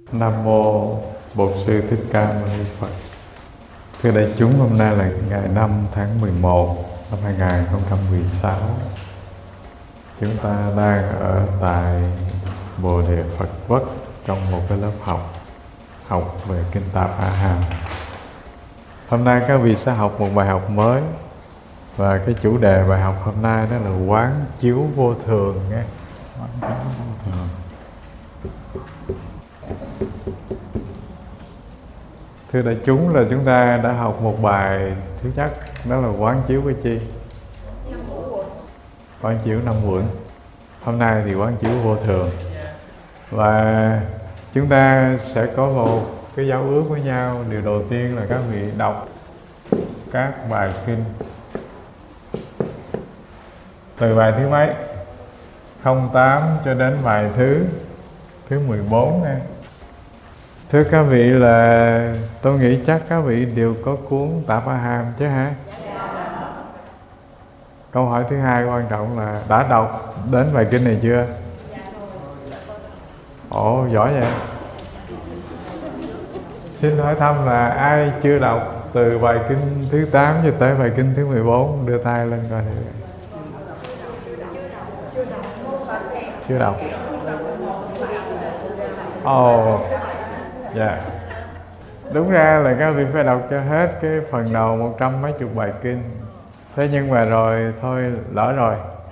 Nam mô Bổn Sư Thích Ca Mâu Ni Phật. Thưa đại chúng, hôm nay là ngày 5 tháng 11 năm 2016. Chúng ta đang ở tại Bồ Đề Phật Quốc trong một cái lớp học về Kinh Tạp A Hàm. Hôm nay các vị sẽ học một bài học mới, và cái chủ đề bài học hôm nay đó là quán chiếu vô thường nghe. Quán chiếu vô thường. Thưa đại chúng, là chúng ta đã học một bài thứ nhất, đó là quán chiếu cái chi? Quán chiếu năm uẩn. Hôm nay thì quán chiếu vô thường. Và chúng ta sẽ có một cái giao ước với nhau. Điều đầu tiên là các vị đọc các bài kinh từ bài thứ mấy? 08 cho đến bài thứ 14 nha. Thưa các vị, là tôi nghĩ chắc các vị đều có cuốn Tạp A Hàm chứ hả? Câu hỏi thứ hai quan trọng là đã đọc đến bài kinh này chưa? Ồ, giỏi vậy. Xin hỏi thăm là ai chưa đọc từ bài kinh thứ 8 cho tới bài kinh thứ 14, đưa tay lên coi thử. Chưa đọc. Ồ, dạ. Đúng ra là các vị phải đọc cho hết cái phần đầu 100 mấy chục bài kinh. Thế nhưng mà rồi thôi, lỡ rồi.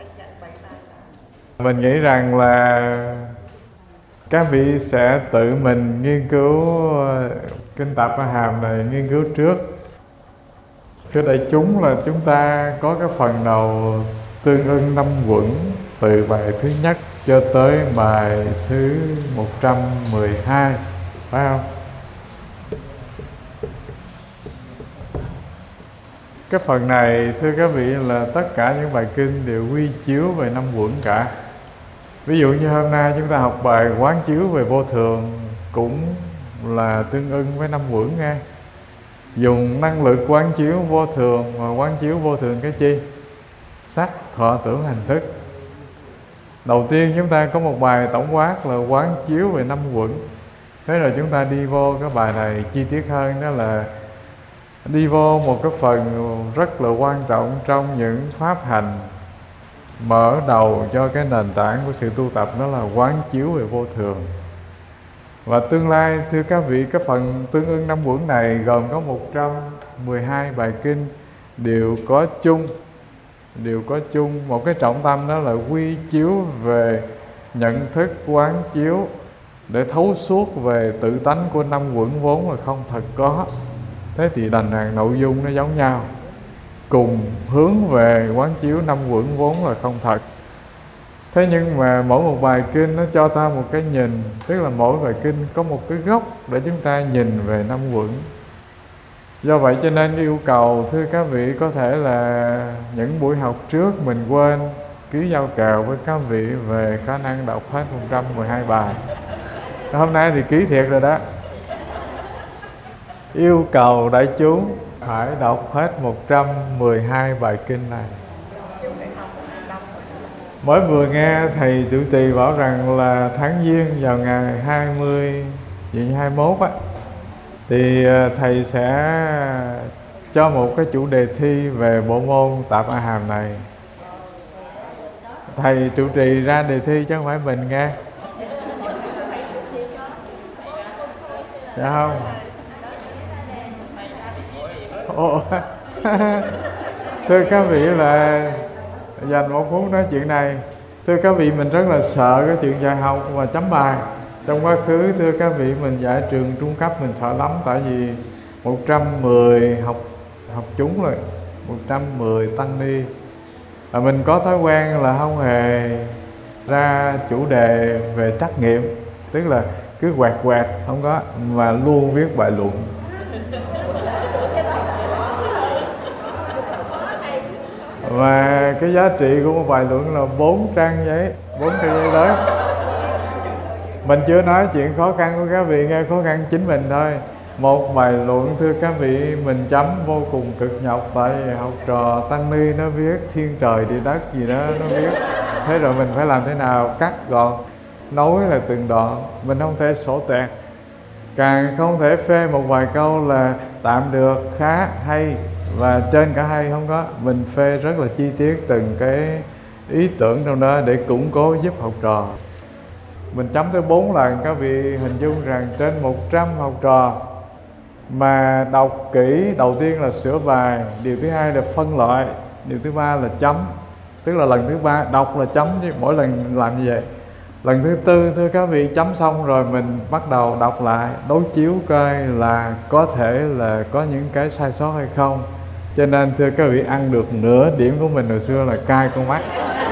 Mình nghĩ rằng là các vị sẽ tự mình nghiên cứu Kinh Tạp A Hàm này, nghiên cứu trước. Thưa đại chúng, là chúng ta có cái phần đầu tương ưng năm uẩn từ bài thứ nhất cho tới bài thứ 112, phải không? Cái phần này, thưa các vị, là tất cả những bài kinh đều quy chiếu về năm uẩn cả. Ví dụ như hôm nay chúng ta học bài quán chiếu về vô thường, cũng là tương ưng với năm uẩn nghe. Dùng năng lực quán chiếu vô thường, mà quán chiếu vô thường cái chi? Sắc, thọ, tưởng, hành, thức. Đầu tiên chúng ta có một bài tổng quát là quán chiếu về năm uẩn. Thế rồi chúng ta đi vô cái bài này chi tiết hơn, đó là đi vô một cái phần rất là quan trọng trong những pháp hành mở đầu cho cái nền tảng của sự tu tập, đó là quán chiếu về vô thường. Và tương lai, thưa các vị, cái phần tương ưng năm uẩn này gồm có 112 bài kinh đều có chung một cái trọng tâm, đó là quy chiếu về nhận thức, quán chiếu để thấu suốt về tự tánh của năm uẩn vốn là không thật có. Thế thì đành rằng nội dung nó giống nhau, cùng hướng về quán chiếu năm uẩn vốn là không thật. Thế nhưng mà mỗi một bài kinh nó cho ta một cái nhìn, tức là mỗi bài kinh có một cái góc để chúng ta nhìn về năm uẩn. Do vậy cho nên yêu cầu, thưa các vị, có thể là những buổi học trước mình quên ký giao kèo với các vị về khả năng đọc hết 112 bài. Hôm nay thì ký thiệt rồi đó. Yêu cầu đại chúng phải đọc hết 112 bài kinh này. Mới vừa nghe thầy trụ trì bảo rằng là tháng Giêng vào ngày 21 á, thì thầy sẽ cho một cái chủ đề thi về bộ môn Tạp A Hàm này. Thầy trụ trì ra đề thi chứ không phải mình nghe. Dạ không? Ồ. Thưa các vị, là dành một phút nói chuyện này. Thưa các vị, mình rất là sợ cái chuyện dạy học và chấm bài. Trong quá khứ, thưa các vị, mình dạy trường trung cấp mình sợ lắm. Tại vì 110 học chúng rồi, 110 tăng ni. Và mình có thói quen là không hề ra chủ đề về trắc nghiệm, tức là cứ quẹt không có, mà luôn viết bài luận. Và cái giá trị của một bài luận là 4 trang giấy đấy. Mình chưa nói chuyện khó khăn của các vị, nghe khó khăn chính mình thôi. Một bài luận, thưa các vị, mình chấm vô cùng cực nhọc. Tại vì học trò tăng ni nó viết thiên trời địa đất gì đó, nó viết. Thế rồi mình phải làm thế nào? Cắt gọn, nối là từng đoạn. Mình không thể sổ tẹt. Càng không thể phê một vài câu là tạm được, khá, hay và trên cả hay, không có. Mình phê rất là chi tiết từng cái ý tưởng trong đó để củng cố giúp học trò. Mình chấm tới 4 lần, các vị hình dung rằng trên 100 học trò mà đọc kỹ, đầu tiên là sửa bài, điều thứ hai là phân loại, điều thứ ba là chấm. Tức là lần thứ ba đọc là chấm, chứ mỗi lần làm như vậy. Lần thứ tư, thưa các vị, chấm xong rồi mình bắt đầu đọc lại, đối chiếu coi là có thể là có những cái sai sót hay không. Cho nên thưa các vị, ăn được nửa điểm của mình hồi xưa là cai con mắt.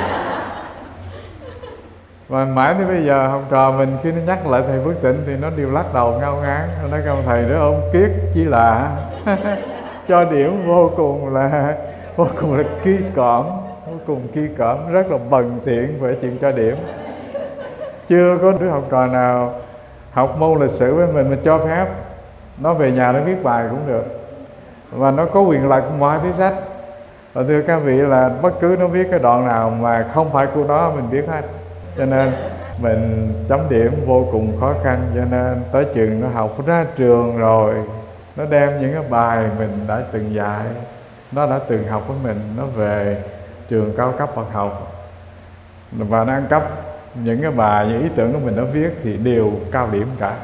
Và mãi đến bây giờ học trò mình khi nó nhắc lại thầy Phước Tịnh thì nó đều lắc đầu ngao ngán. Nó nói không thầy đó ông kiết chỉ là cho điểm vô cùng là kỳ cõm, vô cùng kỳ cõm, rất là bần thiện về chuyện cho điểm. Chưa có đứa học trò nào học môn lịch sử với mình mà cho phép nó về nhà nó viết bài cũng được, và nó có quyền lật mọi thứ sách. Và thưa các vị là bất cứ nó viết cái đoạn nào mà không phải của nó mình biết hết. Cho nên mình chấm điểm vô cùng khó khăn. Cho nên tới trường nó học ra trường rồi, nó đem những cái bài mình đã từng dạy, nó đã từng học với mình, nó về trường cao cấp Phật học và nó ăn cắp những cái bài, những ý tưởng của mình nó viết thì đều cao điểm cả.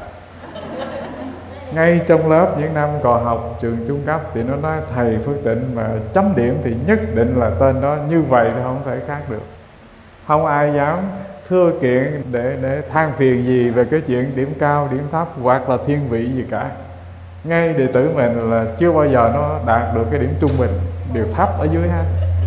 Ngay trong lớp những năm còn học trường trung cấp thì nó nói thầy Phước Tịnh mà chấm điểm thì nhất định là tên đó như vậy thì không thể khác được. Không ai dám thưa kiện để than phiền gì về cái chuyện điểm cao, điểm thấp hoặc là thiên vị gì cả. Ngay đệ tử mình là chưa bao giờ nó đạt được cái điểm trung bình, đều thấp ở dưới hết.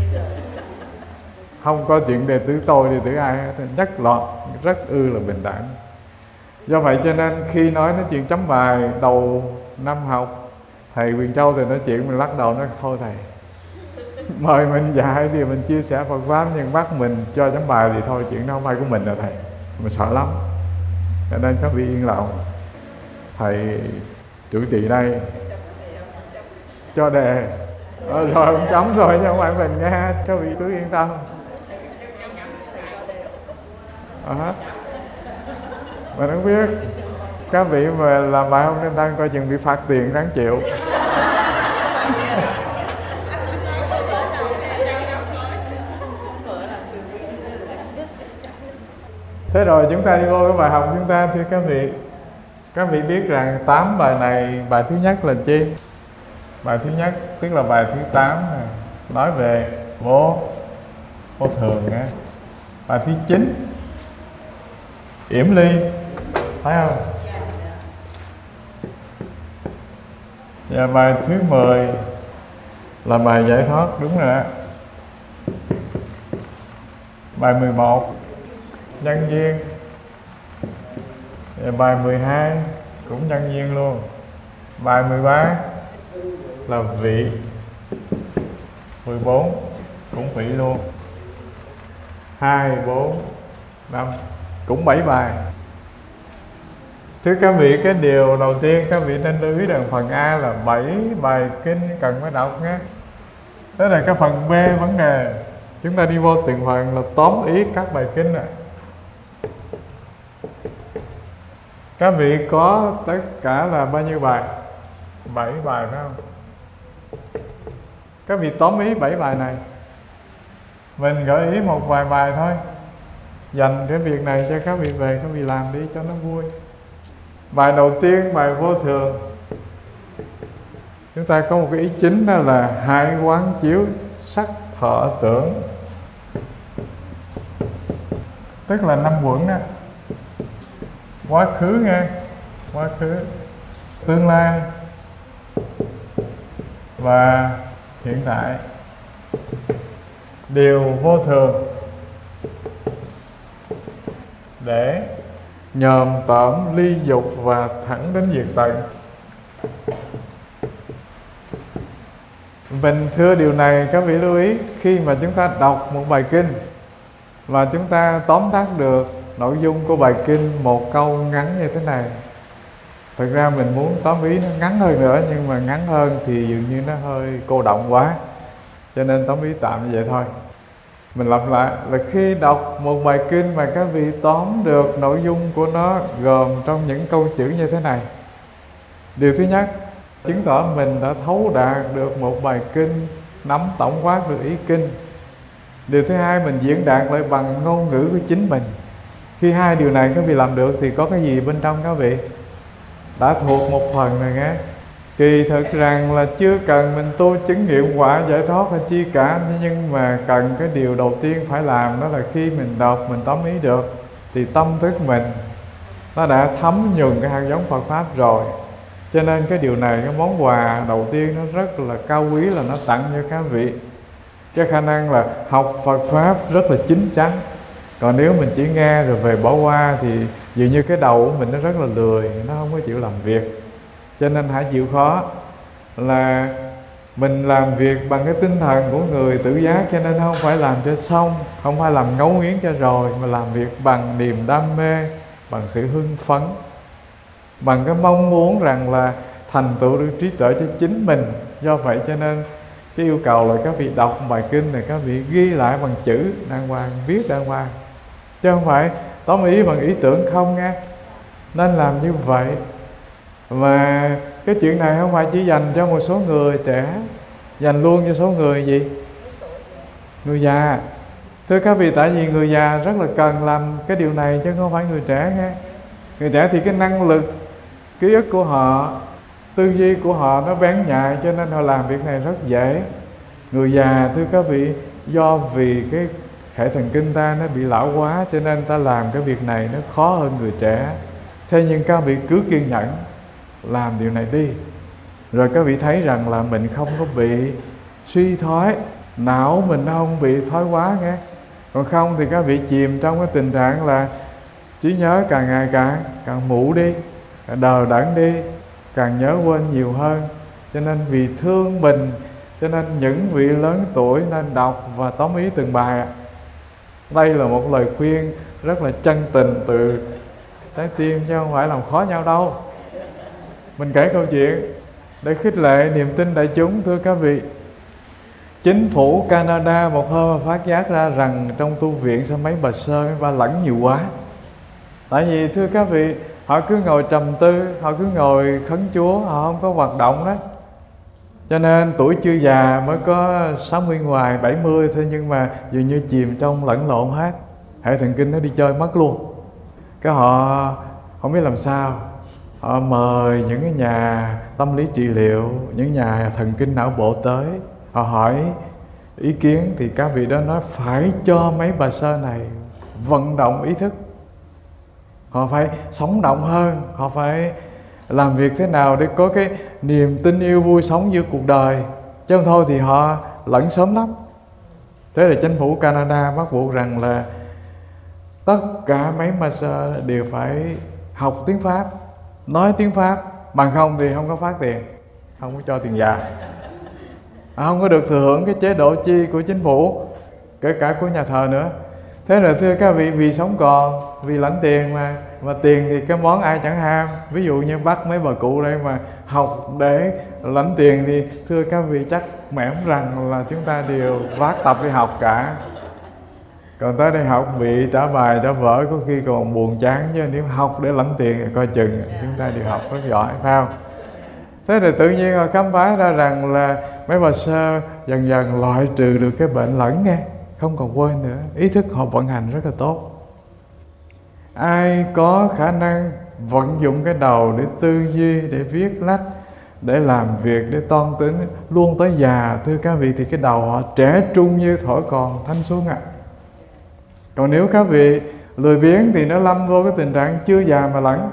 Không có chuyện đệ tử tôi, đệ tử ai hết, nhất loạt, rất là bình đẳng. Do vậy cho nên khi nói chuyện chấm bài đầu năm học, thầy Quyền Châu thì nói chuyện mình lắc đầu nói thôi thầy, mời mình dạy thì mình chia sẻ Phật pháp, nhưng bắt mình cho chấm bài thì thôi, chuyện đó không phải của mình rồi thầy, mình sợ lắm. Cho nên các vị yên lòng, thầy chủ trì đây cho đề rồi ông chấm rồi chứ không phải mình nghe, các vị cứ yên tâm. Mình không biết các vị mà làm bài không nên tăng coi chừng bị phạt tiền ráng chịu. Thế rồi chúng ta đi vô cái bài học chúng ta, thưa các vị biết rằng 8 bài này, bài thứ nhất là chi? Bài thứ nhất tức là bài thứ 8 này, nói về vô thường á. Bài thứ 9 yểm ly, phải không? Và bài thứ 10 là bài giải thoát, đúng rồi đó. Bài 11 nhân duyên. Và bài 12 cũng nhân duyên luôn. Bài 13 là vị. 14 cũng vị luôn. 2, 4, 5 cũng 7 bài. Thưa các vị, cái điều đầu tiên các vị nên lưu ý rằng phần A là 7 bài kinh cần phải đọc nhé. Đó là cái phần B vấn đề. Chúng ta đi vô từng phần là tóm ý các bài kinh này. Các vị có tất cả là bao nhiêu bài? 7 bài phải không? Các vị tóm ý 7 bài này. Mình gợi ý một vài bài thôi, dành cái việc này cho các vị về, các vị làm đi cho nó vui. Bài đầu tiên, bài vô thường, chúng ta có một cái ý chính, đó là hãy quán chiếu sắc thọ tưởng, tức là 5 quẩn đó. Quá khứ nghe, quá khứ, tương lai và hiện tại đều vô thường, để nhòm tởm ly dục và thẳng đến diệt tận. Mình thưa điều này các vị lưu ý, khi mà chúng ta đọc một bài kinh và chúng ta tóm tắt được nội dung của bài kinh một câu ngắn như thế này. Thực ra mình muốn tóm ý nó ngắn hơn nữa, nhưng mà ngắn hơn thì dường như nó hơi cô động quá, cho nên tóm ý tạm như vậy thôi. Mình lặp lại là khi đọc một bài kinh mà các vị tóm được nội dung của nó gồm trong những câu chữ như thế này, Điều thứ nhất, chứng tỏ mình đã thấu đạt được một bài kinh, nắm tổng quát được ý kinh. Điều thứ hai, mình diễn đạt lại bằng ngôn ngữ của chính mình. Khi hai điều này các vị làm được thì có cái gì bên trong các vị? Đã thuộc một phần rồi nghe. Kỳ thực rằng là chưa cần mình tu chứng nghiệm quả giải thoát hay chi cả, nhưng mà cần cái điều đầu tiên phải làm đó là khi mình đọc, mình tóm ý được thì tâm thức mình nó đã thấm nhuần cái hạt giống Phật Pháp rồi. Cho nên cái điều này, cái món quà đầu tiên nó rất là cao quý là nó tặng cho các vị cái khả năng là học Phật Pháp rất là chín chắn. Còn nếu mình chỉ nghe rồi về bỏ qua thì dường như cái đầu của mình nó rất là lười, nó không có chịu làm việc. Cho nên hãy chịu khó là mình làm việc bằng cái tinh thần của người tự giác, cho nên không phải làm cho xong, không phải làm ngấu nghiến cho rồi, mà làm việc bằng niềm đam mê, bằng sự hưng phấn, bằng cái mong muốn rằng là thành tựu được trí tuệ cho chính mình. Do vậy cho nên cái yêu cầu là các vị đọc bài kinh này, các vị ghi lại bằng chữ đàng hoàng, viết đàng hoàng, chứ không phải tóm ý bằng ý tưởng không nghe. Nên làm như vậy. Và cái chuyện này không phải chỉ dành cho một số người trẻ, dành luôn cho số người gì? Người già. Thưa các vị, tại vì người già rất là cần làm cái điều này chứ không phải người trẻ nghe. Người trẻ thì cái năng lực ký ức của họ, tư duy của họ nó bén nhạy, cho nên họ làm việc này rất dễ. Người già, thưa các vị, do vì cái hệ thần kinh ta nó bị lão hóa, cho nên ta làm cái việc này nó khó hơn người trẻ. Thế nhưng các vị cứ kiên nhẫn làm điều này đi, rồi các vị thấy rằng là mình không có bị suy thoái, não mình không bị thoái hóa nghe. Còn không thì các vị chìm trong cái tình trạng là trí nhớ càng ngày càng mụ đi, đờ đẫn đi, càng nhớ quên nhiều hơn. Cho nên vì thương mình, cho nên những vị lớn tuổi nên đọc và tóm ý từng bài. Đây là một lời khuyên rất là chân tình từ trái tim, chứ không phải làm khó nhau đâu. Mình kể câu chuyện để khích lệ niềm tin đại chúng. Thưa các vị, chính phủ Canada một hôm phát giác ra rằng trong tu viện sao mấy bà sơ, mấy bà lẫn nhiều quá. Tại vì thưa các vị, họ cứ ngồi trầm tư, họ cứ ngồi khấn Chúa, họ không có hoạt động đó. Cho nên tuổi chưa già, mới có 60 ngoài 70 thôi, nhưng mà dường như chìm trong lẫn lộn hết, hệ thần kinh nó đi chơi mất luôn. Cái họ không biết làm sao, họ mời những cái nhà tâm lý trị liệu, những nhà thần kinh não bộ tới, họ hỏi ý kiến, thì các vị đó nói phải cho mấy bà sơ này vận động ý thức, họ phải sống động hơn, họ phải làm việc thế nào để có cái niềm tin yêu vui sống giữa cuộc đời, chứ không thôi thì họ lẫn sớm lắm. Thế là chính phủ Canada bắt buộc rằng là tất cả mấy master đều phải học tiếng Pháp, nói tiếng Pháp, bằng không thì không có phát tiền, không có cho tiền già, không có được thừa hưởng cái chế độ chi của chính phủ, kể cả của nhà thờ nữa. Thế là thưa các vị, vì sống còn, vì lãnh tiền mà tiền thì cái món ai chẳng ham. Ví dụ như bắt mấy bà cụ đây mà học để lãnh tiền thì thưa các vị chắc mẻm rằng là chúng ta đều vác tập đi học cả. Còn tới đây học bị trả bài trả vở có khi còn buồn chán, chứ nếu học để lãnh tiền thì coi chừng chúng ta đều học rất giỏi, phải không? Thế thì tự nhiên họ khám phá ra rằng là mấy bà sơ dần dần loại trừ được cái bệnh lẫn nghe, không còn quên nữa, ý thức họ vận hành rất là tốt. Ai có khả năng vận dụng cái đầu để tư duy, để viết lách, để làm việc, để toan tính luôn tới già, thưa các vị, thì cái đầu họ trẻ trung như thổi còn thanh xuân ạ. Còn nếu các vị lười biếng thì nó lâm vô cái tình trạng chưa già mà lẫn.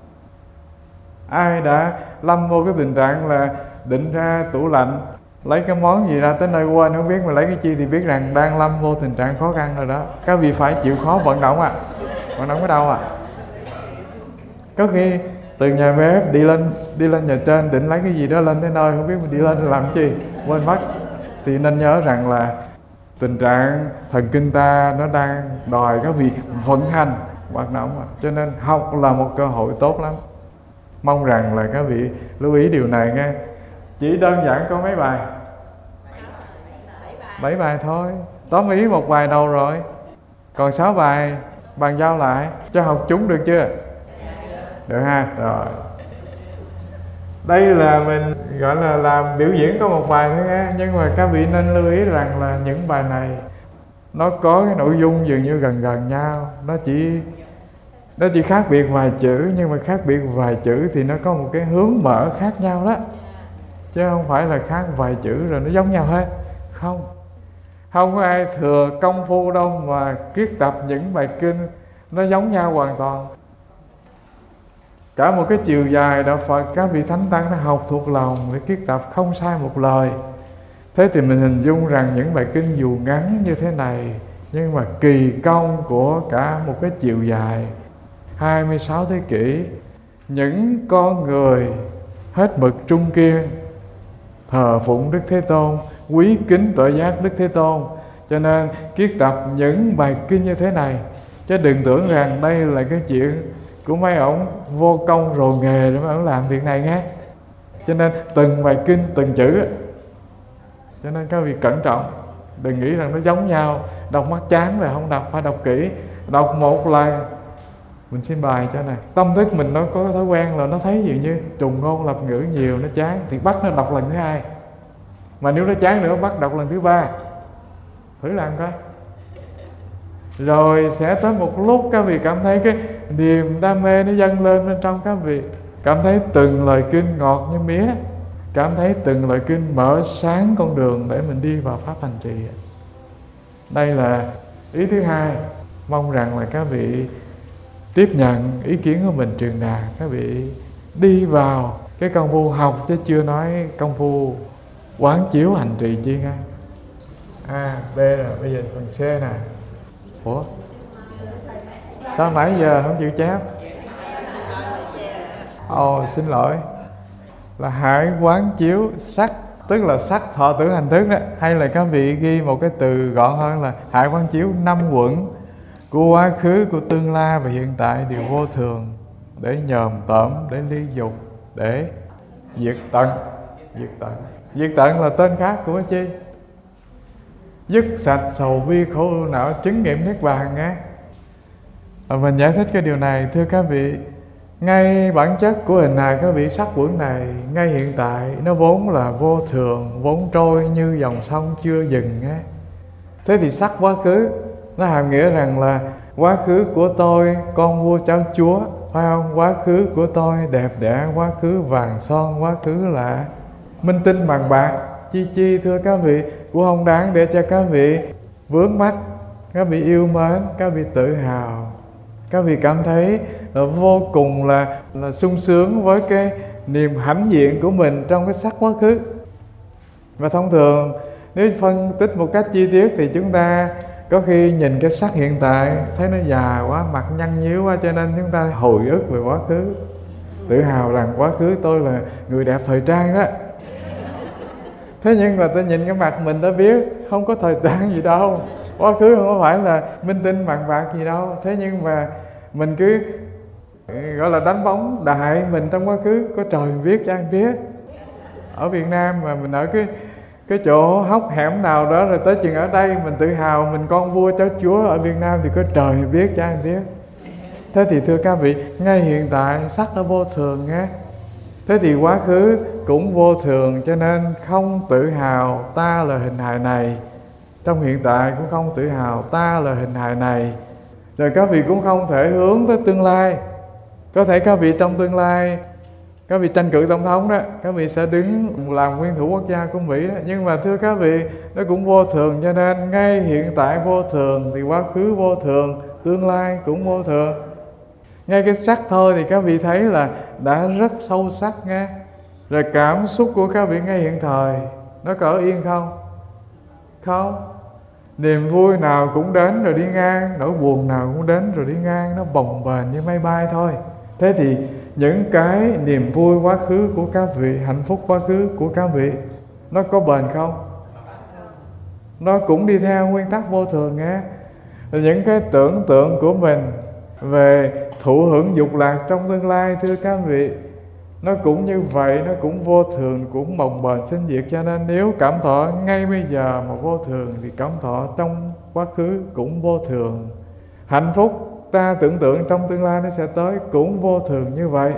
Ai đã lâm vô cái tình trạng là định ra tủ lạnh lấy cái món gì ra tới nơi quên không biết mà lấy cái chi, thì biết rằng đang lâm vô tình trạng khó khăn rồi đó. Các vị phải chịu khó vận động ạ. Vận động ở đâu ạ? Có khi từ nhà bếp đi lên nhà trên định lấy cái gì đó lên tới nơi không biết mình đi lên làm chi, quên mất. Thì nên nhớ rằng là tình trạng thần kinh ta nó đang đòi các vị vận hành, hoạt động, cho nên học là một cơ hội tốt lắm. Mong rằng là các vị lưu ý điều này nghe. Chỉ đơn giản có mấy bài? 7 bài thôi. Tóm ý một bài đầu rồi, còn 6 bài bàn giao lại cho học chúng được chưa? Được ha, rồi. Đây là mình gọi là làm biểu diễn có một bài thôi nha, nhưng mà các vị nên lưu ý rằng là những bài này nó có cái nội dung dường như gần gần nhau, nó chỉ khác biệt vài chữ, nhưng mà khác biệt vài chữ thì nó có một cái hướng mở khác nhau đó, chứ không phải là khác vài chữ rồi nó giống nhau hết. Không có ai thừa công phu đâu mà kiết tập những bài kinh nó giống nhau hoàn toàn. Cả một cái chiều dài đạo Phật các vị thánh tăng đã học thuộc lòng để kiết tập không sai một lời. Thế thì mình hình dung rằng những bài kinh dù ngắn như thế này, nhưng mà kỳ công của cả một cái chiều dài 26 thế kỷ, những con người hết mực trung kiên thờ phụng Đức Thế Tôn, quý kính tội giác Đức Thế Tôn, cho nên kiết tập những bài kinh như thế này. Chứ đừng tưởng rằng đây là cái chuyện của mấy ổng vô công rồi nghề để mà ổng làm việc này nghe. Cho nên từng bài kinh, từng chữ, cho nên các vị cẩn trọng, đừng nghĩ rằng nó giống nhau, đọc mắt chán rồi không đọc, phải đọc kỹ, đọc một lần. Mình xin bài cho này, tâm thức mình nó có thói quen là nó thấy dường như trùng ngôn lập ngữ nhiều, nó chán thì bắt nó đọc lần thứ hai, mà nếu nó chán nữa bắt đọc lần thứ ba. Thử làm coi, rồi sẽ tới một lúc các vị cảm thấy cái niềm đam mê nó dâng lên bên trong các vị, cảm thấy từng lời kinh ngọt như mía, cảm thấy từng lời kinh mở sáng con đường để mình đi vào pháp hành trì. Đây là ý thứ hai. Mong rằng là các vị tiếp nhận ý kiến của mình truyền đạt, các vị đi vào cái công phu học, chứ chưa nói công phu quán chiếu hành trì chi ngay. A, B rồi, bây giờ phần C nè. Ủa? Sao nãy giờ không chịu chép? Xin lỗi. Là hãy quán chiếu sắc, tức là sắc thọ tưởng hành thức đó. Hay là các vị ghi một cái từ gọn hơn là hãy quán chiếu 5 quẩn của quá khứ, của tương lai và hiện tại đều vô thường, để nhòm tởm, để ly dục, để diệt tận. Diệt tận là tên khác của chi? Dứt sạch sầu bi khổ ưu não, chứng nghiệm niết bàn nghe. Mình giải thích cái điều này, thưa các vị, ngay bản chất của hình hài các vị sắc quẩn này, ngay hiện tại nó vốn là vô thường, vốn trôi như dòng sông chưa dừng nghe. Thế thì sắc quá khứ nó hàm nghĩa rằng là quá khứ của tôi con vua cháu chúa, phải không? Quá khứ của tôi đẹp đẽ, quá khứ vàng son, quá khứ là minh tinh bằng bạc. Chi thưa các vị, cũng không đáng để cho các vị vướng mắc, các vị yêu mến, các vị tự hào, các vị cảm thấy vô cùng là sung sướng với cái niềm hãnh diện của mình trong cái sắc quá khứ. Và thông thường nếu phân tích một cách chi tiết thì chúng ta có khi nhìn cái sắc hiện tại thấy nó già quá, mặt nhăn nhíu quá, cho nên chúng ta hồi ức về quá khứ, tự hào rằng quá khứ tôi là người đẹp thời trang đó. Thế nhưng mà tôi nhìn cái mặt mình đã biết không có thời trang gì đâu, quá khứ không có phải là minh tinh bằng bạc gì đâu. Thế nhưng mà mình cứ gọi là đánh bóng đại mình trong quá khứ, có trời biết cho ai biết. Ở Việt Nam mà mình ở cái chỗ hốc hẻm nào đó, rồi tới chừng ở đây mình tự hào mình con vua cháu chúa, ở Việt Nam thì có trời biết cho ai biết. Thế thì thưa các vị, ngay hiện tại sắc nó vô thường nghe. Thế thì quá khứ cũng vô thường, cho nên không tự hào ta là hình hài này. Trong hiện tại cũng không tự hào ta là hình hài này. Rồi các vị cũng không thể hướng tới tương lai. Có thể các vị trong tương lai, các vị tranh cử tổng thống đó, các vị sẽ đứng làm nguyên thủ quốc gia của Mỹ đó. Nhưng mà thưa các vị, nó cũng vô thường, cho nên ngay hiện tại vô thường thì quá khứ vô thường, tương lai cũng vô thường. Ngay cái sắc thôi thì các vị thấy là đã rất sâu sắc nghe. Rồi cảm xúc của các vị ngay hiện thời nó có yên không? Không. Niềm vui nào cũng đến rồi đi ngang, nỗi buồn nào cũng đến rồi đi ngang, nó bồng bềnh như mây bay thôi. Thế thì những cái niềm vui quá khứ của các vị, hạnh phúc quá khứ của các vị, nó có bền không? Nó cũng đi theo nguyên tắc vô thường nghe. Những cái tưởng tượng của mình về thụ hưởng dục lạc trong tương lai, thưa các vị, nó cũng như vậy, nó cũng vô thường, cũng bồng bềnh sinh diệt. Cho nên nếu cảm thọ ngay bây giờ mà vô thường thì cảm thọ trong quá khứ cũng vô thường. Hạnh phúc ta tưởng tượng trong tương lai nó sẽ tới cũng vô thường như vậy.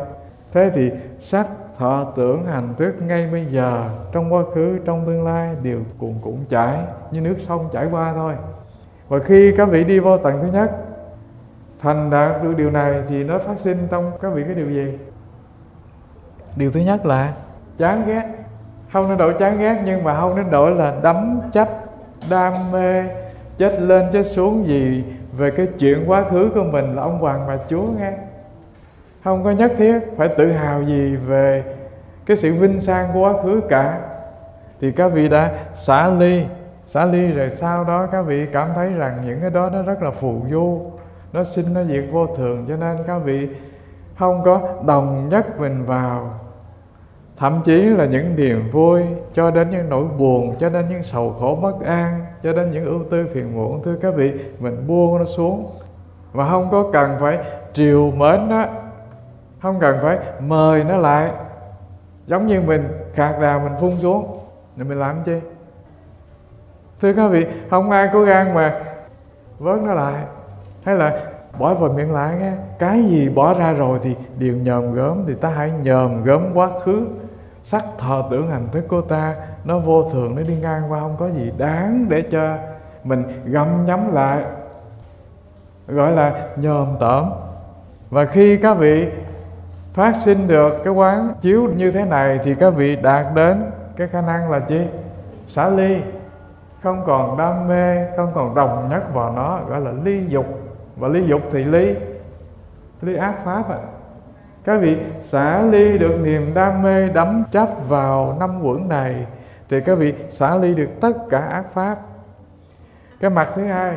Thế thì sắc, thọ, tưởng, hành, thức ngay bây giờ, trong quá khứ, trong tương lai đều cuồn cuộn chảy như nước sông chảy qua thôi. Và khi các vị đi vô tầng thứ nhất, thành đạt được điều này thì nó phát sinh trong các vị cái điều gì? Điều thứ nhất là chán ghét. Không nên đổi chán ghét, nhưng mà không nên đổi là đắm chấp, đam mê, chết lên chết xuống gì về cái chuyện quá khứ của mình là ông hoàng bà chúa nghe. Không có nhất thiết phải tự hào gì về cái sự vinh sang của quá khứ cả. Thì các vị đã xả ly rồi sau đó các vị cảm thấy rằng những cái đó nó rất là phù du, nó sinh nó diệt vô thường, cho nên các vị không có đồng nhất mình vào. Thậm chí là những niềm vui, cho đến những nỗi buồn, cho đến những sầu khổ bất an, cho đến những ưu tư phiền muộn, thưa các vị, mình buông nó xuống. Và không có cần phải triều mến nó, không cần phải mời nó lại. Giống như mình khạc đào mình phun xuống, thì mình làm chi? Thưa các vị, không ai có gan mà vớt nó lại, hay là bỏ vào miệng lại nghe. Cái gì bỏ ra rồi thì đều nhòm gớm, thì ta hãy nhòm gớm quá khứ. Sắc, thọ, tưởng, hành, thức của ta nó vô thường, nó đi ngang qua, không có gì đáng để cho mình gặm nhấm lại, gọi là nhòm tởm. Và khi các vị phát sinh được cái quán chiếu như thế này thì các vị đạt đến cái khả năng là chi? Xả ly, không còn đam mê, không còn đồng nhất vào nó, gọi là ly dục. Và ly dục thì ly ác pháp ạ. Các vị xả ly được niềm đam mê đắm chấp vào năm uẩn này thì các vị xả ly được tất cả ác pháp. Cái mặt thứ hai,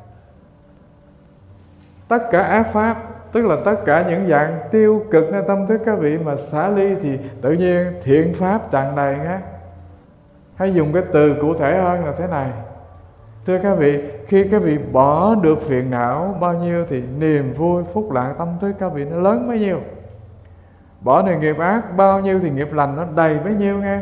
tất cả ác pháp, tức là tất cả những dạng tiêu cựcในtâm thức các vị mà xả ly thì tự nhiên thiện pháp tràn đầy nhé. Hay dùng cái từ cụ thể hơn là thế này. Thưa các vị, khi các vị bỏ được phiền não bao nhiêu thì niềm vui, phúc lạc tâm thức các vị nó lớn bấy nhiêu. Bỏ được nghiệp ác bao nhiêu thì nghiệp lành nó đầy bấy nhiêu nghe.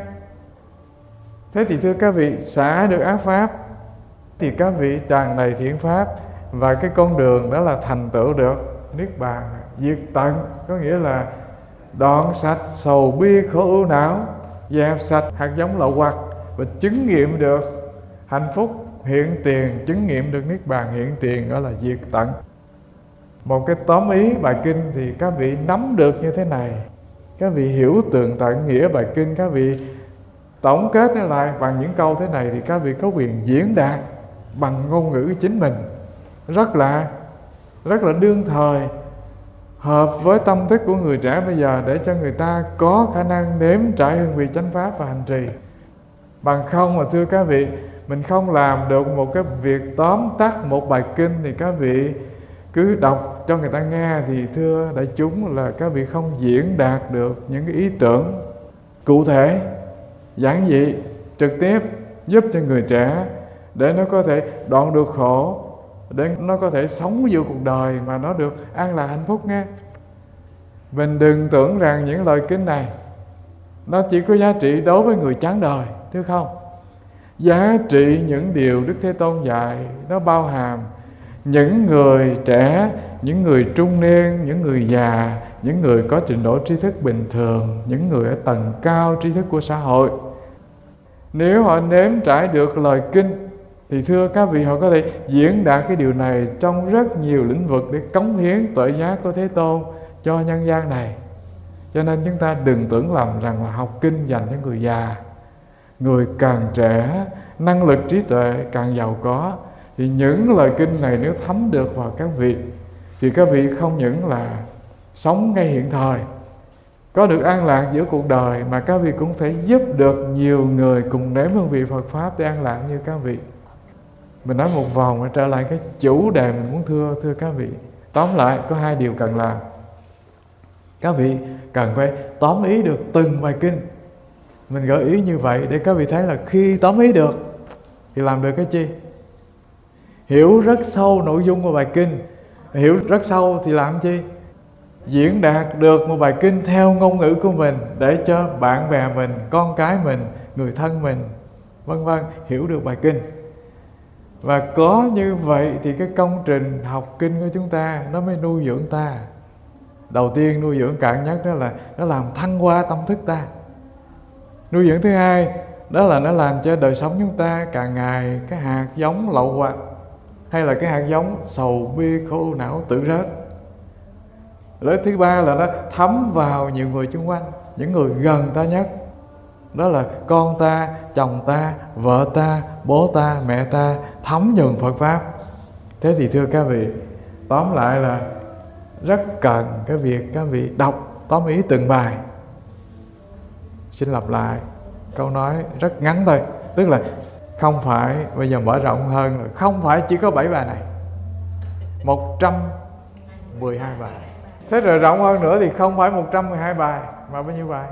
Thế thì thưa các vị, xả được ác pháp thì các vị tràn đầy thiện pháp. Và cái con đường đó là thành tựu được Niết Bàn diệt tận, có nghĩa là đoạn sạch sầu bi khổ ưu não, dẹp sạch hạt giống lậu hoặc và chứng nghiệm được hạnh phúc hiện tiền, chứng nghiệm được Niết Bàn hiện tiền, đó là diệt tận. Một cái tóm ý bài kinh thì các vị nắm được như thế này, các vị hiểu tường tận nghĩa bài kinh, các vị tổng kết nó lại bằng những câu thế này thì các vị có quyền diễn đạt bằng ngôn ngữ chính mình, rất là đương thời, hợp với tâm thức của người trẻ bây giờ, để cho người ta có khả năng nếm trải hương vị chánh pháp và hành trì. Bằng không mà thưa các vị, mình không làm được một cái việc tóm tắt một bài kinh thì các vị cứ đọc cho người ta nghe, thì thưa đại chúng là các vị không diễn đạt được những cái ý tưởng cụ thể, giản dị, trực tiếp giúp cho người trẻ để nó có thể đoạn được khổ, để nó có thể sống vô cuộc đời mà nó được an lạc hạnh phúc nghe. Mình đừng tưởng rằng những lời kinh này nó chỉ có giá trị đối với người chán đời, thưa không. Giá trị những điều Đức Thế Tôn dạy nó bao hàm những người trẻ, những người trung niên, những người già, những người có trình độ tri thức bình thường, những người ở tầng cao tri thức của xã hội. Nếu họ nếm trải được lời kinh thì thưa các vị, họ có thể diễn đạt cái điều này trong rất nhiều lĩnh vực để cống hiến tuệ giác của Thế Tôn cho nhân gian này. Cho nên chúng ta đừng tưởng lầm rằng là học kinh dành cho người già. Người càng trẻ, năng lực trí tuệ càng giàu có, thì những lời kinh này nếu thấm được vào các vị thì các vị không những là sống ngay hiện thời, có được an lạc giữa cuộc đời, mà các vị cũng thể giúp được nhiều người cùng nếm hương vị Phật Pháp để an lạc như các vị. Mình nói một vòng để trở lại cái chủ đề mình muốn thưa các vị. Tóm lại có hai điều cần làm. Các vị cần phải tóm ý được từng bài kinh. Mình gợi ý như vậy để các vị thấy là khi tóm ý được thì làm được cái chi? Hiểu rất sâu nội dung của bài kinh. Hiểu rất sâu thì làm chi? Diễn đạt được một bài kinh theo ngôn ngữ của mình để cho bạn bè mình, con cái mình, người thân mình, vân vân hiểu được bài kinh. Và có như vậy thì cái công trình học kinh của chúng ta nó mới nuôi dưỡng ta, Đầu tiên nuôi dưỡng cạn nhất đó là nó làm thăng hoa tâm thức ta. Nuôi dưỡng thứ hai đó là nó làm cho đời sống chúng ta càng ngày cái hạt giống lậu hoặc, hay là cái hạt giống sầu bi khổ não tự rớt. Lợi thứ ba là nó thấm vào nhiều người xung quanh, những người gần ta nhất, đó là con ta, chồng ta, vợ ta, bố ta, mẹ ta, thấm nhuần Phật Pháp. Thế thì thưa các vị, tóm lại là rất cần cái việc các vị đọc tóm ý từng bài. Xin lặp lại câu nói rất ngắn thôi, tức là không phải, bây giờ mở rộng hơn là không phải chỉ có 7 bài này, 112 bài. Thế rồi rộng hơn nữa thì không phải 112 bài mà bao nhiêu bài?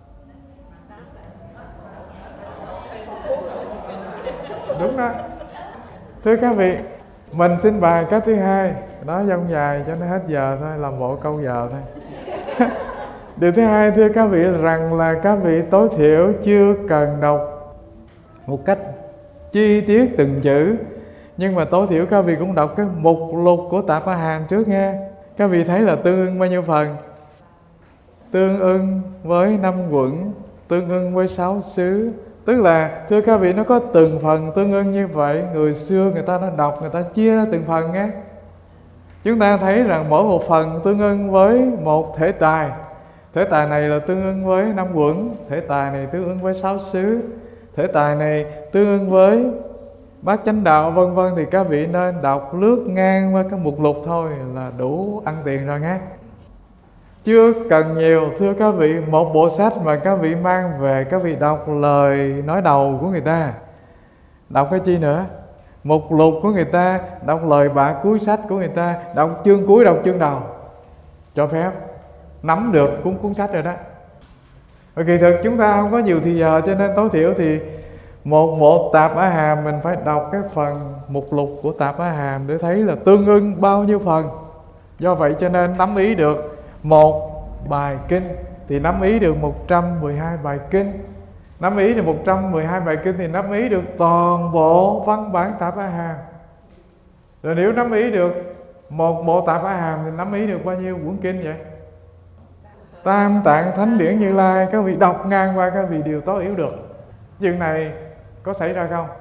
Đúng đó. Thưa các vị, mình xin bài cái thứ hai, nói dông dài cho nó hết giờ thôi, làm bộ câu giờ thôi. Điều thứ hai thưa các vị rằng là các vị tối thiểu chưa cần đọc một cách chi tiết từng chữ, nhưng mà tối thiểu các vị cũng đọc cái mục lục của Tạp A Hàm trước nghe. Các vị thấy là tương ưng bao nhiêu phần? Tương ưng với 5 quẩn, tương ưng với 6 xứ. Tức là thưa các vị, nó có từng phần tương ưng như vậy. Người xưa người ta đã đọc, người ta chia ra từng phần nghe. Chúng ta thấy rằng mỗi một phần tương ưng với một thể tài. Thể tài này là tương ưng với 5 quẩn, thể tài này tương ưng với 6 xứ, thể tài này tương ưng với bát chánh đạo, vân vân. Thì các vị nên đọc lướt ngang qua cái mục lục thôi là đủ ăn tiền rồi nghe. Chưa cần nhiều. Thưa các vị, một bộ sách mà các vị mang về, các vị đọc lời nói đầu của người ta, đọc cái chi nữa? Mục lục của người ta, đọc lời bạ cuối sách của người ta, đọc chương cuối, đọc chương đầu, cho phép nắm được cuốn sách rồi đó. Và kỳ thực chúng ta không có nhiều thì giờ, cho nên tối thiểu thì một bộ Tạp A Hàm mình phải đọc cái phần mục lục của Tạp A Hàm để thấy là tương ưng bao nhiêu phần. Do vậy cho nên nắm ý được một bài kinh thì nắm ý được 112 bài kinh. Nắm ý được 112 bài kinh thì nắm ý được toàn bộ văn bản Tạp A Hàm. Rồi nếu nắm ý được một bộ Tạp A Hàm thì nắm ý được bao nhiêu quyển kinh vậy? Tam Tạng Thánh Điển Như Lai, các vị đọc ngang qua các vị đều tối yếu được. Chuyện này có xảy ra không?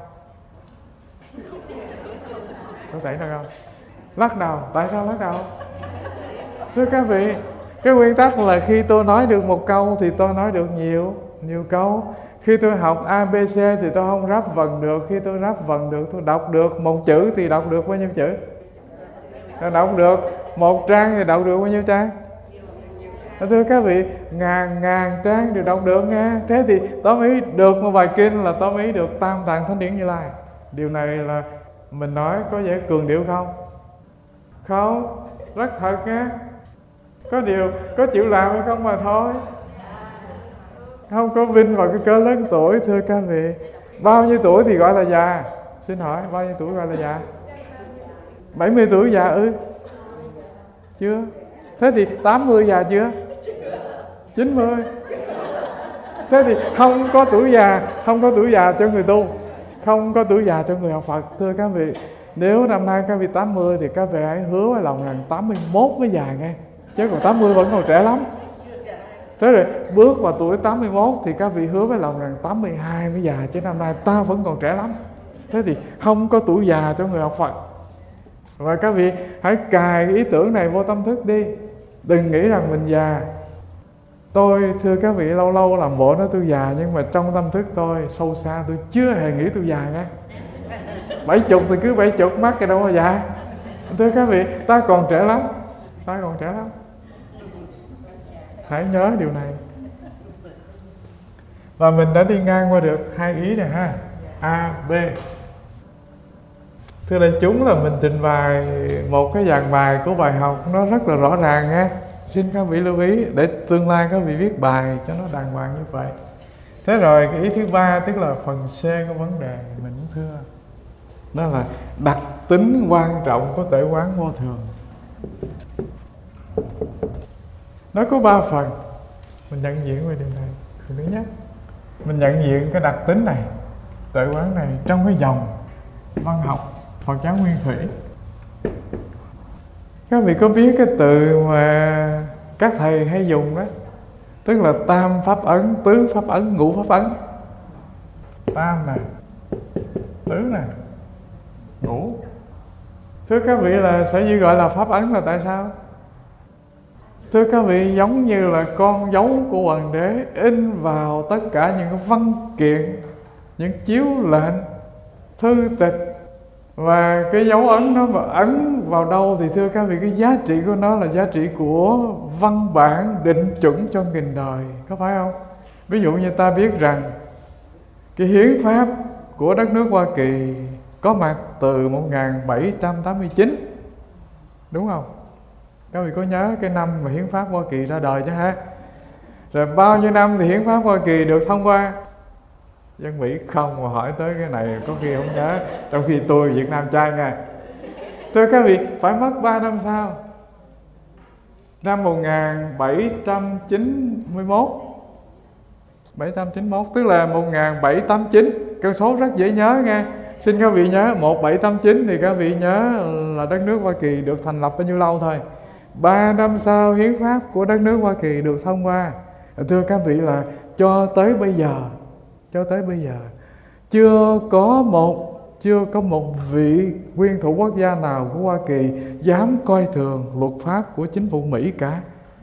Có xảy ra không? Lắc đầu. Tại sao lắc đầu? Thưa các vị, cái nguyên tắc là khi tôi nói được một câu thì tôi nói được nhiều câu. Khi tôi học ABC thì tôi không ráp vần được. Khi tôi ráp vần được, tôi đọc được một chữ thì đọc được bao nhiêu chữ? Tôi đọc được một trang thì đọc được bao nhiêu trang? Thưa các vị, ngàn trang đều đọc được nghe. Thế thì tóm ý được một bài kinh là tóm ý được Tam Tạng Thánh Điển Như Lai. Điều này là mình nói có vẻ cường điệu không? Không, rất thật nghe. Có điều, có chịu làm hay không mà thôi. Không có vinh vào cái cớ lớn tuổi. Thưa các vị, bao nhiêu tuổi thì gọi là già? Xin hỏi, bao nhiêu tuổi gọi là già? 70 tuổi già ư? Chưa? Thế thì 80 già chưa? 90. Thế thì không có tuổi già, không có tuổi già cho người tu, không có tuổi già cho người học Phật. Thưa các vị, nếu năm nay các vị 80 thì các vị hãy hứa với lòng rằng 81 mới già nghe. Chứ còn 80 vẫn còn trẻ lắm. Thế rồi bước vào tuổi 81 thì các vị hứa với lòng rằng 82 mới già, chứ năm nay ta vẫn còn trẻ lắm. Thế thì không có tuổi già cho người học Phật. Và các vị hãy cài cái ý tưởng này vô tâm thức đi. Đừng nghĩ rằng mình già. Tôi thưa các vị, lâu lâu làm bộ nói tôi già, nhưng mà trong tâm thức tôi sâu xa tôi chưa hề nghĩ tôi già nghe. 70 thì cứ 70, mắc cái đâu mà già. Thưa các vị, ta còn trẻ lắm. Ta còn trẻ lắm. Hãy nhớ điều này. Và mình đã đi ngang qua được hai ý này ha, A, B. Thưa đại chúng, là mình trình bày một cái dàn bài của bài học nó rất là rõ ràng nghe. Xin các vị lưu ý để tương lai các vị viết bài cho nó đàng hoàng như vậy. Thế rồi cái ý thứ ba, tức là phần C của vấn đề mình cũng thưa, đó là đặc tính quan trọng của tuệ quán vô thường. Nó có 3 phần. Mình nhận diện về điều này. Phần thứ nhất, mình nhận diện cái đặc tính này, tuệ quán này trong cái dòng văn học Phật giáo Nguyên Thủy. Các vị có biết cái từ mà các thầy hay dùng đó, tức là tam pháp ấn, tứ pháp ấn, ngũ pháp ấn. Tam nè, tứ nè, ngũ. Thưa các vị, là sở dĩ gọi là pháp ấn là tại sao? Thưa các vị, giống như là con dấu của hoàng đế in vào tất cả những văn kiện, những chiếu lệnh, thư tịch. Và cái dấu ấn nó mà ấn vào đâu thì thưa các vị, cái giá trị của nó là giá trị của văn bản định chuẩn cho nghìn đời, có phải không? Ví dụ như ta biết rằng cái hiến pháp của đất nước Hoa Kỳ có mặt từ 1789, đúng không? Các vị có nhớ cái năm mà hiến pháp Hoa Kỳ ra đời chứ ha? Rồi bao nhiêu năm thì hiến pháp Hoa Kỳ được thông qua? Dân Mỹ không mà hỏi tới cái này có khi không nhớ, trong khi tôi Việt Nam trai nha. Thưa các vị, phải mất 3 năm sau, năm 1791, tức là 1789, con số rất dễ nhớ nha. Xin các vị nhớ 1789 thì các vị nhớ là đất nước Hoa Kỳ được thành lập bao nhiêu lâu thôi. 3 năm sau hiến pháp của đất nước Hoa Kỳ được thông qua. Thưa các vị, là cho tới bây giờ chưa có một vị nguyên thủ quốc gia nào của Hoa Kỳ dám coi thường luật pháp của chính phủ Mỹ cả.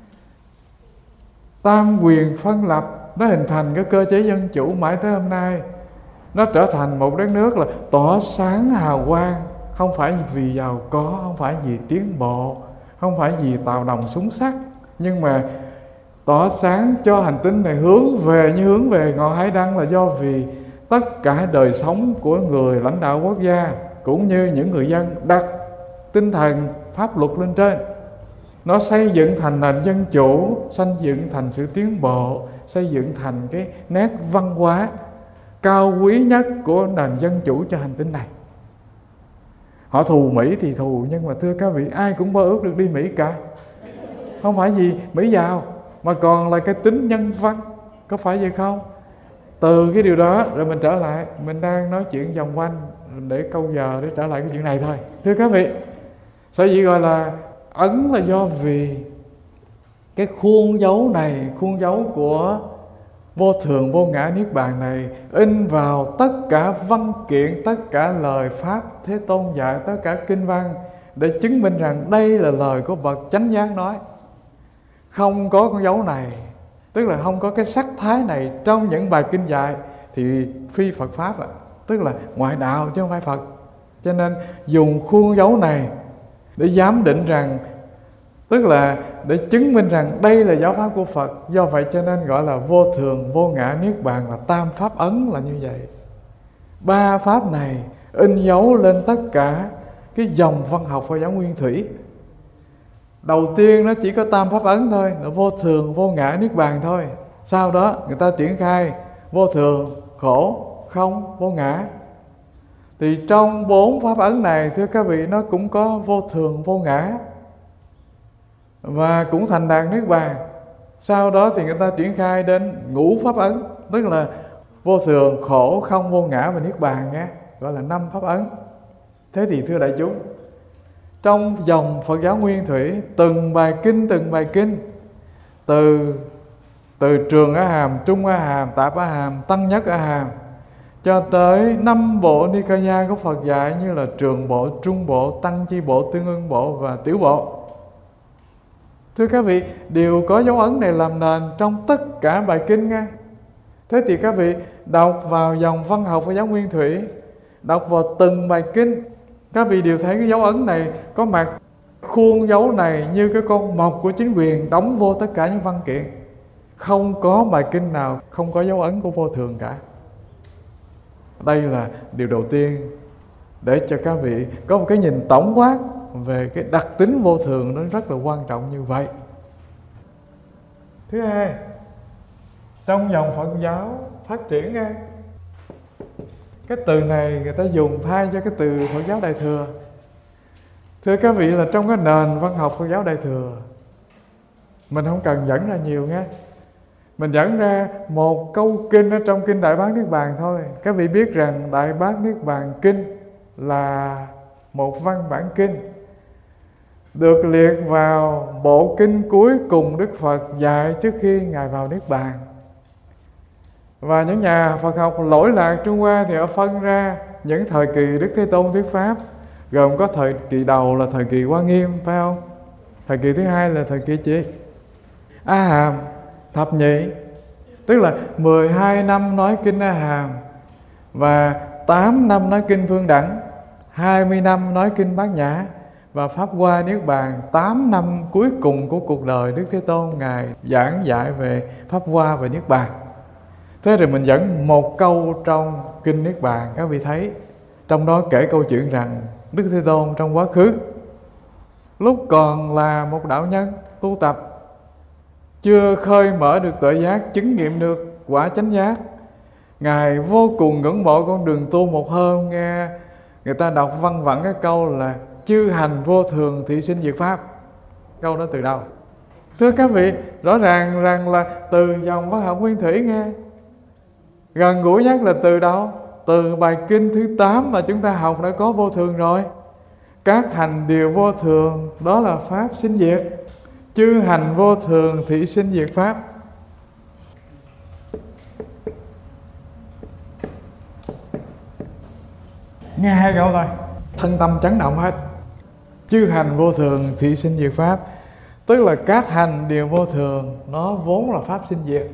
Tam quyền phân lập nó hình thành cái cơ chế dân chủ mãi tới hôm nay. Nó trở thành một đất nước là tỏa sáng hào quang, không phải vì giàu có, không phải vì tiến bộ, không phải vì tàu đồng súng sắt, nhưng mà tỏa sáng cho hành tinh này hướng về ngọn hải đăng là do vì tất cả đời sống của người lãnh đạo quốc gia cũng như những người dân đặt tinh thần pháp luật lên trên. Nó xây dựng thành nền dân chủ, xây dựng thành sự tiến bộ, xây dựng thành cái nét văn hóa cao quý nhất của nền dân chủ cho hành tinh này. Họ thù Mỹ thì thù, nhưng mà thưa các vị, ai cũng mơ ước được đi Mỹ cả. Không phải vì Mỹ giàu, mà còn là cái tính nhân văn, có phải vậy không? Từ cái điều đó rồi mình trở lại, mình đang nói chuyện vòng quanh để câu giờ để trở lại cái chuyện này thôi. Thưa các vị, sở dĩ gọi là ấn là do vì cái khuôn dấu này, khuôn dấu của vô thường vô ngã niết bàn này in vào tất cả văn kiện, tất cả lời pháp Thế Tôn dạy, tất cả kinh văn, để chứng minh rằng đây là lời của bậc chánh giác nói. Không có con dấu này, tức là không có cái sắc thái này trong những bài kinh dạy thì phi Phật pháp ạ, tức là ngoại đạo chứ không phải Phật. Cho nên dùng khuôn dấu này để giám định rằng, tức là để chứng minh rằng đây là giáo pháp của Phật. Do vậy cho nên gọi là vô thường vô ngã niết bàn, là tam pháp ấn là như vậy. 3 pháp này in dấu lên tất cả cái dòng văn học Phật giáo nguyên thủy. Đầu tiên nó chỉ có tam pháp ấn thôi, là vô thường vô ngã niết bàn thôi. Sau đó người ta triển khai vô thường, khổ, không, vô ngã. Thì trong 4 pháp ấn này, thưa các vị, nó cũng có vô thường vô ngã và cũng thành đạt niết bàn. Sau đó thì người ta triển khai đến ngũ pháp ấn, tức là vô thường, khổ, không, vô ngã và niết bàn nhé, gọi là 5 pháp ấn. Thế thì thưa đại chúng, trong dòng Phật giáo nguyên thủy, từng bài kinh, từ Trường A Hàm, Trung A Hàm, Tạp A Hàm, Tăng Nhất A Hàm, cho tới 5 bộ Nikaya của Phật dạy như là Trường Bộ, Trung Bộ, Tăng Chi Bộ, Tương Ưng Bộ và Tiểu Bộ. Thưa các vị, đều có dấu ấn này làm nền trong tất cả bài kinh nha. Thế thì các vị đọc vào dòng văn học Phật giáo nguyên thủy, đọc vào từng bài kinh, các vị đều thấy cái dấu ấn này có mặt. Khuôn dấu này như cái con mọc của chính quyền đóng vô tất cả những văn kiện. Không có bài kinh nào không có dấu ấn của vô thường cả. Đây là điều đầu tiên để cho các vị có một cái nhìn tổng quát về cái đặc tính vô thường, nó rất là quan trọng như vậy. Thứ hai, trong dòng Phật giáo phát triển nha, cái từ này người ta dùng thay cho cái từ Phật giáo Đại Thừa. Thưa các vị, là trong cái nền văn học Phật giáo Đại Thừa, mình không cần dẫn ra nhiều nha, mình dẫn ra một câu kinh ở trong kinh Đại Bát Niết Bàn thôi. Các vị biết rằng Đại Bát Niết Bàn kinh là một văn bản kinh được liệt vào bộ kinh cuối cùng Đức Phật dạy trước khi Ngài vào Niết Bàn. Và những nhà Phật học lỗi lạc Trung Hoa thì họ phân ra những thời kỳ Đức Thế Tôn thuyết Pháp, gồm có thời kỳ đầu là thời kỳ Hoa Nghiêm, phải không? Thời kỳ thứ hai là thời kỳ chi? A Hàm, Thập Nhị, tức là 12 năm nói kinh A Hàm và 8 năm nói kinh Phương Đẳng, 20 năm nói kinh Bát Nhã, và Pháp Hoa Niết Bàn 8 năm cuối cùng của cuộc đời Đức Thế Tôn Ngài giảng dạy về Pháp Hoa và Niết Bàn. Thế rồi mình dẫn một câu trong kinh Niết Bàn, các vị thấy trong đó kể câu chuyện rằng Đức Thế Tôn trong quá khứ lúc còn là một đạo nhân tu tập, chưa khơi mở được tuệ giác, chứng nghiệm được quả chánh giác, Ngài vô cùng ngưỡng mộ con đường tu. Một hôm nghe người ta đọc văng vẳng cái câu là chư hành vô thường thị sinh diệt pháp. Câu đó từ đâu? Thưa các vị, rõ ràng rằng là từ dòng văn học Nguyên Thủy nghe. Gần gũi nhất là từ đâu? Từ bài kinh thứ 8 mà chúng ta học đã có vô thường rồi. Các hành đều vô thường, đó là pháp sinh diệt. Chư hành vô thường thị sinh diệt pháp. Nghe hai câu thôi, thân tâm chấn động hết. Chư hành vô thường thị sinh diệt pháp, tức là các hành đều vô thường, nó vốn là pháp sinh diệt.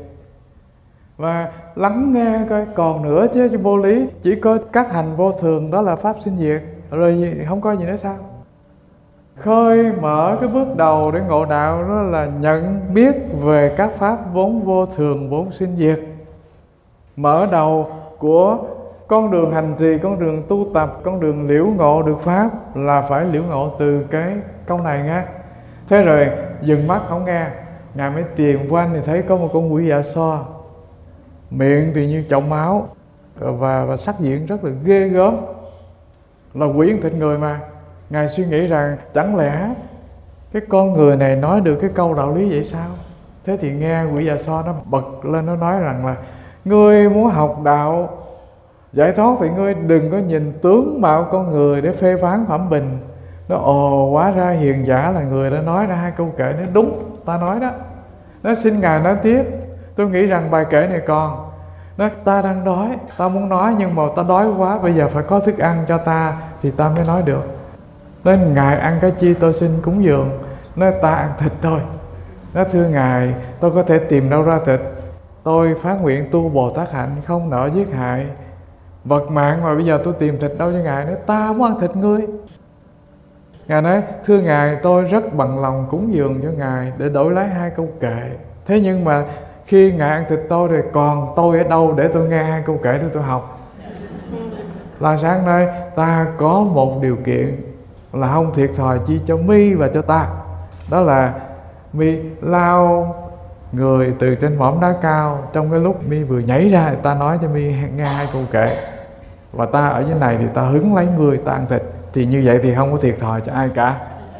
Và lắng nghe coi còn nữa chứ vô lý, chỉ có các hành vô thường đó là pháp sinh diệt, rồi gì, không có gì nữa sao? Khơi mở cái bước đầu để ngộ đạo đó là nhận biết về các pháp vốn vô thường, vốn sinh diệt. Mở đầu của con đường hành trì, con đường tu tập, con đường liễu ngộ được pháp là phải liễu ngộ từ cái câu này nghe. Thế rồi dừng mắt không nghe, Ngài mới tìm quanh thì thấy có một con quỷ dạ xoa, miệng thì như chậu máu và sắc diện rất là ghê gớm, là quỷ ăn thịt người mà. Ngài suy nghĩ rằng chẳng lẽ cái con người này nói được cái câu đạo lý vậy sao? Thế thì nghe quỷ dạ xoa nó bật lên, nó nói rằng là ngươi muốn học đạo giải thoát thì ngươi đừng có nhìn tướng mạo con người để phê phán phẩm bình. Nó hóa ra hiền giả là người đã nói ra hai câu kệ. Nó đúng, ta nói đó. Nó xin Ngài nói tiếp. Tôi nghĩ rằng bài kệ này còn. Nói ta đang đói, ta muốn nói nhưng mà ta đói quá, bây giờ phải có thức ăn cho ta thì ta mới nói được. Nên Ngài ăn cái chi tôi xin cúng dường. Nói ta ăn thịt thôi. Nói thưa Ngài, tôi có thể tìm đâu ra thịt. Tôi phát nguyện tu Bồ Tát hạnh, không nỡ giết hại vật mạng, mà bây giờ tôi tìm thịt đâu cho Ngài. Nói ta muốn ăn thịt ngươi. Ngài nói thưa Ngài, tôi rất bằng lòng cúng dường cho Ngài để đổi lấy hai câu kệ. Thế nhưng mà khi Ngài ăn thịt tôi thì còn tôi ở đâu để tôi nghe hai câu kệ để tôi học? La Sáng nói ta có một điều kiện là không thiệt thòi chi cho mi và cho ta. Đó là mi lao người từ trên mỏm đá cao, trong cái lúc mi vừa nhảy ra ta nói cho mi nghe hai câu kệ, và ta ở dưới này thì ta hứng lấy người, ta ăn thịt. Thì như vậy thì không có thiệt thòi cho ai cả.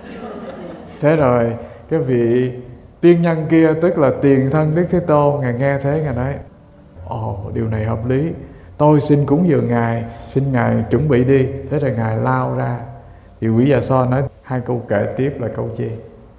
Thế rồi cái vị tiên nhân kia, tức là tiền thân Đức Thế Tôn, Ngài nghe thế, Ngài nói điều này hợp lý, tôi xin cúng dường Ngài, xin Ngài chuẩn bị đi. Thế rồi Ngài lao ra. Thì quỷ dạ xoa nói hai câu kệ tiếp là câu chi?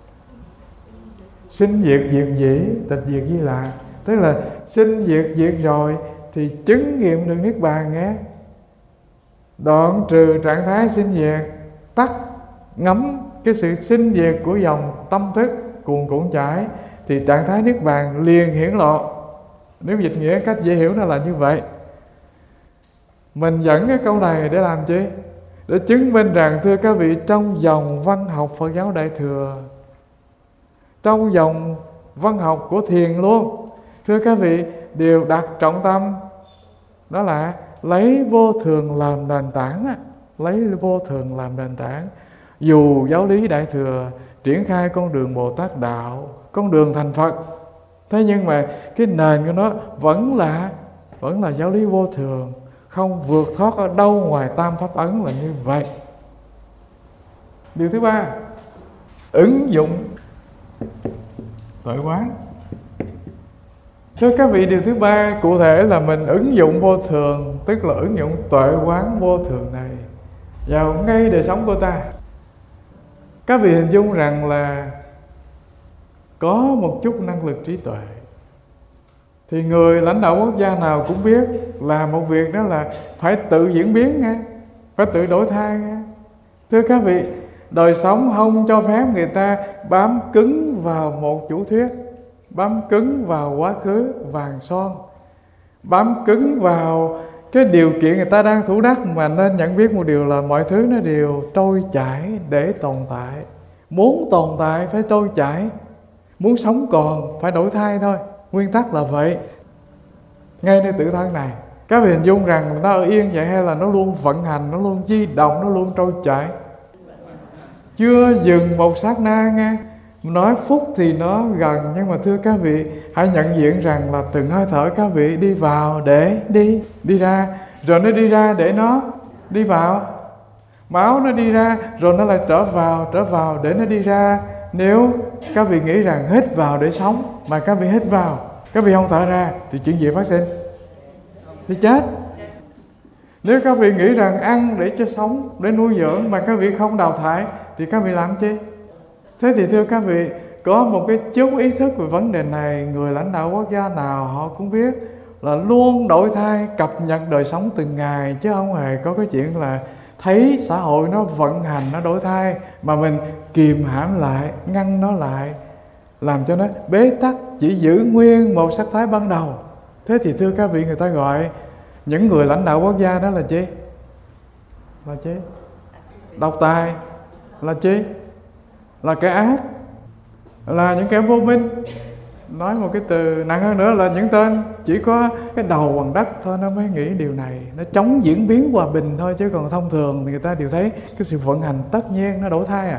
Sinh diệt diệt dĩ, tịch diệt di lạc. Tức là sinh diệt diệt rồi thì chứng nghiệm được Niết Bàn nghe. Đoạn trừ trạng thái sinh diệt, tắt ngắm cái sự sinh diệt của dòng tâm thức cuồn cuộn chảy, thì trạng thái Niết Bàn liền hiển lộ. Nếu dịch nghĩa cách dễ hiểu nó là như vậy. Mình dẫn cái câu này để làm chi? Để chứng minh rằng thưa các vị, trong dòng văn học Phật giáo Đại Thừa, trong dòng văn học của thiền luôn, thưa các vị, đều đặt trọng tâm đó là lấy vô thường làm nền tảng. Lấy vô thường làm nền tảng. Dù giáo lý Đại Thừa triển khai con đường Bồ Tát đạo, con đường thành Phật, thế nhưng mà cái nền của nó vẫn là giáo lý vô thường, không vượt thoát ở đâu ngoài tam pháp ấn là như vậy. Điều thứ ba, ứng dụng tuệ quán. Thưa các vị, điều thứ ba cụ thể là mình ứng dụng vô thường, tức là ứng dụng tuệ quán vô thường này vào ngay đời sống của ta. Các vị hình dung rằng là có một chút năng lực trí tuệ thì người lãnh đạo quốc gia nào cũng biết là một việc đó là phải tự diễn biến nghe, phải tự đổi thay nghe. Thưa các vị, đời sống không cho phép người ta bám cứng vào một chủ thuyết, bám cứng vào quá khứ vàng son, bám cứng vào cái điều kiện người ta đang thủ đắc, mà nên nhận biết một điều là mọi thứ nó đều trôi chảy để tồn tại. Muốn tồn tại phải trôi chảy, muốn sống còn phải đổi thay thôi. Nguyên tắc là vậy. Ngay nơi tự thân này, các vị hình dung rằng nó ở yên vậy hay là nó luôn vận hành, nó luôn di động, nó luôn trôi chảy, chưa dừng một sát na nghe. Nói phút thì nó gần, nhưng mà thưa các vị, hãy nhận diện rằng là từng hơi thở các vị đi vào để đi ra, rồi nó đi ra để nó đi vào. Máu nó đi ra rồi nó lại trở vào để nó đi ra. Nếu các vị nghĩ rằng hít vào để sống mà các vị hít vào, các vị không thở ra thì chuyện gì phát sinh? Thì chết. Nếu các vị nghĩ rằng ăn để cho sống, để nuôi dưỡng mà các vị không đào thải thì các vị làm chi? Thế thì thưa các vị, có một cái chút ý thức về vấn đề này, người lãnh đạo quốc gia nào họ cũng biết là luôn đổi thay, cập nhật đời sống từng ngày, chứ không hề có cái chuyện là thấy xã hội nó vận hành, nó đổi thay mà mình kìm hãm lại, ngăn nó lại, làm cho nó bế tắc, chỉ giữ nguyên một sắc thái ban đầu. Thế thì thưa các vị, người ta gọi những người lãnh đạo quốc gia đó là chi? Là chi? Độc tài. Là chi? Là kẻ ác, là những kẻ vô minh. Nói một cái từ nặng hơn nữa là những tên chỉ có cái đầu bằng đất thôi nó mới nghĩ điều này. Nó chống diễn biến hòa bình thôi, chứ còn thông thường thì người ta đều thấy cái sự vận hành tất nhiên nó đổi thay à.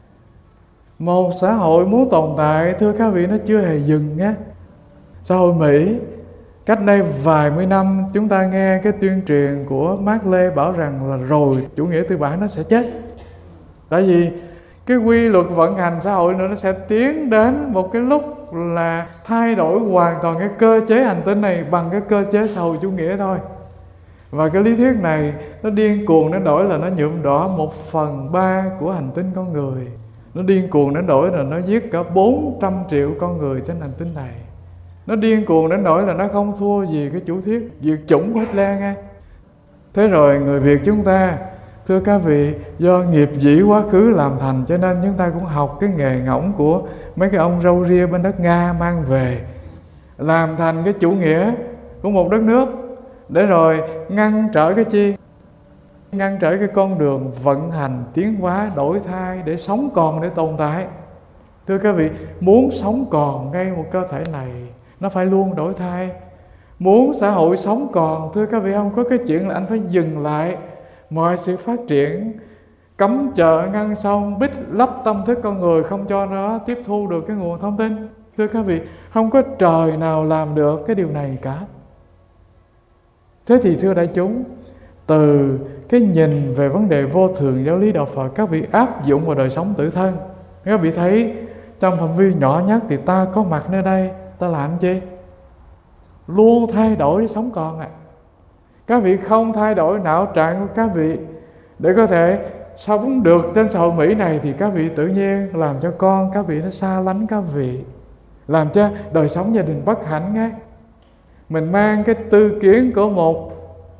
Một xã hội muốn tồn tại, thưa các vị, nó chưa hề dừng nhé. Xã hội Mỹ cách đây vài mươi năm, chúng ta nghe cái tuyên truyền của Mác Lê bảo rằng là rồi chủ nghĩa tư bản nó sẽ chết. Tại vì cái quy luật vận hành xã hội nữa nó sẽ tiến đến một cái lúc là thay đổi hoàn toàn cái cơ chế hành tinh này bằng cái cơ chế xã hội chủ nghĩa thôi. Và cái lý thuyết này nó điên cuồng đến nỗi là nó nhuộm đỏ 1/3 của hành tinh con người. Nó điên cuồng đến nỗi là nó giết cả 400 triệu con người trên hành tinh này. Nó điên cuồng đến nỗi là nó không thua gì cái chủ thuyết diệt chủng của Hitler nghe. Thế rồi người Việt chúng ta, thưa các vị, do nghiệp dĩ quá khứ làm thành, cho nên chúng ta cũng học cái nghề ngỗng của mấy cái ông râu ria bên đất Nga mang về, làm thành cái chủ nghĩa của một đất nước, để rồi ngăn trở cái chi? Ngăn trở cái con đường vận hành, tiến hóa, đổi thay để sống còn, để tồn tại. Thưa các vị, muốn sống còn ngay một cơ thể này, nó phải luôn đổi thay. Muốn xã hội sống còn, thưa các vị, không có cái chuyện là anh phải dừng lại mọi sự phát triển, cấm chợ, ngăn sông, bít lấp tâm thức con người, không cho nó tiếp thu được cái nguồn thông tin. Thưa các vị, không có trời nào làm được cái điều này cả. Thế thì thưa đại chúng, từ cái nhìn về vấn đề vô thường giáo lý đạo Phật, các vị áp dụng vào đời sống tự thân. Các vị thấy trong phạm vi nhỏ nhất thì ta có mặt nơi đây, ta làm chi? Luôn thay đổi để sống còn ạ. Các vị không thay đổi não trạng của các vị để có thể sống được trên xã hội Mỹ này, thì các vị tự nhiên làm cho con các vị nó xa lánh các vị, làm cho đời sống gia đình bất hạnh ngay. Mình mang cái tư kiến của một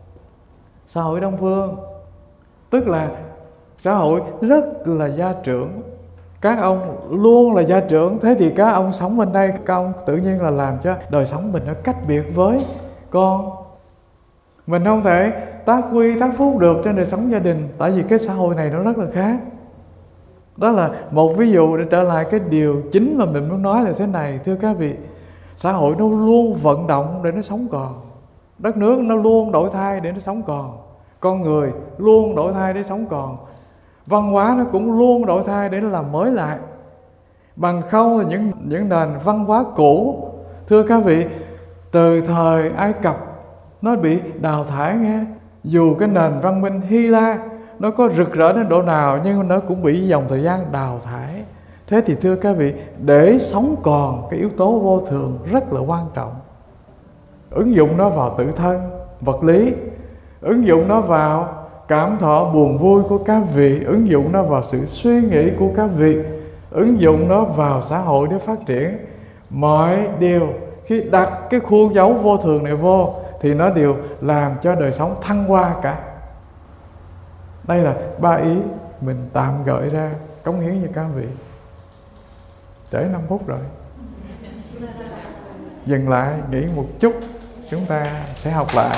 xã hội Đông phương, tức là xã hội rất là gia trưởng, các ông luôn là gia trưởng. Thế thì các ông sống bên đây, các ông tự nhiên là làm cho đời sống mình nó cách biệt với con. Mình không thể tác quy tác phúc được trên đời sống gia đình, tại vì cái xã hội này nó rất là khác. Đó là một ví dụ để trở lại cái điều chính mà mình muốn nói là thế này. Thưa các vị, xã hội nó luôn vận động để nó sống còn, đất nước nó luôn đổi thay để nó sống còn, con người luôn đổi thay để sống còn, văn hóa nó cũng luôn đổi thay để nó làm mới lại. Bằng không thì những nền văn hóa cũ, thưa các vị, từ thời Ai Cập nó bị đào thải nghe. Dù cái nền văn minh Hy La nó có rực rỡ đến độ nào, nhưng nó cũng bị dòng thời gian đào thải. Thế thì thưa các vị, để sống còn, cái yếu tố vô thường rất là quan trọng. Ứng dụng nó vào tự thân, vật lý, ứng dụng nó vào cảm thọ buồn vui của các vị, ứng dụng nó vào sự suy nghĩ của các vị, ứng dụng nó vào xã hội để phát triển. Mọi điều khi đặt cái khuôn dấu vô thường này vô thì nó đều làm cho đời sống thăng hoa cả. Đây là 3 ý mình tạm gợi ra cống hiến cho các vị. Trễ 5 phút rồi. Dừng lại, nghỉ một chút, chúng ta sẽ học lại.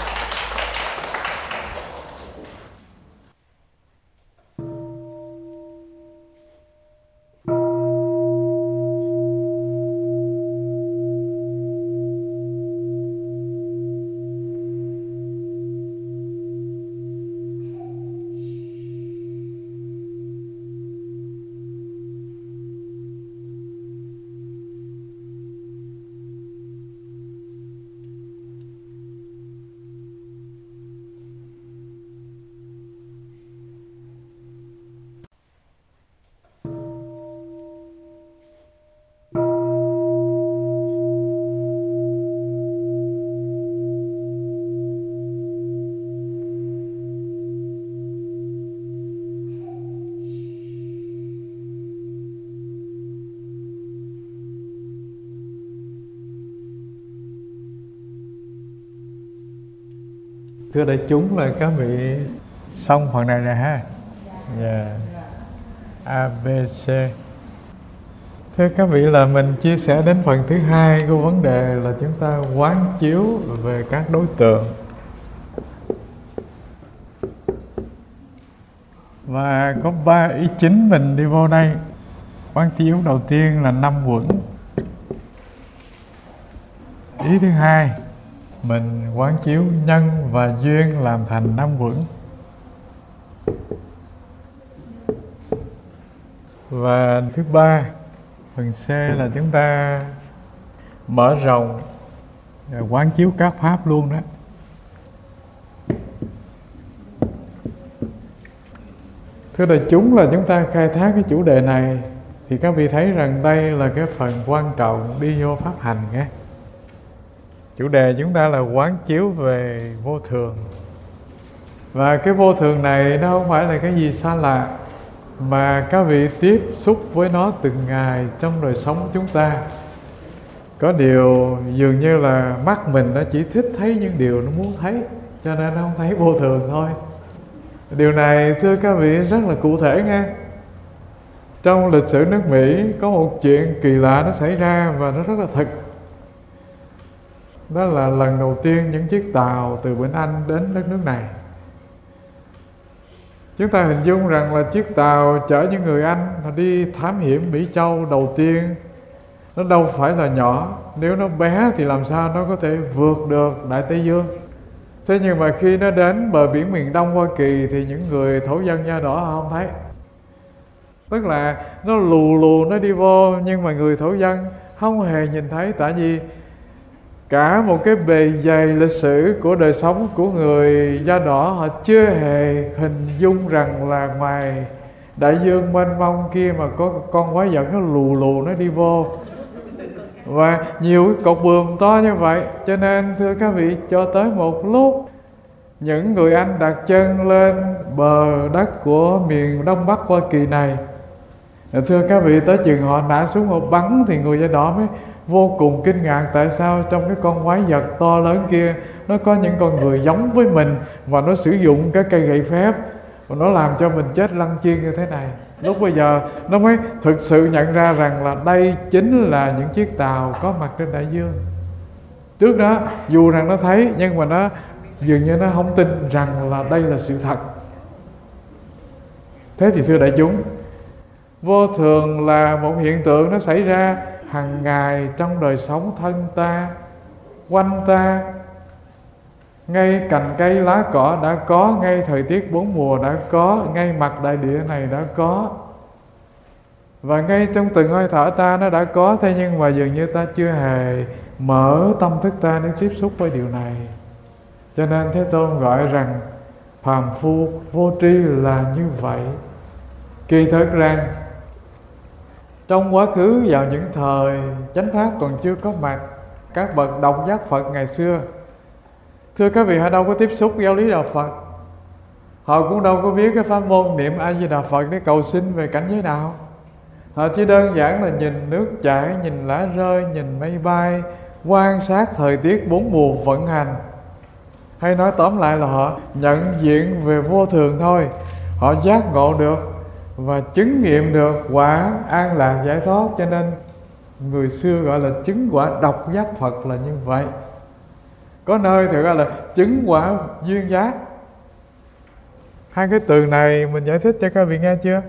Thưa đại chúng, là các vị xong phần này rồi ha. Yeah. A, B, C. Thưa các vị, là mình chia sẻ đến phần thứ hai của vấn đề là chúng ta quán chiếu về các đối tượng. Và có 3 ý chính mình đi vô đây. Quán chiếu đầu tiên là 5 uẩn. Ý thứ hai, mình quán chiếu nhân và duyên làm thành 5 uẩn. Và thứ ba, phần C là chúng ta mở rộng quán chiếu các pháp luôn đó. Thưa đại chúng, là chúng ta khai thác cái chủ đề này thì các vị thấy rằng đây là cái phần quan trọng đi vô pháp hành nghe. Chủ đề chúng ta là quán chiếu về vô thường. Và cái vô thường này nó không phải là cái gì xa lạ, mà các vị tiếp xúc với nó từng ngày trong đời sống chúng ta. Có điều dường như là mắt mình nó chỉ thích thấy những điều nó muốn thấy, cho nên nó không thấy vô thường thôi. Điều này thưa các vị rất là cụ thể nghe. Trong lịch sử nước Mỹ có một chuyện kỳ lạ nó xảy ra và nó rất là thật. Đó là lần đầu tiên những chiếc tàu từ Vịnh Anh đến đất nước này. Chúng ta hình dung rằng là chiếc tàu chở những người Anh họ đi thám hiểm Mỹ Châu đầu tiên, nó đâu phải là nhỏ. Nếu nó bé thì làm sao nó có thể vượt được Đại Tây Dương. Thế nhưng mà khi nó đến bờ biển miền Đông Hoa Kỳ thì những người thổ dân da đỏ họ không thấy. Tức là nó lù lù nó đi vô, nhưng mà người thổ dân không hề nhìn thấy. Tại vì cả một cái bề dày lịch sử của đời sống của người da đỏ, họ chưa hề hình dung rằng là ngoài đại dương mênh mông kia mà có con quái vật nó lù lù nó đi vô. Và nhiều cái cột buồm to như vậy. Cho nên thưa các vị, cho tới một lúc những người Anh đặt chân lên bờ đất của miền Đông Bắc Hoa Kỳ này, thưa các vị, tới chừng họ nã xuống họ bắn thì người da đỏ mới vô cùng kinh ngạc. Tại sao trong cái con quái vật to lớn kia nó có những con người giống với mình, và nó sử dụng cái cây gậy phép, và nó làm cho mình chết lăn chiên như thế này. Lúc bây giờ nó mới thực sự nhận ra rằng là đây chính là những chiếc tàu có mặt trên đại dương. Trước đó dù rằng nó thấy, nhưng mà nó dường như nó không tin rằng là đây là sự thật. Thế thì thưa đại chúng, vô thường là một hiện tượng nó xảy ra hàng ngày trong đời sống thân ta, quanh ta. Ngay cành cây lá cỏ đã có, ngay thời tiết bốn mùa đã có, ngay mặt đại địa này đã có, và ngay trong từng hơi thở ta nó đã có. Thế nhưng mà dường như ta chưa hề mở tâm thức ta để tiếp xúc với điều này. Cho nên Thế Tôn gọi rằng phàm phu vô tri là như vậy. Kỳ thực rằng trong quá khứ, vào những thời chánh pháp còn chưa có mặt, các bậc độc giác Phật ngày xưa, thưa các vị, họ đâu có tiếp xúc giáo lý đạo Phật. Họ cũng đâu có biết cái pháp môn niệm A Di Đà Phật để cầu xin về cảnh giới nào. Họ chỉ đơn giản là nhìn nước chảy, nhìn lá rơi, nhìn mây bay, quan sát thời tiết bốn mùa vận hành. Hay nói tóm lại là họ nhận diện về vô thường thôi. Họ giác ngộ được và chứng nghiệm được quả an lạc giải thoát. Cho nên người xưa gọi là chứng quả độc giác Phật là như vậy. Có nơi thì gọi là chứng quả duyên giác. Hai cái từ này mình giải thích cho các vị nghe chưa?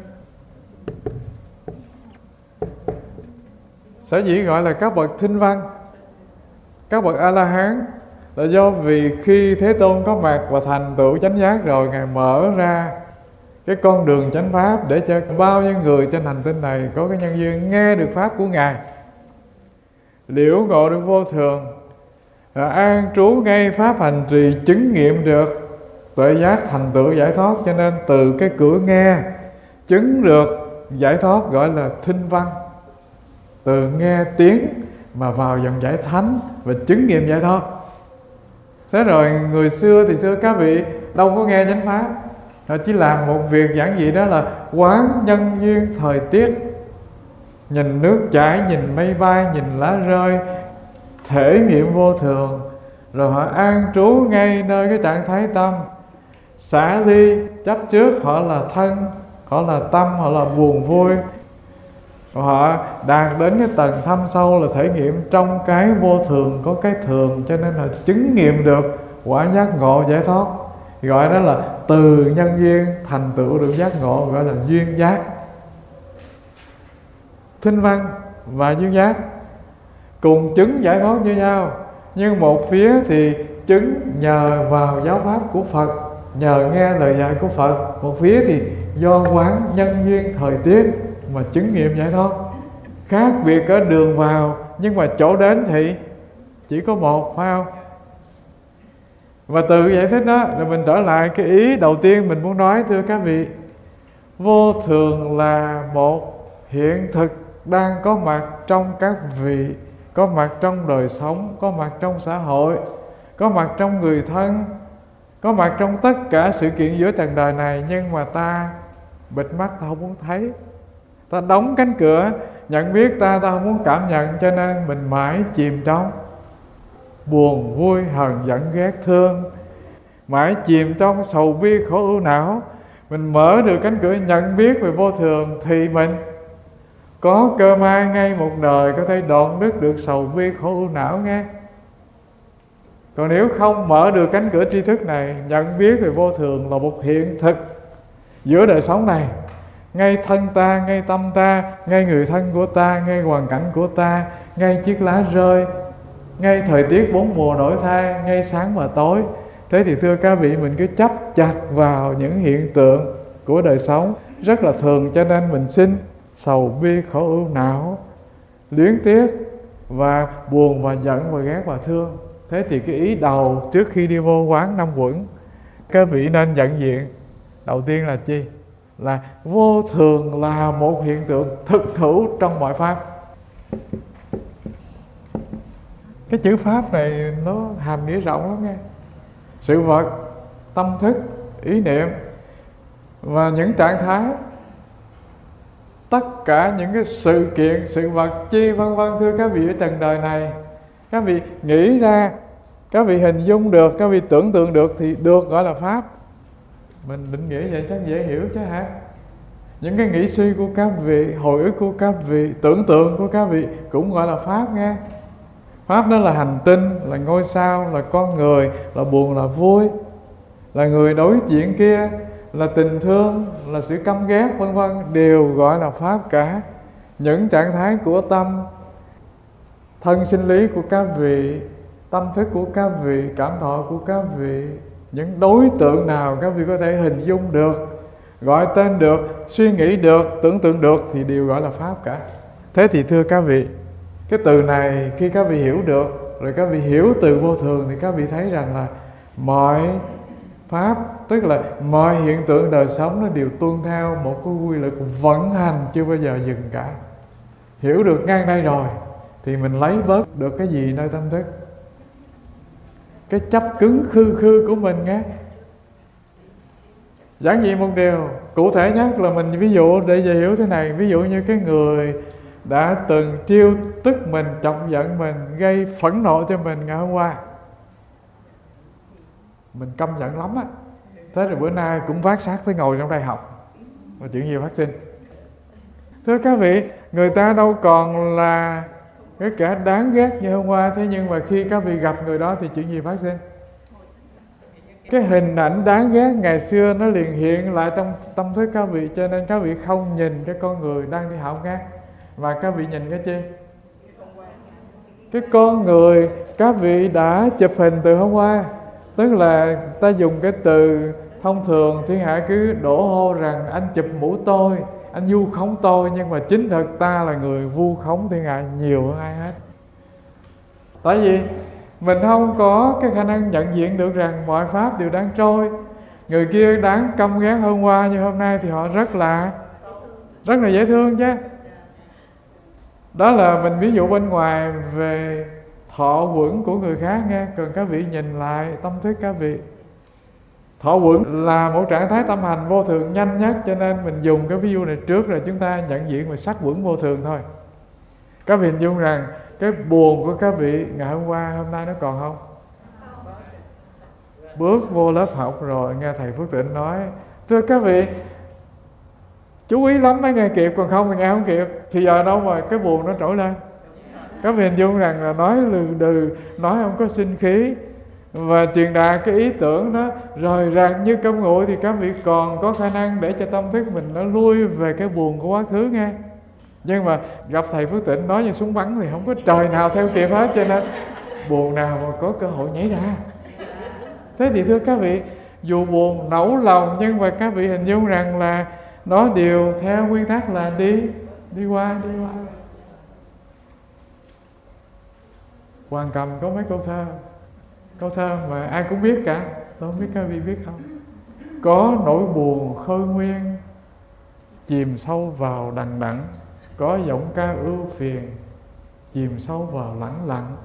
Sở dĩ gọi là các bậc thinh văn, các bậc A-la-hán là do vì khi Thế Tôn có mặt và thành tựu chánh giác rồi, Ngài mở ra cái con đường chánh pháp để cho bao nhiêu người trên hành tinh này có cái nhân duyên nghe được pháp của Ngài, liễu ngộ được vô thường, an trú ngay pháp hành trì, chứng nghiệm được tuệ giác thành tựu giải thoát. Cho nên từ cái cửa nghe chứng được giải thoát gọi là thinh văn. Từ nghe tiếng mà vào dòng giải thánh và chứng nghiệm giải thoát. Thế rồi người xưa thì thưa các vị đâu có nghe chánh pháp, họ chỉ làm một việc giản dị, đó là quán nhân duyên thời tiết, nhìn nước chảy, nhìn mây bay, nhìn lá rơi, thể nghiệm vô thường. Rồi họ an trú ngay nơi cái trạng thái tâm, xả ly chấp trước, họ là thân, họ là tâm, họ là buồn vui. Họ đạt đến cái tầng thâm sâu là thể nghiệm trong cái vô thường có cái thường, cho nên là chứng nghiệm được quả giác ngộ giải thoát. Gọi đó là từ nhân duyên thành tựu được giác ngộ, gọi là duyên giác. Thinh văn và duyên giác cùng chứng giải thoát như nhau, nhưng một phía thì chứng nhờ vào giáo pháp của Phật, nhờ nghe lời dạy của Phật. Một phía thì do quán nhân duyên thời tiết mà chứng nghiệm giải thoát. Khác biệt ở đường vào, nhưng mà chỗ đến thì chỉ có một, phải không? Và từ giải thích đó rồi mình trở lại cái ý đầu tiên mình muốn nói, thưa các vị. Vô thường là một hiện thực đang có mặt trong các vị, có mặt trong đời sống, có mặt trong xã hội, có mặt trong người thân, có mặt trong tất cả sự kiện giữa trần đời này. Nhưng mà ta bịt mắt, ta không muốn thấy, ta đóng cánh cửa nhận biết, ta không muốn cảm nhận. Cho nên mình mãi chìm trong buồn vui hờn giận ghét thương, mãi chìm trong sầu bi khổ ưu não. Mình mở được cánh cửa nhận biết về vô thường thì mình có cơ may ngay một đời có thể đoạn đứt được sầu bi khổ ưu não nghe. Còn nếu không mở được cánh cửa tri thức này, nhận biết về vô thường là một hiện thực giữa đời sống này, ngay thân ta, ngay tâm ta, ngay người thân của ta, ngay hoàn cảnh của ta, ngay chiếc lá rơi, ngay thời tiết bốn mùa đổi thay, ngay sáng và tối. Thế thì thưa các vị, mình cứ chấp chặt vào những hiện tượng của đời sống rất là thường, cho nên mình sinh sầu bi khổ ưu não, luyến tiếc và buồn và giận và ghét và thương. Thế thì cái ý đầu trước khi đi vô quán năm quẩn, các vị nên nhận diện đầu tiên là chi? Là vô thường là một hiện tượng thực hữu trong mọi pháp. Cái chữ pháp này nó hàm nghĩa rộng lắm nghe. Sự vật, tâm thức, ý niệm và những trạng thái, tất cả những cái sự kiện, sự vật chi vân vân, thưa các vị, ở trần đời này, các vị nghĩ ra, các vị hình dung được, các vị tưởng tượng được thì được gọi là pháp. Mình định nghĩa vậy chắc dễ hiểu chứ hả? Những cái nghĩ suy của các vị, hồi ức của các vị, tưởng tượng của các vị cũng gọi là pháp nghe. Pháp đó là hành tinh, là ngôi sao, là con người, là buồn, là vui, là người đối diện kia, là tình thương, là sự căm ghét vân vân, đều gọi là pháp cả. Những trạng thái của tâm, thân sinh lý của các vị, tâm thức của các vị, cảm thọ của các vị, những đối tượng nào các vị có thể hình dung được, gọi tên được, suy nghĩ được, tưởng tượng được thì đều gọi là pháp cả. Thế thì thưa các vị, cái từ này khi các vị hiểu được, rồi các vị hiểu từ vô thường, thì các vị thấy rằng là mọi pháp, tức là mọi hiện tượng đời sống nó đều tuân theo một cái quy luật vận hành chưa bao giờ dừng cả. Hiểu được ngang đây rồi thì mình lấy bớt được cái gì nơi tâm thức, cái chấp cứng khư khư của mình nghe. Giản dị một điều, cụ thể nhất là mình ví dụ để dễ hiểu thế này. Ví dụ như cái người đã từng trêu tức mình, chọc giận mình, gây phẫn nộ cho mình ngày hôm qua, mình căm giận lắm á. Thế rồi bữa nay cũng vác xác tới ngồi trong đây học, mà chuyện gì phát sinh? Thưa các vị, người ta đâu còn là cái kẻ đáng ghét như hôm qua. Thế nhưng mà khi các vị gặp người đó thì chuyện gì phát sinh? Cái hình ảnh đáng ghét ngày xưa nó liền hiện lại trong tâm thức các vị. Cho nên các vị không nhìn cái con người đang đi học nghe, mà các vị nhìn cái chi? Cái con người các vị đã chụp hình từ hôm qua. Tức là ta dùng cái từ thông thường thiên hạ cứ đổ hô rằng anh chụp mũ tôi, anh vu khống tôi. Nhưng mà chính thực ta là người vu khống thiên hạ nhiều hơn ai hết. Tại vì mình không có cái khả năng nhận diện được rằng mọi pháp đều đang trôi. Người kia đáng căm ghét hôm qua như hôm nay thì họ rất là dễ thương chứ. Đó là mình ví dụ bên ngoài về thọ quẩn của người khác nghe. Cần các vị nhìn lại tâm thức các vị. Thọ quẩn là một trạng thái tâm hành vô thường nhanh nhất. Cho nên mình dùng cái ví dụ này trước rồi chúng ta nhận diện về sắc quẩn vô thường thôi. Các vị hình dung rằng cái buồn của các vị ngày hôm qua, hôm nay nó còn không? Bước vô lớp học rồi nghe thầy Phước Tịnh nói, thưa các vị, chú ý lắm mới nghe kịp, còn không thì nghe không kịp. Thì giờ đâu mà cái buồn nó trỗi lên. Các vị hình dung rằng là nói lừ đừ, nói không có sinh khí, và truyền đạt cái ý tưởng đó rời rạc như cơm nguội, thì các vị còn có khả năng để cho tâm thức mình nó lui về cái buồn của quá khứ nghe. Nhưng mà gặp thầy Phước Tịnh nói như súng bắn thì không có trời nào theo kịp hết. Cho nên buồn nào mà có cơ hội nhảy ra. Thế thì thưa các vị, dù buồn nẫu lòng, nhưng mà các vị hình dung rằng là nó đều theo nguyên tắc là đi qua. Hoàng Cầm có mấy câu thơ mà ai cũng biết cả. Tôi không biết các vị biết không? Có nỗi buồn khơi nguyên, chìm sâu vào đằng đẵng. Có giọng ca ưu phiền, chìm sâu vào lẳng lặng.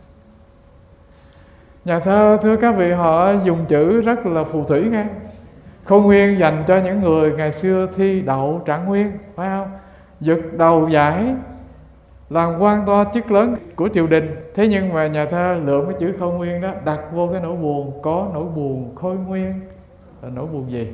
Nhà thơ thưa các vị, họ dùng chữ rất là phù thủy nghe. Khôi nguyên dành cho những người ngày xưa thi đậu trạng nguyên, phải không? Giật đầu giải, làm quan to chức lớn của triều đình. Thế nhưng mà nhà thơ lượm cái chữ khôi nguyên đó đặt vô cái nỗi buồn. Có nỗi buồn khôi nguyên là nỗi buồn gì?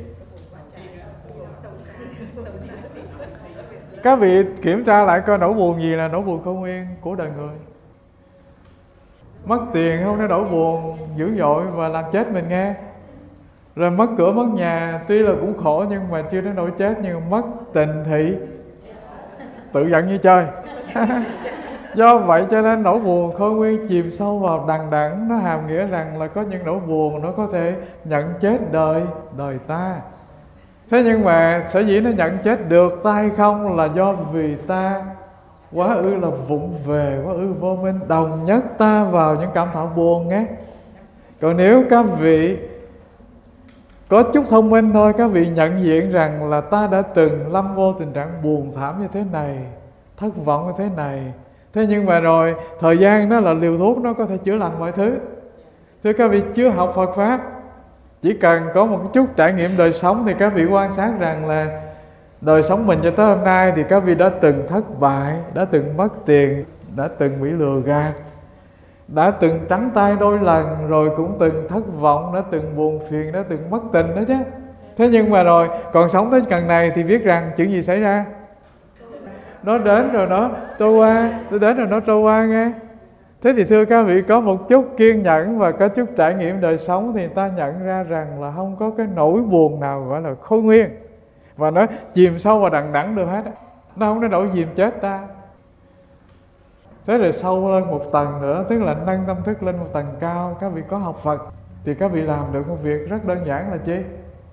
Các vị kiểm tra lại coi nỗi buồn gì là nỗi buồn khôi nguyên của đời người. Mất tiền không nó nỗi buồn dữ dội và làm chết mình nghe. Rồi mất cửa mất nhà, tuy là cũng khổ nhưng mà chưa đến nỗi chết. Nhưng mất tình thì tự giận như chơi. Do vậy cho nên nỗi buồn khôi nguyên chìm sâu vào đằng đẵng. Nó hàm nghĩa rằng là có những nỗi buồn nó có thể nhận chết đời ta. Thế nhưng mà sở dĩ nó nhận chết được ta hay không là do vì ta quá ư là vụng về, quá ư vô minh, đồng nhất ta vào những cảm thọ buồn nghe. Còn nếu các vị có chút thông minh thôi, các vị nhận diện rằng là ta đã từng lâm vô tình trạng buồn thảm như thế này, thất vọng như thế này. Thế nhưng mà rồi thời gian đó là liều thuốc, nó có thể chữa lành mọi thứ. Thưa các vị, chưa học Phật Pháp, chỉ cần có một chút trải nghiệm đời sống thì các vị quan sát rằng là đời sống mình cho tới hôm nay thì các vị đã từng thất bại, đã từng mất tiền, đã từng bị lừa gạt, đã từng trắng tay đôi lần, rồi cũng từng thất vọng, đã từng buồn phiền, đã từng mất tình đó chứ. Thế nhưng mà rồi còn sống tới gần này thì biết rằng chuyện gì xảy ra? Nó đến rồi nó trôi qua, nó đến rồi nó trôi qua nghe. Thế thì thưa các vị, có một chút kiên nhẫn và có chút trải nghiệm đời sống thì ta nhận ra rằng là không có cái nỗi buồn nào gọi là khôi nguyên và nó chìm sâu vào đằng đẵng được hết. Nó không có nỗi chìm chết ta. Thế rồi sâu lên một tầng nữa, tức là nâng tâm thức lên một tầng cao. Các vị có học Phật thì các vị làm được một việc rất đơn giản là chi?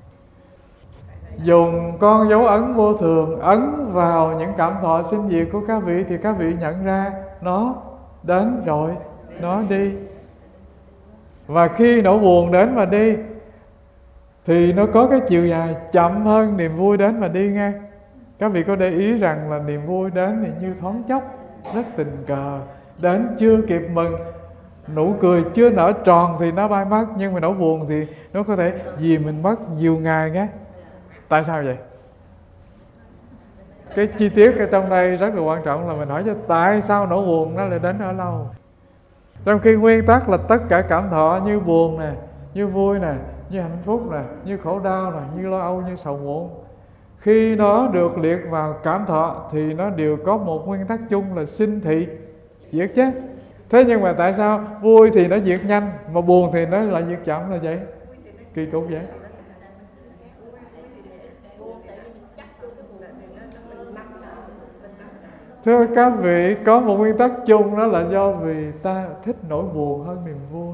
Dùng con dấu ấn vô thường ấn vào những cảm thọ sinh diệt của các vị thì các vị nhận ra nó đến rồi, nó đi. Và khi nỗi buồn đến và đi thì nó có cái chiều dài chậm hơn niềm vui đến và đi nghe. Các vị có để ý rằng là niềm vui đến thì như thoáng chốc, rất tình cờ, đến chưa kịp mừng, nụ cười chưa nở tròn thì nó bay mất. Nhưng mà nỗi buồn thì nó có thể vì mình mất nhiều ngày nghe. Tại sao vậy? Cái chi tiết ở trong đây rất là quan trọng, là mình hỏi cho tại sao nỗi buồn nó lại đến ở lâu. Trong khi nguyên tắc là tất cả cảm thọ như buồn nè, như vui nè, như hạnh phúc nè, như khổ đau nè, như lo âu, như sầu muộn, khi nó được liệt vào cảm thọ thì nó đều có một nguyên tắc chung là sinh thị, diệt chứ. Thế nhưng mà tại sao vui thì nó diệt nhanh, mà buồn thì nó lại diệt chậm là vậy? Kỳ cục vậy. Thưa các vị, có một nguyên tắc chung, đó là do vì ta thích nỗi buồn hơn niềm vui.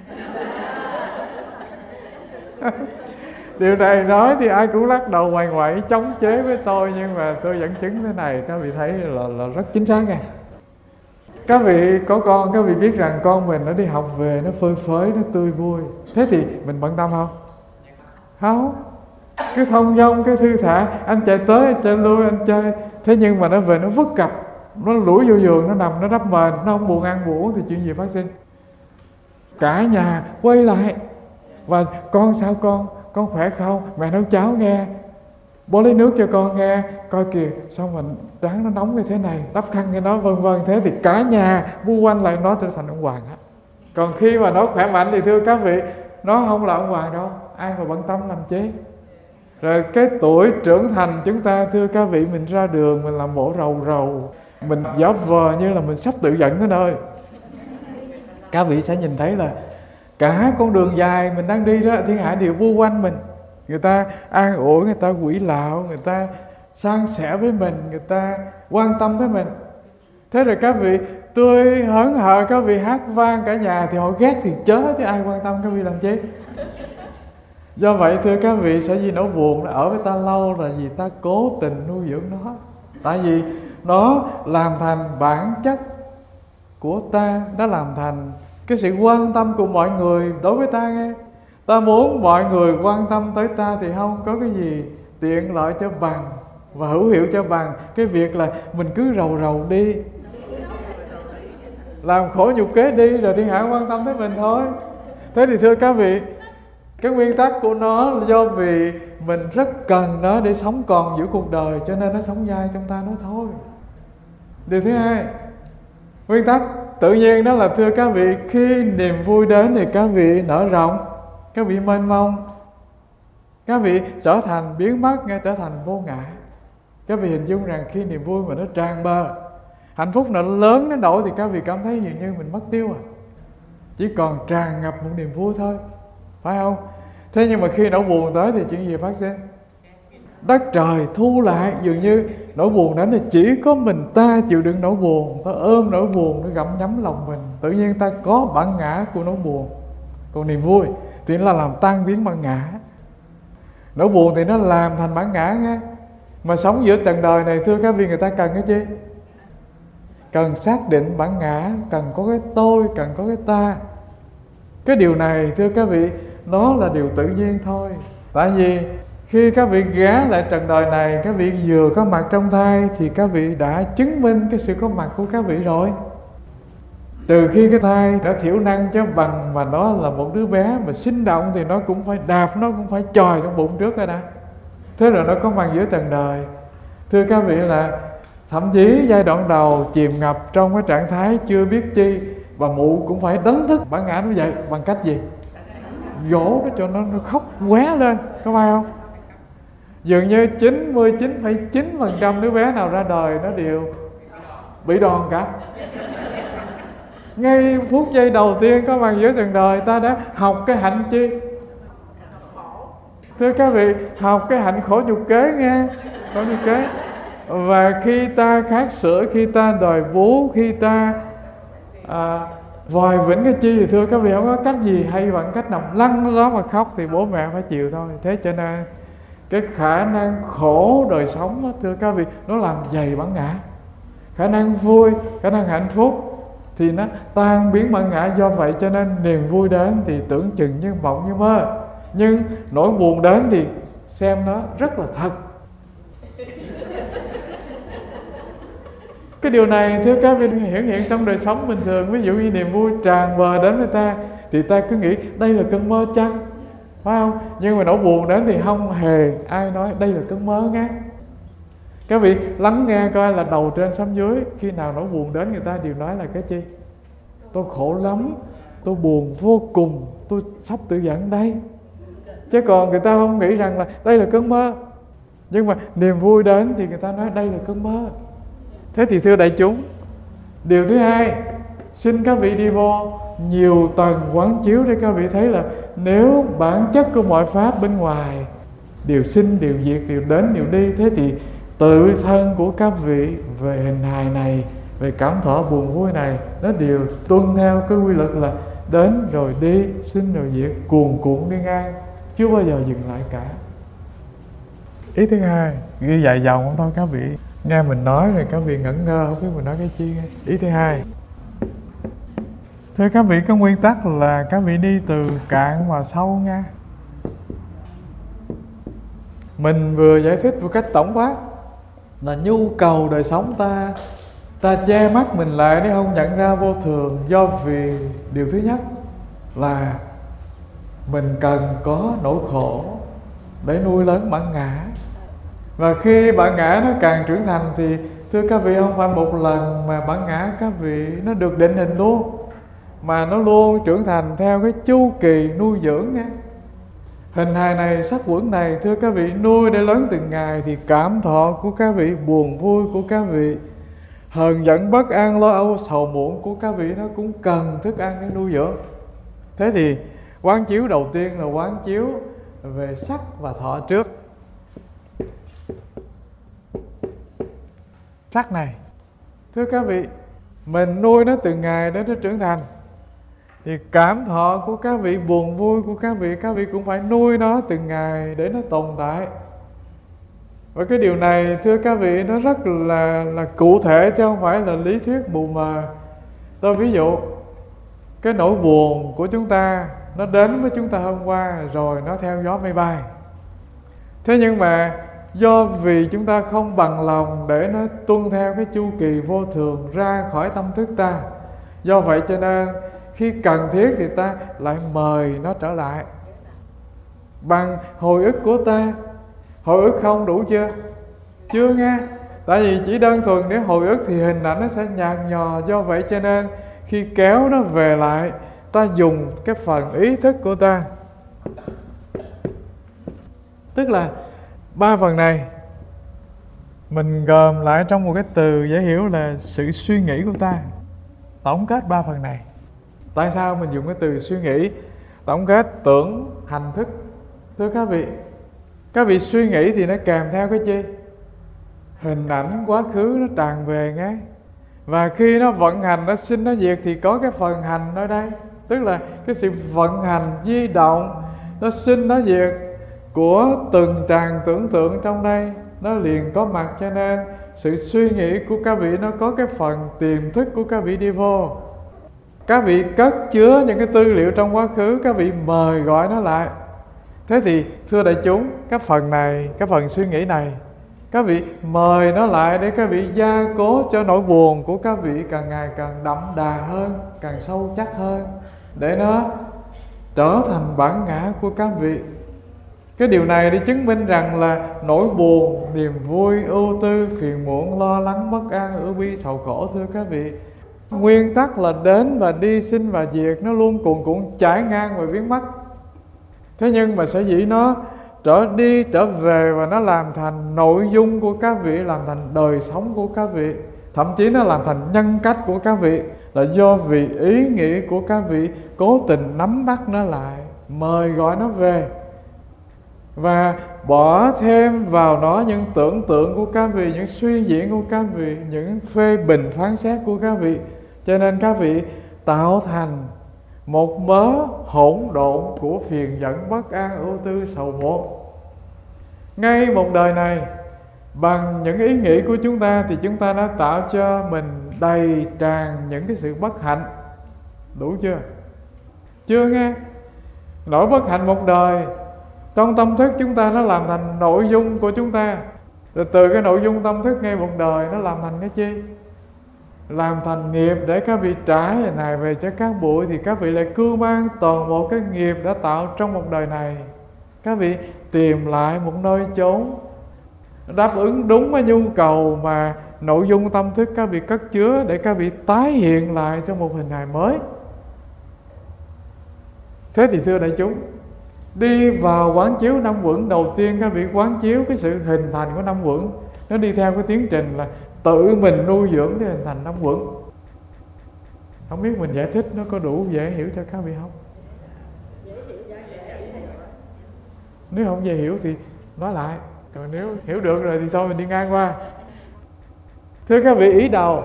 Điều này nói thì ai cũng lắc đầu ngoài ngoại chống chế với tôi, nhưng mà tôi dẫn chứng thế này, các vị thấy là rất chính xác nha. Các vị có con, các vị biết rằng con mình nó đi học về, nó phơi phới, nó tươi vui. Thế thì mình bận tâm không? Không. Cứ thông dong, cứ thư thả, anh chạy tới, anh chạy lui, anh chơi. Thế nhưng mà nó về nó vứt cặp, nó lủi vô giường, nó nằm, nó đắp mền, nó không buồn ăn buồn uống thì chuyện gì phát sinh? Cả nhà quay lại. Và con sao con khỏe không? Mẹ nấu cháo nghe, bố lấy nước cho con nghe, coi kìa sao mình trán nó nóng như thế này, đắp khăn cho nó, vân vân. Thế thì cả nhà bu quanh lại nó trở thành ông hoàng á. Còn khi mà nó khỏe mạnh thì thưa các vị, nó không là ông hoàng đâu, ai mà bận tâm làm chế. Rồi cái tuổi trưởng thành chúng ta, thưa các vị, mình ra đường mình làm bộ rầu rầu, mình giả vờ như là mình sắp tự giận tới nơi. Các vị sẽ nhìn thấy là cả con đường dài mình đang đi đó, thiên hạ đều bu quanh mình. Người ta an ủi, người ta quỷ lạo, người ta san sẻ với mình, người ta quan tâm tới mình. Thế rồi các vị tươi hớn hở, các vị hát vang cả nhà, thì họ ghét thì chớ, chứ ai quan tâm các vị làm chi. Do vậy thưa các vị, sẽ vì nỗi buồn nó ở với ta lâu là vì ta cố tình nuôi dưỡng nó. Tại vì nó làm thành bản chất của ta, nó làm thành cái sự quan tâm của mọi người đối với ta nghe. Ta muốn mọi người quan tâm tới ta thì không có cái gì tiện lợi cho bằng và hữu hiệu cho bằng cái việc là mình cứ rầu rầu đi, làm khổ nhục kế đi, rồi thiên hạ quan tâm tới mình thôi. Thế thì thưa các vị, cái nguyên tắc của nó là do vì mình rất cần nó để sống còn giữa cuộc đời, cho nên nó sống dai trong ta nó thôi. Điều thứ hai, nguyên tắc tự nhiên đó là thưa các vị, khi niềm vui đến thì các vị nở rộng, các vị mênh mông, các vị trở thành biến mất, nghe trở thành vô ngã. Các vị hình dung rằng khi niềm vui mà nó tràn bờ, hạnh phúc nó lớn đến nỗi thì các vị cảm thấy dường như mình mất tiêu à, chỉ còn tràn ngập một niềm vui thôi, phải không? Thế nhưng mà khi nỗi buồn tới thì chuyện gì phát sinh? Đất trời thu lại, dường như nỗi buồn đến thì chỉ có mình ta chịu đựng nỗi buồn, ta ôm nỗi buồn, nó gặm nhấm lòng mình. Tự nhiên ta có bản ngã của nỗi buồn. Còn niềm vui thì nó là làm tan biến bản ngã. Nỗi buồn thì nó làm thành bản ngã nghe. Mà sống giữa trần đời này thưa các vị, người ta cần cái gì? Cần xác định bản ngã, cần có cái tôi, cần có cái ta. Cái điều này thưa các vị, nó là điều tự nhiên thôi. Tại vì khi các vị ghé lại trần đời này, các vị vừa có mặt trong thai thì các vị đã chứng minh cái sự có mặt của các vị rồi. Từ khi cái thai đã thiểu năng chứ bằng, mà nó là một đứa bé mà sinh động thì nó cũng phải đạp, nó cũng phải chòi trong bụng trước rồi đã. Thế rồi nó có mặt giữa trần đời. Thưa các vị, là thậm chí giai đoạn đầu chìm ngập trong cái trạng thái chưa biết chi, bà mụ cũng phải đánh thức bản ngã nó vậy. Bằng cách gì? Dỗ nó cho nó khóc qué lên, có phải không? Dường như 99,9% đứa bé nào ra đời nó đều bị đòn cả. Ngay phút giây đầu tiên có mặt giữa trần đời, ta đã học cái hạnh chi? Thưa các vị, học cái hạnh khổ nhục kế nghe, khổ nhục kế. Và khi ta khát sữa, khi ta đòi bú, khi ta vòi vĩnh cái chi thì thưa các vị, không có cách gì hay bằng cách nằm lăn đó mà khóc thì bố mẹ phải chịu thôi. Thế cho nên cái khả năng khổ đời sống đó, thưa các vị, nó làm dày bản ngã. Khả năng vui, khả năng hạnh phúc thì nó tan biến bản ngã. Do vậy cho nên niềm vui đến thì tưởng chừng như mộng như mơ, nhưng nỗi buồn đến thì xem nó rất là thật. Cái điều này thưa các vị hiển hiện trong đời sống bình thường. Ví dụ như niềm vui tràn bờ đến với ta thì ta cứ nghĩ đây là cơn mơ chăng, phải không? Nhưng mà nỗi buồn đến thì không hề ai nói đây là cơn mơ nghe. Các vị lắng nghe coi là đầu trên xóm dưới, khi nào nỗi buồn đến người ta đều nói là cái chi? Tôi khổ lắm, tôi buồn vô cùng, tôi sắp tự vẫn đây. Chứ còn người ta không nghĩ rằng là đây là cơn mơ. Nhưng mà niềm vui đến thì người ta nói đây là cơn mơ. Thế thì thưa đại chúng, điều thứ hai, xin các vị đi vô nhiều tầng quán chiếu để các vị thấy là nếu bản chất của mọi pháp bên ngoài đều sinh, đều diệt, đều đến, đều đi, thế thì tự thân của các vị về hình hài này, về cảm thọ buồn vui này, nó đều tuân theo cái quy luật là đến rồi đi, sinh rồi diệt, cuồn cuộn đi ngang, chưa bao giờ dừng lại cả. Ý thứ hai, ghi dài dòng không thôi các vị. Nghe mình nói rồi các vị ngẩn ngơ, không biết mình nói cái chi. Ý thứ hai, thưa các vị, có nguyên tắc là các vị đi từ cạn vào sâu nha. Mình vừa giải thích một cách tổng quát là nhu cầu đời sống ta che mắt mình lại để không nhận ra vô thường, do vì điều thứ nhất là mình cần có nỗi khổ để nuôi lớn bản ngã. Và khi bản ngã nó càng trưởng thành thì thưa các vị, không phải một lần mà bản ngã các vị nó được định hình luôn, mà nó luôn trưởng thành theo cái chu kỳ nuôi dưỡng nha. Hình hài này, sắc quẩn này, thưa các vị, nuôi để lớn từng ngày thì cảm thọ của các vị, buồn vui của các vị, hờn giận bất an lo âu sầu muộn của các vị, nó cũng cần thức ăn để nuôi dưỡng. Thế thì quán chiếu đầu tiên là quán chiếu về sắc và thọ trước. Sắc này, thưa các vị, mình nuôi nó từng ngày để nó trưởng thành, thì cảm thọ của các vị, buồn vui của các vị cũng phải nuôi nó từng ngày để nó tồn tại. Và cái điều này thưa các vị, nó rất là cụ thể chứ không phải là lý thuyết mù mờ. Tôi ví dụ, cái nỗi buồn của chúng ta nó đến với chúng ta hôm qua rồi nó theo gió mây bay. Thế nhưng mà do vì chúng ta không bằng lòng để nó tuân theo cái chu kỳ vô thường ra khỏi tâm thức ta, do vậy cho nên khi cần thiết thì ta lại mời nó trở lại bằng hồi ức của ta. Hồi ức không đủ chưa? Chưa nghe. Tại vì chỉ đơn thuần để hồi ức thì hình ảnh nó sẽ nhạt nhòa. Do vậy cho nên khi kéo nó về lại, ta dùng cái phần ý thức của ta, tức là ba phần này mình gồm lại trong một cái từ dễ hiểu là sự suy nghĩ của ta. Tổng kết ba phần này. Tại sao mình dùng cái từ suy nghĩ? Tổng kết tưởng, hành, thức. Thưa các vị suy nghĩ thì nó kèm theo cái chi? Hình ảnh quá khứ nó tràn về ngay. Và khi nó vận hành, nó sinh, nó diệt thì có cái phần hành ở đây. Tức là cái sự vận hành, di động, nó sinh, nó diệt của từng tràng tưởng tượng trong đây, nó liền có mặt. Cho nên sự suy nghĩ của các vị nó có cái phần tiềm thức của các vị đi vô. Các vị cất chứa những cái tư liệu trong quá khứ, các vị mời gọi nó lại. Thế thì thưa đại chúng, cái phần này, cái phần suy nghĩ này, các vị mời nó lại để các vị gia cố cho nỗi buồn của các vị càng ngày càng đậm đà hơn, càng sâu chắc hơn, để nó trở thành bản ngã của các vị. Cái điều này để chứng minh rằng là nỗi buồn, niềm vui, ưu tư, phiền muộn, lo lắng, bất an, ưu bi, sầu khổ, thưa các vị, nguyên tắc là đến và đi, sinh và diệt, nó luôn cuồn cuộn chảy ngang và biến mất. Thế nhưng mà sở dĩ nó trở đi trở về và nó làm thành nội dung của các vị, làm thành đời sống của các vị, thậm chí nó làm thành nhân cách của các vị, là do vì ý nghĩ của các vị cố tình nắm bắt nó lại, mời gọi nó về và bỏ thêm vào nó những tưởng tượng của các vị, những suy diễn của các vị, những phê bình phán xét của các vị. Cho nên các vị tạo thành một mớ hỗn độn của phiền giận, bất an, ưu tư, sầu muộn. Ngay một đời này, bằng những ý nghĩ của chúng ta thì chúng ta đã tạo cho mình đầy tràn những cái sự bất hạnh. Đủ chưa? Chưa nghe? Nỗi bất hạnh một đời trong tâm thức chúng ta nó làm thành nội dung của chúng ta. Rồi từ cái nội dung tâm thức ngay một đời nó làm thành cái chi? Làm thành nghiệp để các vị trả về này về cho các bụi, thì các vị lại cưu mang toàn bộ cái nghiệp đã tạo trong một đời này Các vị tìm lại một nơi chốn đáp ứng đúng cái nhu cầu mà nội dung tâm thức các vị cất chứa, để các vị tái hiện lại cho một hình hài mới. Thế thì thưa đại chúng, đi vào quán chiếu năm uẩn, đầu tiên các vị quán chiếu cái sự hình thành của năm uẩn. Nó đi theo cái tiến trình là tự mình nuôi dưỡng để hình thành năm uẩn. Không biết mình giải thích nó có đủ dễ hiểu cho các vị không? Nếu không dễ hiểu thì nói lại, còn nếu hiểu được rồi thì thôi mình đi ngang qua. Thưa các vị, ý đầu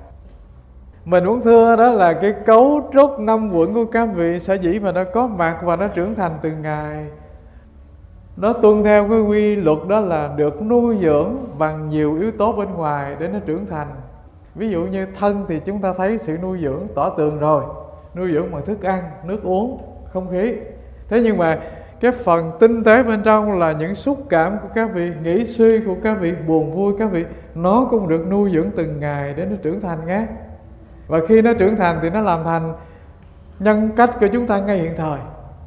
mình muốn thưa đó là cái cấu trúc năm uẩn của các vị sở dĩ mà nó có mặt và nó trưởng thành từng ngày. Nó tuân theo cái quy luật đó là được nuôi dưỡng bằng nhiều yếu tố bên ngoài để nó trưởng thành. Ví dụ như thân thì chúng ta thấy sự nuôi dưỡng tỏ tường rồi, nuôi dưỡng bằng thức ăn, nước uống, không khí. Thế nhưng mà cái phần tinh tế bên trong là những xúc cảm của các vị, nghĩ suy của các vị, buồn vui các vị, nó cũng được nuôi dưỡng từng ngày để nó trưởng thành nhé. Và khi nó trưởng thành thì nó làm thành nhân cách của chúng ta ngay hiện thời.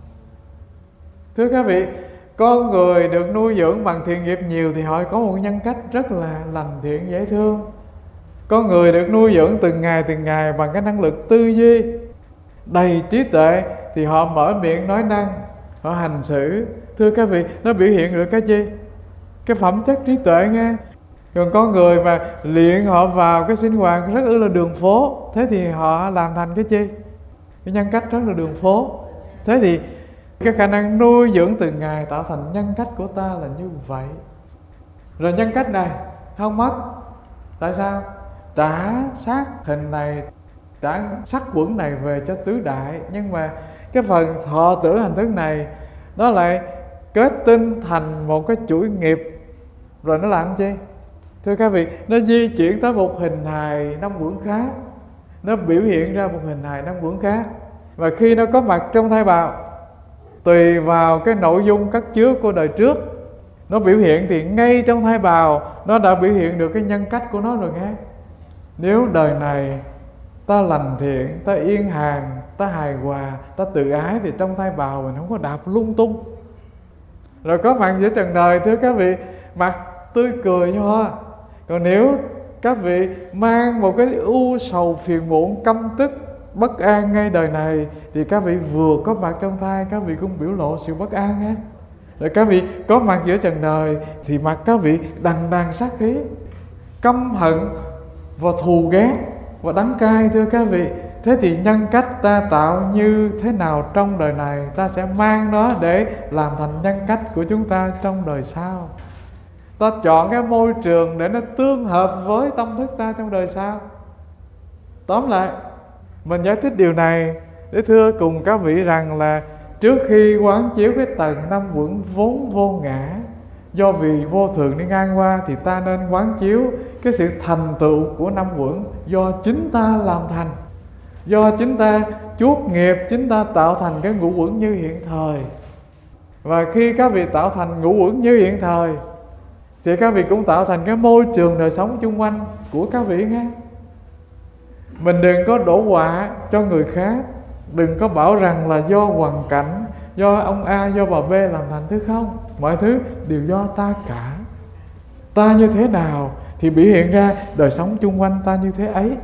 Thưa các vị, con người được nuôi dưỡng bằng thiện nghiệp nhiều thì họ có một nhân cách rất là lành thiện, dễ thương. Con người được nuôi dưỡng từng ngày bằng cái năng lực tư duy đầy trí tuệ thì họ mở miệng nói năng, họ hành xử. Thưa các vị, nó biểu hiện được cái gì? Cái phẩm chất trí tuệ nghe. Còn con người mà luyện họ vào cái sinh hoạt rất là đường phố, thế thì họ làm thành cái gì? Cái nhân cách rất là đường phố. Thế thì cái khả năng nuôi dưỡng từng ngày tạo thành nhân cách của ta là như vậy. Rồi nhân cách này không mất. Tại sao? Trả xác hình này, trả sắc quẩn này về cho tứ đại. Nhưng mà cái phần thọ tưởng hành thức này nó lại kết tinh thành một cái chuỗi nghiệp. Rồi nó làm chi? Thưa các vị, nó di chuyển tới một hình hài năm uẩn khác, nó biểu hiện ra một hình hài năm uẩn khác. Và khi nó có mặt trong thai bào, tùy vào cái nội dung cất chứa của đời trước, nó biểu hiện thì ngay trong thai bào nó đã biểu hiện được cái nhân cách của nó rồi nghe. Nếu đời này ta lành thiện, ta yên hàng, ta hài hòa, ta tự ái thì trong thai bào mình không có đạp lung tung. Rồi có mặt giữa trần đời, thưa các vị, mặt tươi cười nho. Còn nếu các vị mang một cái u sầu phiền muộn, căm tức, bất an ngay đời này thì các vị vừa có mặt trong thai các vị cũng biểu lộ sự bất an á. Rồi các vị có mặt giữa trần đời thì mặt các vị đằng đằng sát khí, căm hận và thù ghét và đắng cay. Thưa các vị, thế thì nhân cách ta tạo như thế nào trong đời này, ta sẽ mang nó để làm thành nhân cách của chúng ta trong đời sau. Ta chọn cái môi trường để nó tương hợp với tâm thức ta trong đời sau. Tóm lại, mình giải thích điều này để thưa cùng các vị rằng là trước khi quán chiếu cái tầng năm uẩn vốn vô ngã, do vì vô thường đi ngang qua, thì ta nên quán chiếu cái sự thành tựu của năm uẩn do chính ta làm thành, do chính ta chuốc nghiệp, chính ta tạo thành cái ngũ uẩn như hiện thời. Và khi các vị tạo thành ngũ uẩn như hiện thời thì các vị cũng tạo thành cái môi trường đời sống chung quanh của các vị nghe. Mình đừng có đổ họa cho người khác, đừng có bảo rằng là do hoàn cảnh, do ông A, do bà B làm thành, thứ không. Mọi thứ đều do ta cả. Ta như thế nào thì biểu hiện ra đời sống chung quanh ta như thế ấy.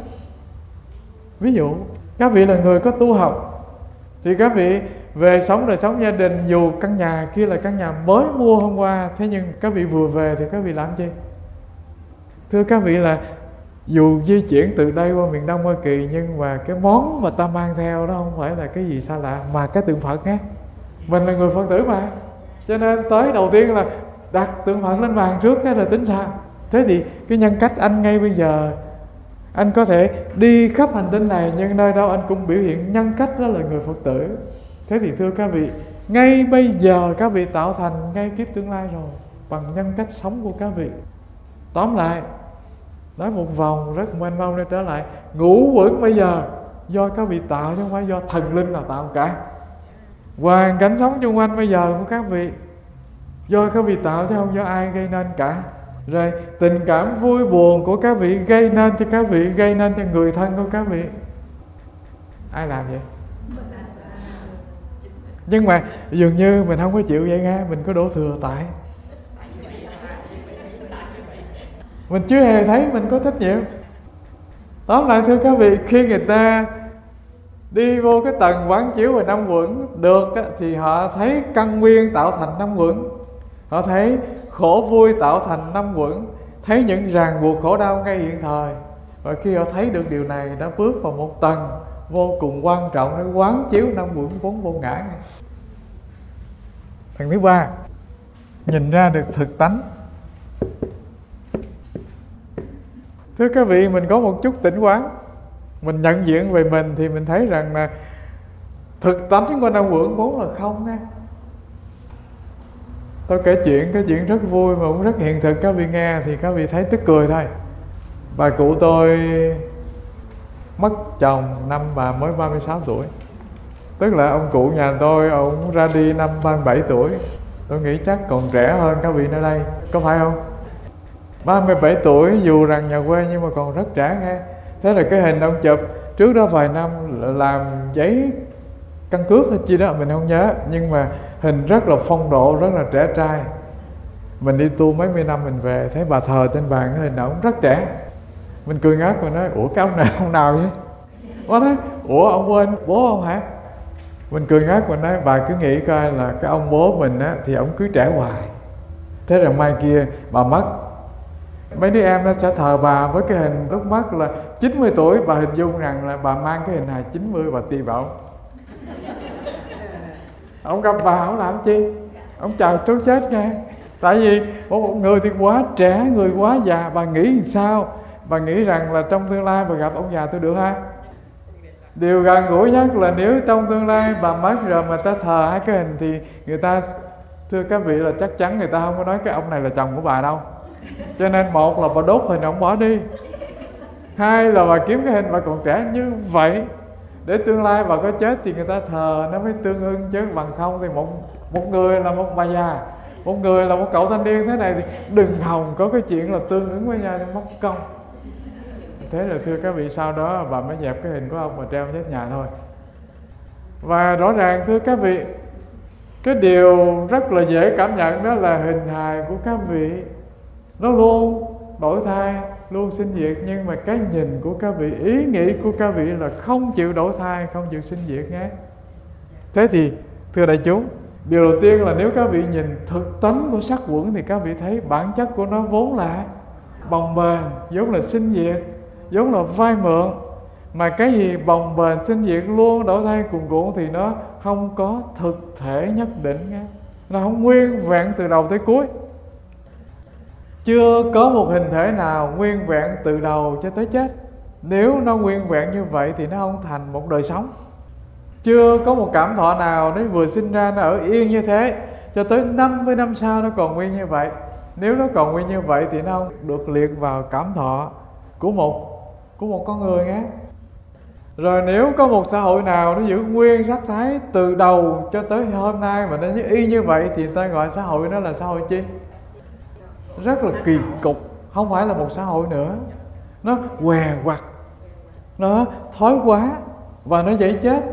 Ví dụ các vị là người có tu học thì các vị về sống đời sống gia đình, dù căn nhà kia là căn nhà mới mua hôm qua, thế nhưng các vị vừa về thì các vị làm gì? Thưa các vị, là dù di chuyển từ đây qua miền Đông Hoa Kỳ, nhưng mà cái món mà ta mang theo đó không phải là cái gì xa lạ, mà cái tượng Phật nghe. Mình là người Phật tử mà, cho nên tới đầu tiên là đặt tượng Phật lên bàn trước cái rồi tính sao. Thế thì cái nhân cách anh ngay bây giờ, anh có thể đi khắp hành tinh này, nhưng nơi đâu anh cũng biểu hiện nhân cách đó là người Phật tử. Thế thì thưa các vị, ngay bây giờ các vị tạo thành ngay kiếp tương lai rồi, bằng nhân cách sống của các vị. Tóm lại, nói một vòng rất mênh mông để trở lại, ngũ uẩn bây giờ do các vị tạo chứ không phải do thần linh nào tạo cả. Hoàn cảnh sống xung quanh bây giờ của các vị do các vị tạo chứ không do ai gây nên cả. Rồi tình cảm vui buồn của các vị gây nên cho các vị, gây nên cho người thân của các vị. Ai làm vậy? Nhưng mà dường như mình không có chịu vậy nghe, mình có đổ thừa tại mình chưa hề thấy mình có trách nhiệm. Tóm lại thưa các vị, khi người ta đi vô cái tầng quán chiếu về năm uẩn được á, thì họ thấy căn nguyên tạo thành năm uẩn, họ thấy khổ vui tạo thành năm uẩn, thấy những ràng buộc khổ đau ngay hiện thời. Và khi họ thấy được điều này, đã bước vào một tầng vô cùng quan trọng để quán chiếu năm uẩn vốn vô ngã. Tầng thứ ba, nhìn ra được thực tánh. Thưa các vị, mình có một chút tỉnh quán, mình nhận diện về mình thì mình thấy rằng là thực tánh của năm uẩn vốn là không nghe. Tôi kể cái chuyện rất vui mà cũng rất hiện thực, các vị nghe thì các vị thấy tức cười thôi. Bà cụ tôi mất chồng năm bà mới 36 tuổi. Tức là ông cụ nhà tôi, ông ra đi năm 37 tuổi. Tôi nghĩ chắc còn trẻ hơn các vị nơi đây, có phải không? 37 tuổi dù rằng nhà quê nhưng mà còn rất trẻ nghe. Thế là cái hình ông chụp trước đó vài năm làm giấy căn cước hay chi đó mình không nhớ, nhưng mà hình rất là phong độ, rất là trẻ trai. Mình đi tu mấy mươi năm mình về thấy bà thờ trên bàn cái hình ông rất trẻ. Mình cười ngất và nói ủa cái ông này ông nào vậy? Bà nói ủa ông quên bố ông hả? Mình cười ngất và nói bà cứ nghĩ coi là cái ông bố mình á thì ông cứ trẻ hoài. Thế rồi mai kia bà mất, mấy đứa em nó sẽ thờ bà với cái hình lúc mất là 90 tuổi. Bà hình dung rằng là bà mang cái hình hài 90 bà tì bảo ông gặp bà ông làm chi, ông chào trốn chết nghe. Tại vì một người thì quá trẻ, người quá già. Bà nghĩ làm sao? Bà nghĩ rằng là trong tương lai bà gặp ông già tôi được ha? Điều gần gũi nhất là nếu trong tương lai bà mất rồi mà ta thờ hai cái hình thì người ta, thưa các vị, là chắc chắn người ta không có nói cái ông này là chồng của bà đâu. Cho nên một là bà đốt hình ông bỏ đi, hai là bà kiếm cái hình bà còn trẻ như vậy để tương lai bà có chết thì người ta thờ nó mới tương ưng, chứ bằng không thì một người là một bà già, một người là một cậu thanh niên thế này thì đừng hòng có cái chuyện là tương ứng với nhau, mất công. Thế là thưa các vị, sau đó bà mới dẹp cái hình của ông mà treo trên nhà thôi. Và rõ ràng thưa các vị, cái điều rất là dễ cảm nhận đó là hình hài của các vị nó luôn đổi thay, luôn sinh diệt. Nhưng mà cái nhìn của các vị, ý nghĩ của các vị là không chịu đổi thay, không chịu sinh diệt nhé. Thế thì thưa đại chúng, điều đầu tiên là nếu các vị nhìn thực tánh của sắc uẩn thì các vị thấy bản chất của nó vốn là bồng bềnh, vốn là sinh diệt, vốn là vay mượn. Mà cái gì bồng bềnh sinh diệt luôn đổi thay cuồn cuộn thì nó không có thực thể nhất định nghe. Nó không nguyên vẹn từ đầu tới cuối. Chưa có một hình thể nào nguyên vẹn từ đầu cho tới chết. Nếu nó nguyên vẹn như vậy thì nó không thành một đời sống. Chưa có một cảm thọ nào nó vừa sinh ra nó ở yên như thế cho tới 50 năm sau nó còn nguyên như vậy. Nếu nó còn nguyên như vậy thì nó không được liệt vào cảm thọ của một con người nghe. Rồi nếu có một xã hội nào nó giữ nguyên sắc thái từ đầu cho tới hôm nay mà nó y như vậy thì người ta gọi xã hội đó là xã hội chi? Rất là kỳ cục, không phải là một xã hội nữa. Nó què quặt, nó thói quá và nó dễ chết.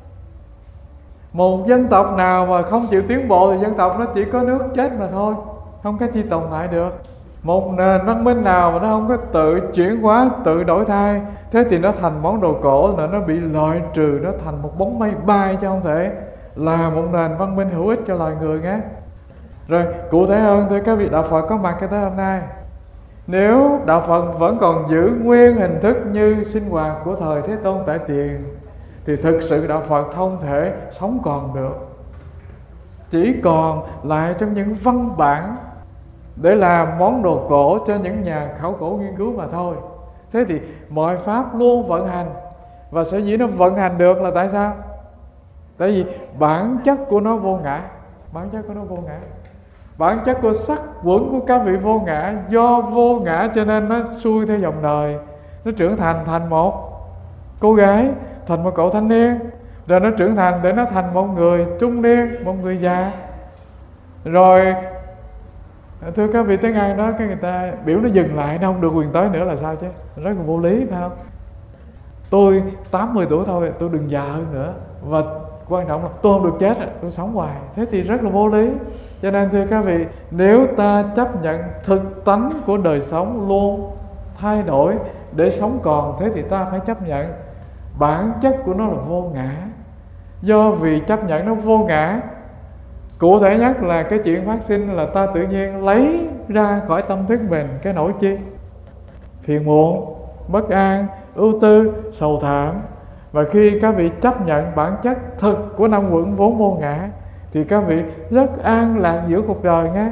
Một dân tộc nào mà không chịu tiến bộ thì dân tộc nó chỉ có nước chết mà thôi, không có chi tồn tại được. Một nền văn minh nào mà nó không có tự chuyển hóa, tự đổi thay, thế thì nó thành món đồ cổ, nó bị loại trừ, nó thành một bóng mây bay chứ không thể là một nền văn minh hữu ích cho loài người nhé. Rồi cụ thể hơn thưa các vị, đạo Phật có mặt cho tới hôm nay, nếu đạo Phật vẫn còn giữ nguyên hình thức như sinh hoạt của thời Thế Tôn Tại Tiền thì thực sự đạo Phật không thể sống còn được, chỉ còn lại trong những văn bản để làm món đồ cổ cho những nhà khảo cổ nghiên cứu mà thôi. Thế thì mọi pháp luôn vận hành, và sở dĩ nó vận hành được là tại sao? Tại vì bản chất của nó vô ngã. Bản chất của nó vô ngã. Bản chất của sắc uẩn của các vị vô ngã. Do vô ngã cho nên nó xuôi theo dòng đời, nó trưởng thành một cô gái, thành một cậu thanh niên, rồi nó trưởng thành để nó thành một người trung niên, một người già. Rồi thưa các vị, tới ngày đó cái người ta biểu nó dừng lại, nó không được quyền tới nữa là sao chứ? Rất là vô lý phải không? Tôi 80 tuổi thôi, tôi đừng già hơn nữa. Và quan trọng là tôi không được chết rồi, tôi sống hoài. Thế thì rất là vô lý. Cho nên thưa các vị, nếu ta chấp nhận thực tánh của đời sống luôn thay đổi để sống còn, thế thì ta phải chấp nhận bản chất của nó là vô ngã. Do vì chấp nhận nó vô ngã, cụ thể nhất là cái chuyện phát sinh là ta tự nhiên lấy ra khỏi tâm thức mình cái nỗi chi? Phiền muộn, bất an, ưu tư, sầu thảm. Và khi các vị chấp nhận bản chất thực của năm uẩn vốn vô ngã thì các vị rất an lạc giữa cuộc đời nghe.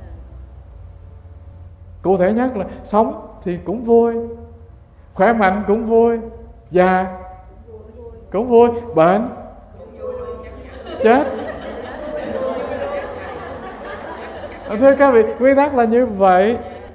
Cụ thể nhất là sống thì cũng vui, khỏe mạnh cũng vui, già cũng vui, bệnh, chết. Thưa các vị, nguyên tắc là như vậy.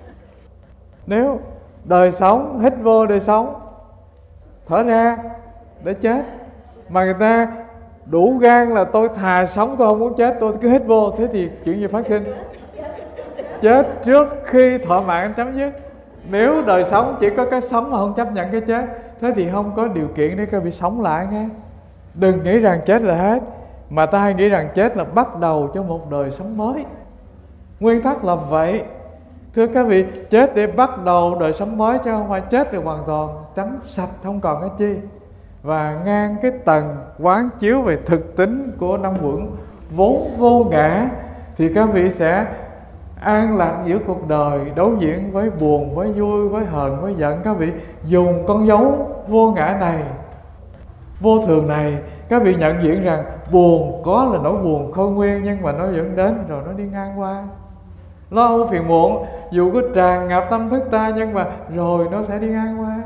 Nếu đời sống, hít vô đời sống, thở ra để chết, mà người ta đủ gan là tôi thà sống tôi không muốn chết, tôi cứ hít vô, thế thì chuyện gì phát sinh? Chết trước khi thọ mạng chấm dứt. Nếu đời sống chỉ có cái sống mà không chấp nhận cái chết, thế thì không có điều kiện để các vị sống lại nghe. Đừng nghĩ rằng chết là hết, mà ta hay nghĩ rằng chết là bắt đầu cho một đời sống mới. Nguyên tắc là vậy. Thưa các vị, chết để bắt đầu đời sống mới, chứ không phải chết rồi hoàn toàn trắng sạch không còn cái chi. Và ngang cái tầng quán chiếu về thực tính của năm uẩn vốn vô ngã thì các vị sẽ an lạc giữa cuộc đời, đối diện với buồn, với vui, với hờn, với giận. Các vị dùng con dấu vô ngã này, vô thường này, các vị nhận diện rằng buồn có là nỗi buồn khôi nguyên, nhưng mà nó vẫn đến rồi nó đi ngang qua. Lo âu phiền muộn dù có tràn ngập tâm thức ta, nhưng mà rồi nó sẽ đi ngang qua.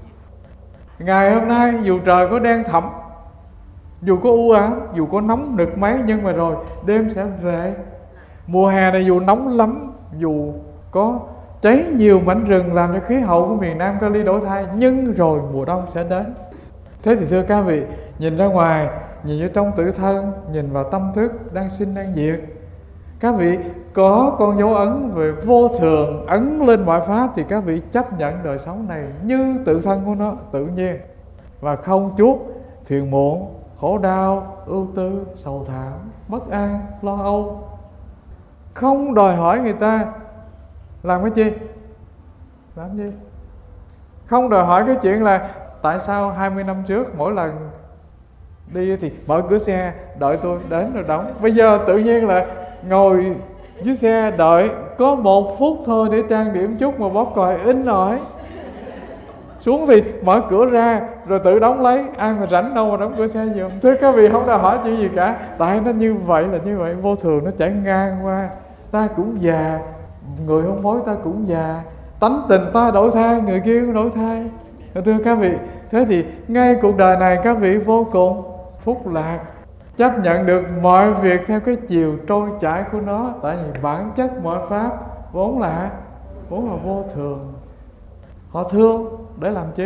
Ngày hôm nay dù trời có đen thẳm, dù có u ám, dù có nóng nực mấy, nhưng mà rồi đêm sẽ về. Mùa hè này dù nóng lắm, dù có cháy nhiều mảnh rừng làm cho khí hậu của miền Nam Cali đổi thay, nhưng rồi mùa đông sẽ đến. Thế thì thưa các vị, nhìn ra ngoài, nhìn vào trong tự thân, nhìn vào tâm thức đang sinh đang diệt, các vị có con dấu ấn về vô thường ấn lên mọi pháp, thì các vị chấp nhận đời sống này như tự thân của nó tự nhiên, và không chuốc phiền muộn, khổ đau, ưu tư, sầu thảm, bất an, lo âu. Không đòi hỏi người ta làm cái chi, làm gì. Không đòi hỏi cái chuyện là tại sao 20 năm trước mỗi lần đi thì mở cửa xe đợi tôi đến rồi đóng. Bây giờ tự nhiên là ngồi dưới xe đợi có 1 phút thôi để trang điểm chút mà bóp còi in rồi. Xuống thì mở cửa ra rồi tự đóng lấy, ai mà rảnh đâu mà đóng cửa xe giùm. Thưa các vị, không đòi hỏi chuyện gì cả, tại nó như vậy là như vậy, vô thường nó chảy ngang qua. Ta cũng già, người hôn phối ta cũng già, tánh tình ta đổi thay, người kia cũng đổi thay. Thưa các vị, thế thì ngay cuộc đời này các vị vô cùng phúc lạc, chấp nhận được mọi việc theo cái chiều trôi chảy của nó. Tại vì bản chất mọi pháp vốn là vô thường. Họ thương để làm chi?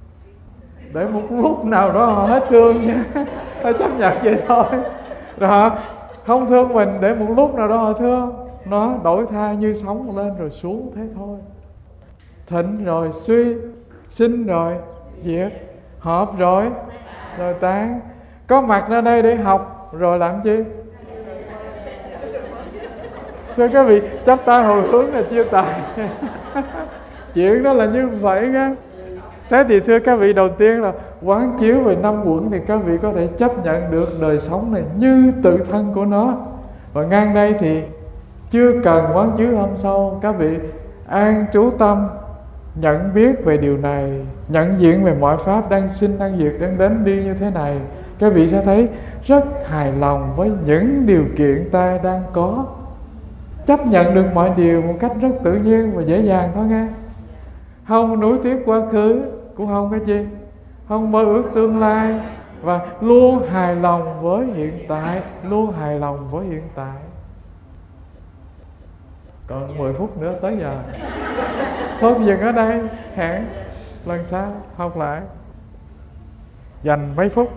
Để một lúc nào đó họ hết thương nha. Họ chấp nhận vậy thôi. Rồi họ không thương mình để một lúc nào đó họ thương. Nó đổi thay như sóng lên rồi xuống thế thôi. Thịnh rồi suy, sinh rồi diệt, hợp rồi tán. Có mặt ra đây để học rồi làm chi? Thưa các vị, chắp tay hồi hướng là chia tài. Chuyện đó là như vậy nha. Thế thì thưa các vị, đầu tiên là quán chiếu về năm uẩn thì các vị có thể chấp nhận được đời sống này như tự thân của nó. Và ngang đây thì chưa cần quán chiếu thâm sâu, các vị an trú tâm nhận biết về điều này, nhận diện về mọi pháp đang sinh đang diệt, đang đến đi như thế này. Các vị sẽ thấy rất hài lòng với những điều kiện ta đang có, chấp nhận được mọi điều một cách rất tự nhiên và dễ dàng thôi nghe. Không nuối tiếc quá khứ, cũng không cái gì, không mơ ước tương lai, và luôn hài lòng với hiện tại, luôn hài lòng với hiện tại. Còn 10 phút nữa tới giờ. Thôi dừng ở đây, hẹn lần sau học lại. Dành mấy phút.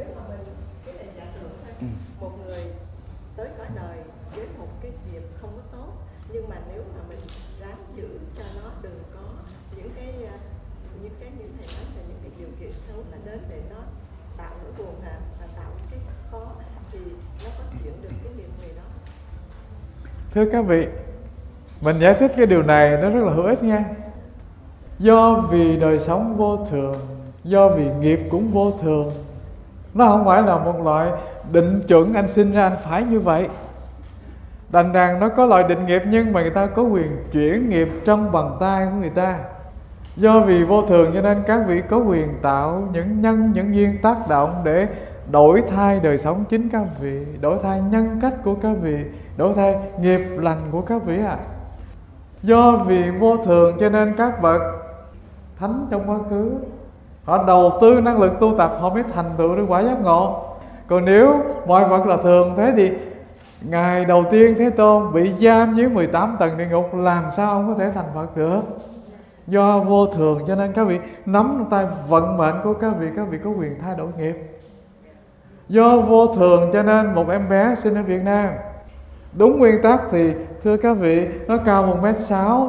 Một người tới cõi đời với một cái nghiệp không có tốt, nhưng mà nếu mà mình ráng giữ cho nó đừng có những cái như thầy nói là những cái điều kiện xấu là đến để nó tạo nỗi buồn và tạo cái có thì nó có chuyển được cái niệm người đó. Thưa các vị, mình giải thích cái điều này nó rất là hữu ích nha. Do vì đời sống vô thường, do vì nghiệp cũng vô thường, nó không phải là một loại định chuẩn anh sinh ra anh phải như vậy. Đành rằng nó có loại định nghiệp, nhưng mà người ta có quyền chuyển nghiệp trong bàn tay của người ta. Do vì vô thường cho nên các vị có quyền tạo những nhân, những duyên tác động để đổi thay đời sống chính các vị, đổi thay nhân cách của các vị, đổi thay nghiệp lành của các vị ạ. Do vì vô thường cho nên các bậc thánh trong quá khứ họ đầu tư năng lực tu tập, họ mới thành tựu được quả giác ngộ. Còn nếu mọi vật là thường, thế thì ngày đầu tiên Thế Tôn bị giam dưới 18 tầng địa ngục, làm sao ông có thể thành Phật được? Do vô thường cho nên các vị nắm trong tay vận mệnh của các vị có quyền thay đổi nghiệp. Do vô thường cho nên một em bé sinh ở Việt Nam, đúng nguyên tắc thì thưa các vị, nó cao 1m6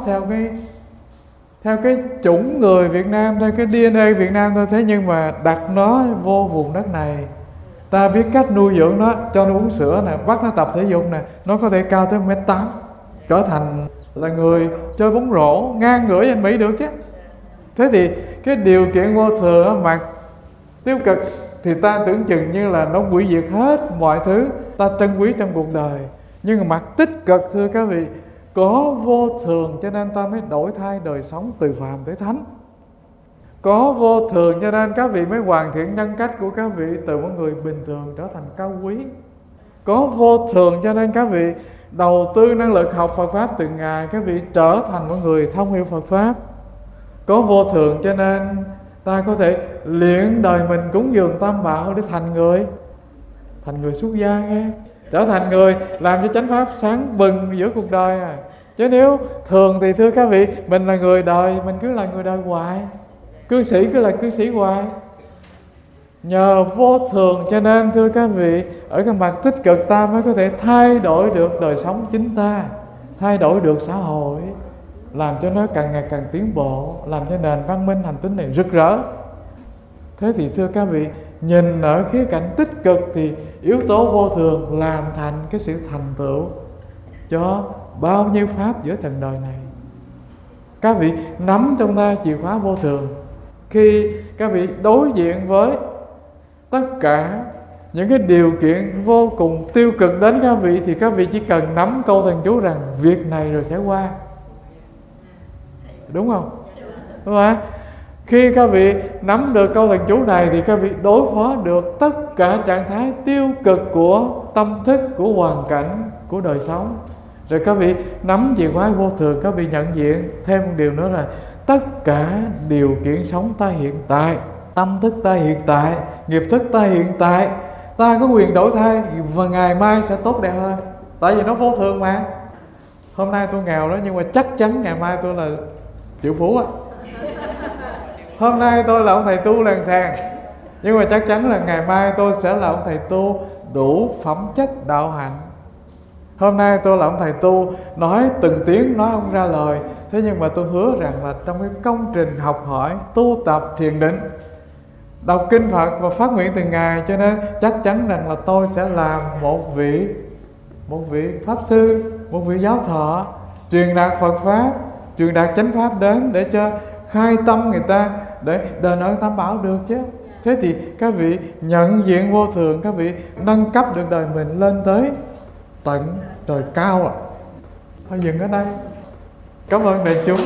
theo cái chủng người Việt Nam, theo cái DNA Việt Nam thôi. Thế nhưng mà đặt nó vô vùng đất này, ta biết cách nuôi dưỡng nó, cho nó uống sữa nè, bắt nó tập thể dục nè, nó có thể cao tới 1m8, trở thành là người chơi bóng rổ ngang ngửa anh Mỹ được chứ. Thế thì cái điều kiện vô thường ở mặt tiêu cực thì ta tưởng chừng như là nó hủy diệt hết mọi thứ ta trân quý trong cuộc đời. Nhưng mà mặt tích cực thưa các vị, có vô thường cho nên ta mới đổi thay đời sống từ phàm tới thánh. Có vô thường cho nên các vị mới hoàn thiện nhân cách của các vị từ một người bình thường trở thành cao quý. Có vô thường cho nên các vị đầu tư năng lực học Phật Pháp từng ngày, các vị trở thành một người thông hiểu Phật Pháp. Có vô thường cho nên ta có thể luyện đời mình cúng dường Tam Bảo để thành người xuất gia nghe, trở thành người làm cho chánh Pháp sáng bừng giữa cuộc đời à. Chứ nếu thường thì thưa các vị, mình là người đời, mình cứ là người đời hoài, cư sĩ cứ là cư sĩ hoài. Nhờ vô thường cho nên thưa các vị, ở cái mặt tích cực ta mới có thể thay đổi được đời sống chính ta, thay đổi được xã hội, làm cho nó càng ngày càng tiến bộ, làm cho nền văn minh hành tín này rực rỡ. Thế thì thưa các vị, nhìn ở khía cạnh tích cực thì yếu tố vô thường làm thành cái sự thành tựu cho bao nhiêu pháp giữa trần đời này. Các vị nắm trong tay chìa khóa vô thường, khi các vị đối diện với tất cả những cái điều kiện vô cùng tiêu cực đến các vị, thì các vị chỉ cần nắm câu thần chú rằng việc này rồi sẽ qua. Đúng không? Đúng không? Khi các vị nắm được câu thần chú này thì các vị đối phó được tất cả trạng thái tiêu cực của tâm thức, của hoàn cảnh, của đời sống. Rồi các vị nắm chìa khóa vô thường, các vị nhận diện thêm một điều nữa là tất cả điều kiện sống ta hiện tại, tâm thức ta hiện tại, nghiệp thức ta hiện tại, ta có quyền đổi thay và ngày mai sẽ tốt đẹp hơn. Tại vì nó vô thường mà. Hôm nay tôi nghèo đó, nhưng mà chắc chắn ngày mai tôi là triệu phú á. Hôm nay tôi là ông thầy tu làng sàng, nhưng mà chắc chắn là ngày mai tôi sẽ là ông thầy tu đủ phẩm chất đạo hạnh. Hôm nay tôi là ông thầy tu nói từng tiếng nói không ra lời, thế nhưng mà tôi hứa rằng là trong cái công trình học hỏi, tu tập, thiền định, đọc kinh Phật và phát nguyện từng ngày, cho nên chắc chắn rằng là tôi sẽ làm một vị pháp sư, một vị giáo thọ, truyền đạt Phật Pháp, truyền đạt chánh Pháp đến để cho khai tâm người ta, để đền ơn Tam Bảo được chứ. Thế thì các vị nhận diện vô thường, các vị nâng cấp được đời mình lên tới tận trời cao ạ. Thôi dừng ở đây. Cảm ơn đại chúng.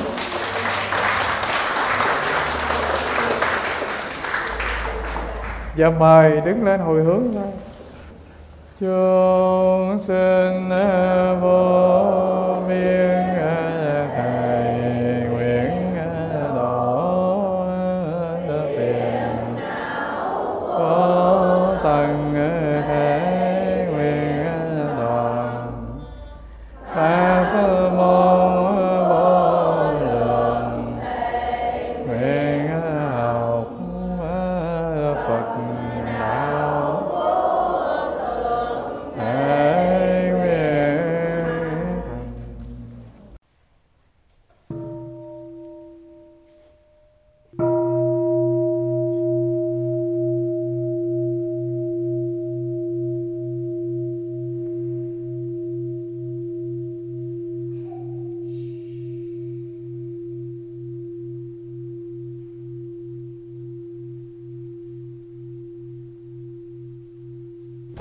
Giờ mời đứng lên hồi hướng thôi. Chúng sinh vô biên thầy nguyện độ tiền vô tận thế nguyện toàn pháp môn vô lượng nguyện học Phật đạo. Hãy nguyện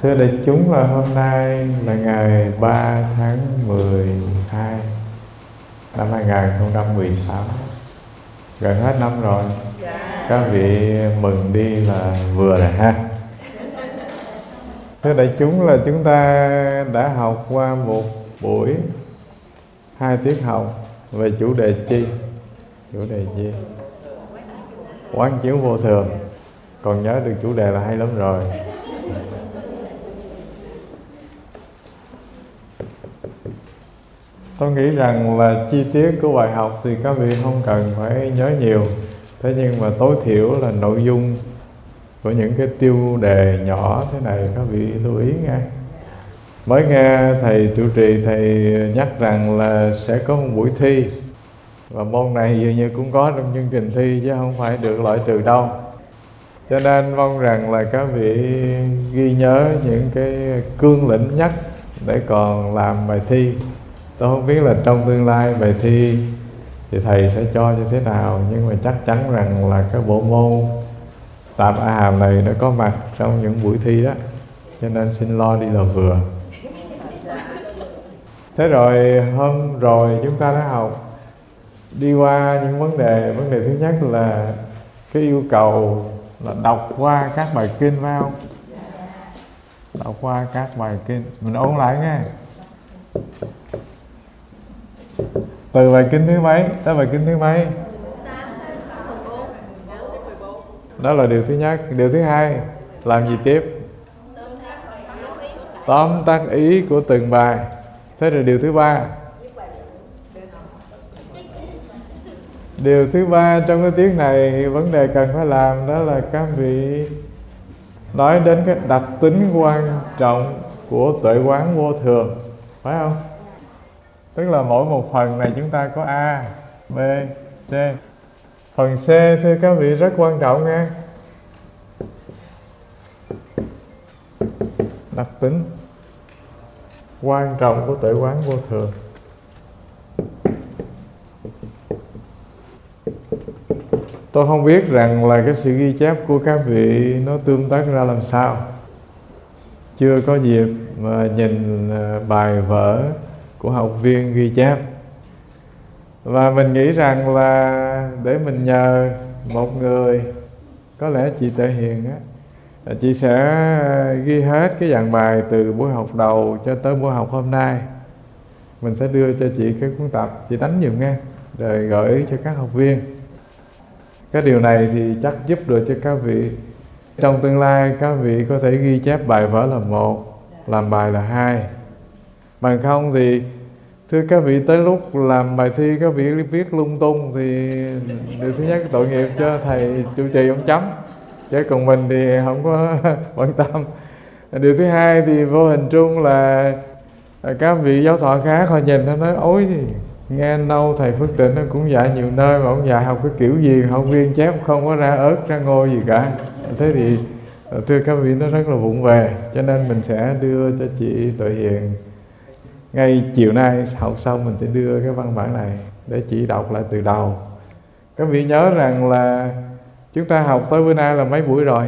Thưa đại chúng, là hôm nay là ngày 3 tháng 12 năm 2016, gần hết năm rồi. Các vị mừng đi là vừa rồi ha. Thưa đại chúng, là chúng ta đã học qua một buổi 2 tiết học về chủ đề chi? Chủ đề chi? Quán chiếu vô thường. Còn nhớ được chủ đề là hay lắm rồi. Tôi nghĩ rằng là chi tiết của bài học thì các vị không cần phải nhớ nhiều. Thế nhưng mà tối thiểu là nội dung của những cái tiêu đề nhỏ thế này các vị lưu ý nghe. Mới nghe thầy trụ trì thầy nhắc rằng là sẽ có một buổi thi, và môn này dường như cũng có trong chương trình thi chứ không phải được loại trừ đâu. Cho nên mong rằng là các vị ghi nhớ những cái cương lĩnh nhất để còn làm bài thi. Tôi không biết là trong tương lai bài thi thì thầy sẽ cho như thế nào, nhưng mà chắc chắn rằng là cái bộ môn Tạp A Hàm này nó có mặt trong những buổi thi đó. Cho nên xin lo đi là vừa. Thế rồi hôm rồi chúng ta đã học đi qua những vấn đề. Vấn đề thứ nhất là cái yêu cầu là đọc qua các bài kinh, phải không? Đọc qua các bài kinh. Mình ôn lại nghe. Từ bài kinh thứ mấy tới bài kinh thứ mấy? Đó là điều thứ nhất. Điều thứ hai, làm gì tiếp? Tóm tắt ý của từng bài. Thế rồi điều thứ ba. Điều thứ ba trong cái tiết này, vấn đề cần phải làm đó là các vị nói đến cái đặc tính quan trọng của tuệ quán vô thường, phải không? Tức là mỗi một phần này chúng ta có A, B, C. Phần C thưa các vị rất quan trọng nha. Đặc tính quan trọng của tuệ quán vô thường. Tôi không biết rằng là cái sự ghi chép của các vị nó tương tác ra làm sao. Chưa có dịp mà nhìn bài vở của học viên ghi chép. Và mình nghĩ rằng là để mình nhờ một người, có lẽ chị Tuệ Hiền á, chị sẽ ghi hết cái dạng bài từ buổi học đầu cho tới buổi học hôm nay. Mình sẽ đưa cho chị cái cuốn tập, chị đánh giùm nghe, rồi gửi cho các học viên. Cái điều này thì chắc giúp được cho các vị. Trong tương lai các vị có thể ghi chép bài vở là 1, làm bài là 2. Bằng không thì thưa các vị, tới lúc làm bài thi các vị viết lung tung thì điều thứ nhất tội nghiệp cho thầy trụ trì ông chấm, chứ còn mình thì không có quan tâm. Điều thứ hai thì vô hình chung là các vị giáo thọ khác họ nhìn nó nói ối, nghe anh đâu thầy Phước Tịnh nó cũng dạy nhiều nơi mà ông dạy học cái kiểu gì, học viên chép không có ra ớt ra ngôi gì cả. Thế thì thưa các vị nó rất là vụng về. Cho nên mình sẽ đưa cho chị Tuệ Hiền ngay chiều nay học xong, mình sẽ đưa cái văn bản này để chị đọc lại từ đầu. Các vị nhớ rằng là chúng ta học tới bữa nay là mấy buổi rồi?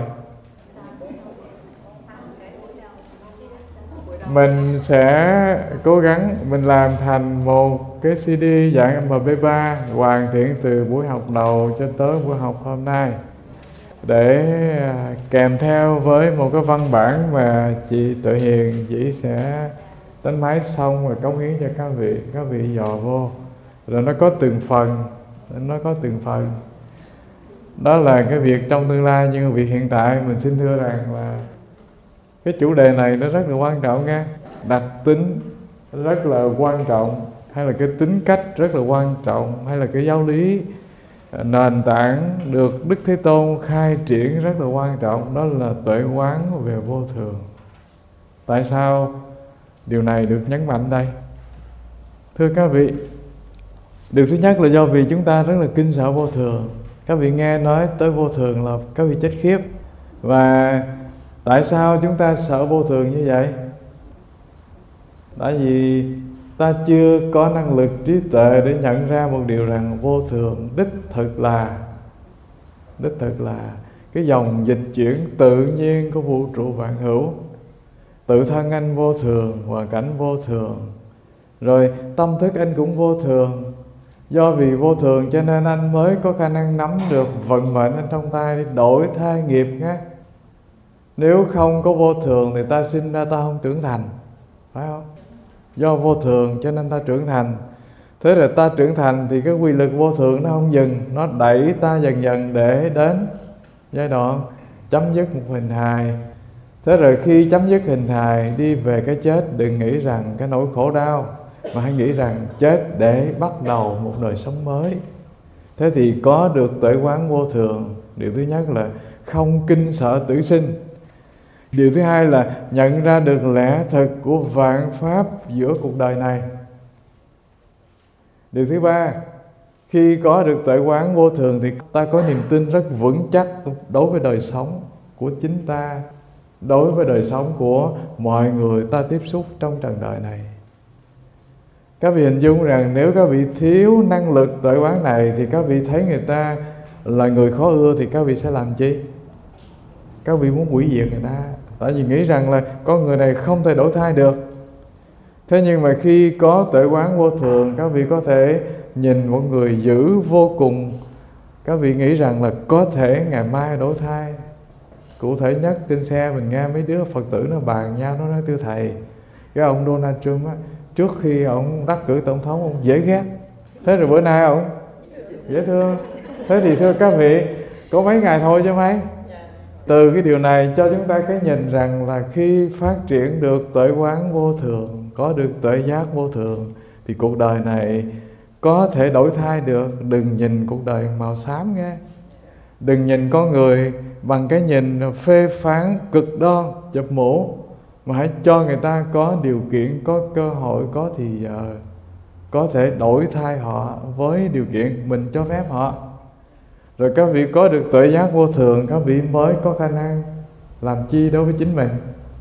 Mình sẽ cố gắng mình làm thành một cái CD dạng MP3 hoàn thiện từ buổi học đầu cho tới buổi học hôm nay, để kèm theo với một cái văn bản mà chị Tuệ Hiền chị sẽ đánh máy xong rồi cống hiến cho các vị dò vô. Rồi nó có từng phần. Đó là cái việc trong tương lai, nhưng việc hiện tại mình xin thưa rằng là cái chủ đề này nó rất là quan trọng nha. Đặc tính rất là quan trọng, hay là cái tính cách rất là quan trọng, hay là cái giáo lý nền tảng được Đức Thế Tôn khai triển rất là quan trọng. Đó là tuệ quán về vô thường. Tại sao điều này được nhấn mạnh đây? Thưa các vị, điều thứ nhất là do vì chúng ta rất là kinh sợ vô thường. Các vị nghe nói tới vô thường là các vị chết khiếp. Và tại sao chúng ta sợ vô thường như vậy? Tại vì ta chưa có năng lực trí tuệ để nhận ra một điều rằng vô thường đích thực là cái dòng dịch chuyển tự nhiên của vũ trụ vạn hữu. tự thân anh vô thường, hoàn cảnh vô thường, rồi tâm thức anh cũng vô thường. Do vì vô thường cho nên anh mới có khả năng nắm được vận mệnh anh trong tay để đổi thay nghiệp nhé. Nếu không có vô thường thì ta sinh ra ta không trưởng thành, phải không? Do vô thường cho nên ta trưởng thành. Thế rồi ta trưởng thành thì cái quy lực vô thường nó không dừng, nó đẩy ta dần dần để đến giai đoạn chấm dứt một hình hài. Thế rồi khi chấm dứt hình hài đi về cái chết, đừng nghĩ rằng cái nỗi khổ đau, mà hãy nghĩ rằng chết để bắt đầu một đời sống mới. Thế thì có được tuệ quán vô thường. Điều thứ nhất là không kinh sợ tử sinh. Điều thứ hai là nhận ra được lẽ thực của vạn pháp giữa cuộc đời này. Điều thứ ba, khi có được tuệ quán vô thường thì ta có niềm tin rất vững chắc đối với đời sống của chính ta, đối với đời sống của mọi người ta tiếp xúc trong trần đời này. Các vị hình dung rằng nếu các vị thiếu năng lực tuệ quán này thì các vị thấy người ta là người khó ưa thì các vị sẽ làm chi? Các vị muốn hủy diệt người ta, tại vì nghĩ rằng là con người này không thể đổi thay được. Thế nhưng mà khi có tuệ quán vô thường, các vị có thể nhìn một người dữ vô cùng, các vị nghĩ rằng là có thể ngày mai đổi thay. Cụ thể nhất, trên xe mình nghe mấy đứa Phật tử nó bàn nhau, nó nói: thưa thầy, cái ông Donald Trump á, trước khi ông đắc cử tổng thống ông dễ ghét, thế rồi bữa nay ông dễ thương. Thế thì thưa các vị, có mấy ngày thôi chứ mấy. Từ cái điều này cho chúng ta cái nhìn rằng là khi phát triển được tuệ quán vô thường, có được tuệ giác vô thường thì cuộc đời này có thể đổi thay được. Đừng nhìn cuộc đời màu xám nghe. Đừng nhìn con người bằng cái nhìn phê phán cực đoan, chụp mũ, mà hãy cho người ta có điều kiện, có cơ hội, có thì giờ, có thể đổi thay họ với điều kiện mình cho phép họ. Rồi các vị có được tuệ giác vô thường, các vị mới có khả năng làm chi đối với chính mình,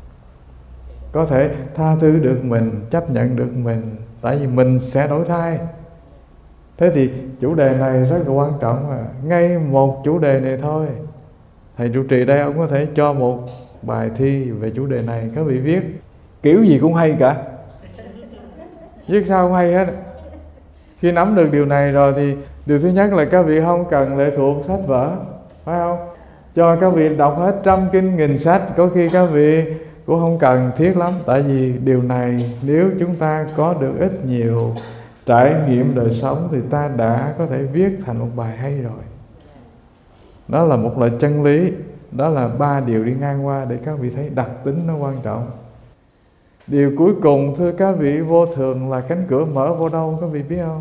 có thể tha thứ được mình, chấp nhận được mình, tại vì mình sẽ đổi thay. Thế thì chủ đề này rất là quan trọng mà. Ngay một chủ đề này thôi, thầy trụ trì đây ông có thể cho một bài thi về chủ đề này, các vị viết kiểu gì cũng hay cả, viết sao cũng hay hết. Khi nắm được điều này rồi thì điều thứ nhất là các vị không cần lệ thuộc sách vở, phải không? Cho các vị đọc hết 100 kinh nghìn sách, có khi các vị cũng không cần thiết lắm. Tại vì điều này nếu chúng ta có được ít nhiều trải nghiệm đời sống thì ta đã có thể viết thành một bài hay rồi. Đó là một loại chân lý. Đó là 3 điều đi ngang qua để các vị thấy đặc tính nó quan trọng. Điều cuối cùng thưa các vị, vô thường là cánh cửa mở vô đâu, các vị biết không?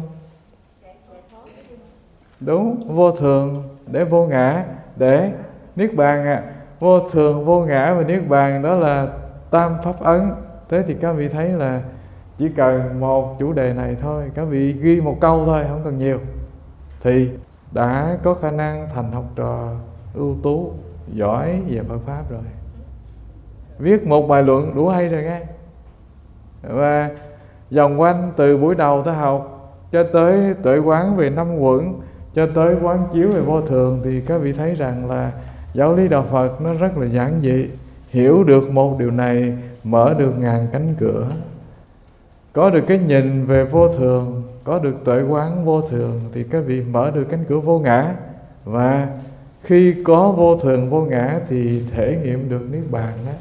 Đúng, vô thường để vô ngã, để niết bàn. Vô thường, vô ngã và niết bàn đó là tam pháp ấn. Thế thì các vị thấy là chỉ cần một chủ đề này thôi, các vị ghi một câu thôi, không cần nhiều, thì đã có khả năng thành học trò ưu tú, giỏi về Phật Pháp rồi. Viết một bài luận đủ hay rồi nghe. Và vòng quanh từ buổi đầu ta học cho tới tuệ quán về 5 quẩn, cho tới quán chiếu về vô thường, thì các vị thấy rằng là giáo lý đạo Phật nó rất là giản dị. Hiểu được một điều này mở được ngàn cánh cửa. Có được cái nhìn về vô thường, có được tuệ quán vô thường thì các vị mở được cánh cửa vô ngã. Và khi có vô thường vô ngã thì thể nghiệm được niết bàn đó.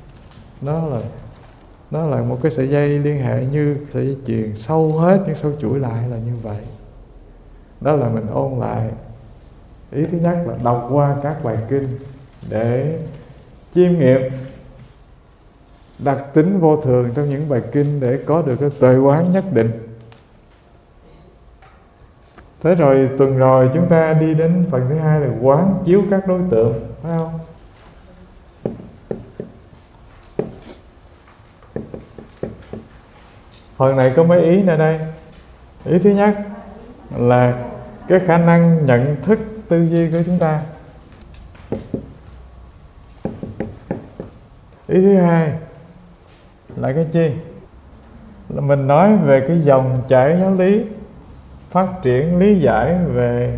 Nó là một cái sợi dây liên hệ như sợi dây chuyền sâu hết, nhưng sâu chuỗi lại là như vậy. Đó là mình ôn lại. Ý thứ nhất là đọc qua các bài kinh để chiêm nghiệm đặc tính vô thường trong những bài kinh để có được cái tuệ quán nhất định. Thế rồi tuần rồi chúng ta đi đến phần thứ hai là quán chiếu các đối tượng, phải không? Phần này có mấy ý nữa đây. Ý thứ nhất là cái khả năng nhận thức tư duy của chúng ta. Ý thứ hai là cái chi? Là mình nói về cái dòng chảy giáo lý, phát triển lý giải về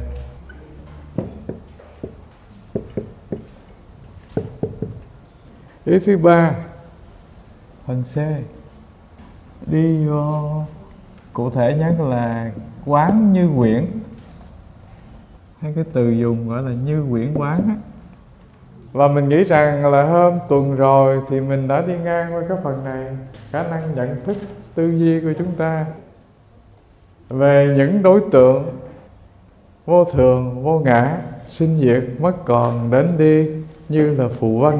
ý thứ ba Phần C, đi vô cụ thể nhất là quán như quyển, hay cái từ dùng gọi là như quyển quán á. Và mình nghĩ rằng là hôm tuần rồi thì mình đã đi ngang qua cái phần này, khả năng nhận thức tư duy của chúng ta về những đối tượng vô thường, vô ngã, sinh diệt, mất còn, đến đi như là phù vân.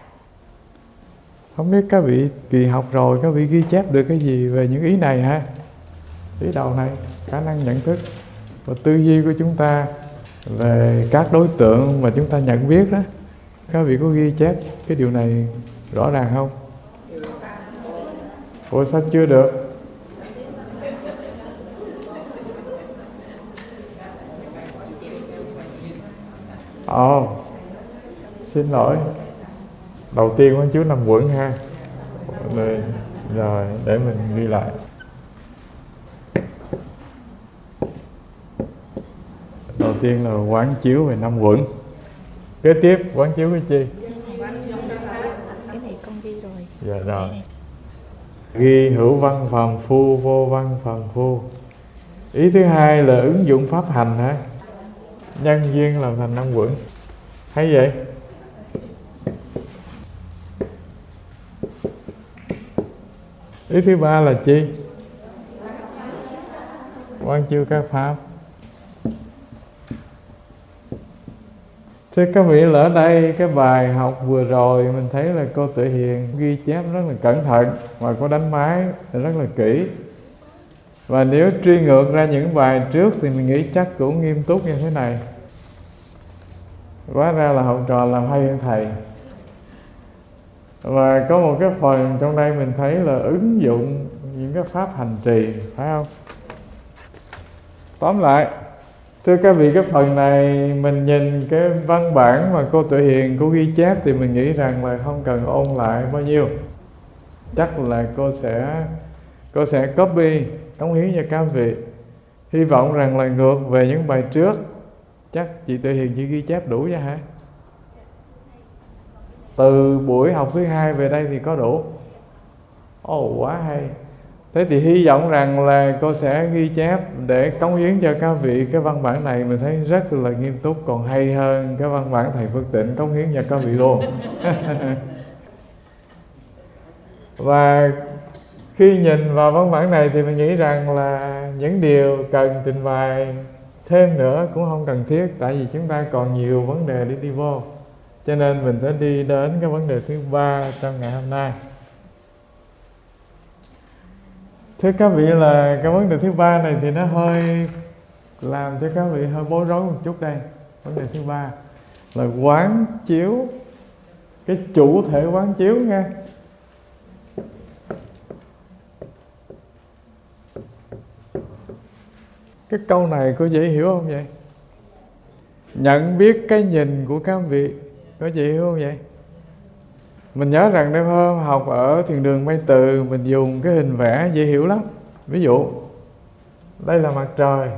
Không biết các vị kỳ học rồi các vị ghi chép được cái gì về những ý này ha? Ý đầu này, khả năng nhận thức và tư duy của chúng ta về các đối tượng mà chúng ta nhận biết đó. Các vị có ghi chép cái điều này rõ ràng không? Ủa sao chưa được? Xin lỗi. Đầu tiên quán chiếu 5 quẩn ha. Rồi để mình ghi lại. Đầu tiên là quán chiếu về 5 quẩn. Kế tiếp quán chiếu cái chi? Cái này con ghi rồi. Dạ rồi. Ghi hữu văn phàm phu, vô văn phàm phu. Ý thứ hai là ứng dụng pháp hành hả? Nhân duyên làm thành 5 quẩn. Hay vậy? Ý thứ ba là chi? Quán chiếu các pháp. Thưa các vị, ở đây cái bài học vừa rồi mình thấy là cô Tuệ Hiền ghi chép rất là cẩn thận và có đánh máy rất là kỹ. Và nếu truy ngược ra những bài trước thì mình nghĩ chắc cũng nghiêm túc như thế này. Hóa ra là học trò làm hay hơn thầy. Và có một cái phần trong đây mình thấy là ứng dụng những cái pháp hành trì, phải không? Tóm lại, thưa các vị, cái phần này mình nhìn cái văn bản mà cô Tuệ Hiền cô ghi chép thì mình nghĩ rằng là không cần ôn lại bao nhiêu. Chắc là cô sẽ copy, cống hiến cho các vị. Hy vọng rằng là ngược về những bài trước, chắc chị Tuệ Hiền chỉ ghi chép đủ chứ hả? Từ buổi học thứ 2 về đây thì có đủ. Quá hay. Thế thì hy vọng rằng là cô sẽ ghi chép để cống hiến cho các vị cái văn bản này. Mình thấy rất là nghiêm túc, còn hay hơn cái văn bản thầy Phước Tịnh cống hiến cho các vị luôn. Và khi nhìn vào văn bản này thì mình nghĩ rằng là những điều cần trình bày thêm nữa cũng không cần thiết, tại vì chúng ta còn nhiều vấn đề để đi vô. Cho nên mình sẽ đi đến cái vấn đề thứ 3 trong ngày hôm nay. Thưa các vị, là cái vấn đề thứ 3 này thì nó hơi làm cho các vị hơi bối rối một chút đây. Vấn đề thứ 3 là quán chiếu, cái chủ thể quán chiếu nha. Cái câu này có dễ hiểu không vậy? Nhận biết cái nhìn của các vị có dễ hiểu không vậy? Mình nhớ rằng đêm hôm học ở thiền đường Mây Từ, mình dùng cái hình vẽ dễ hiểu lắm. Ví dụ, đây là mặt trời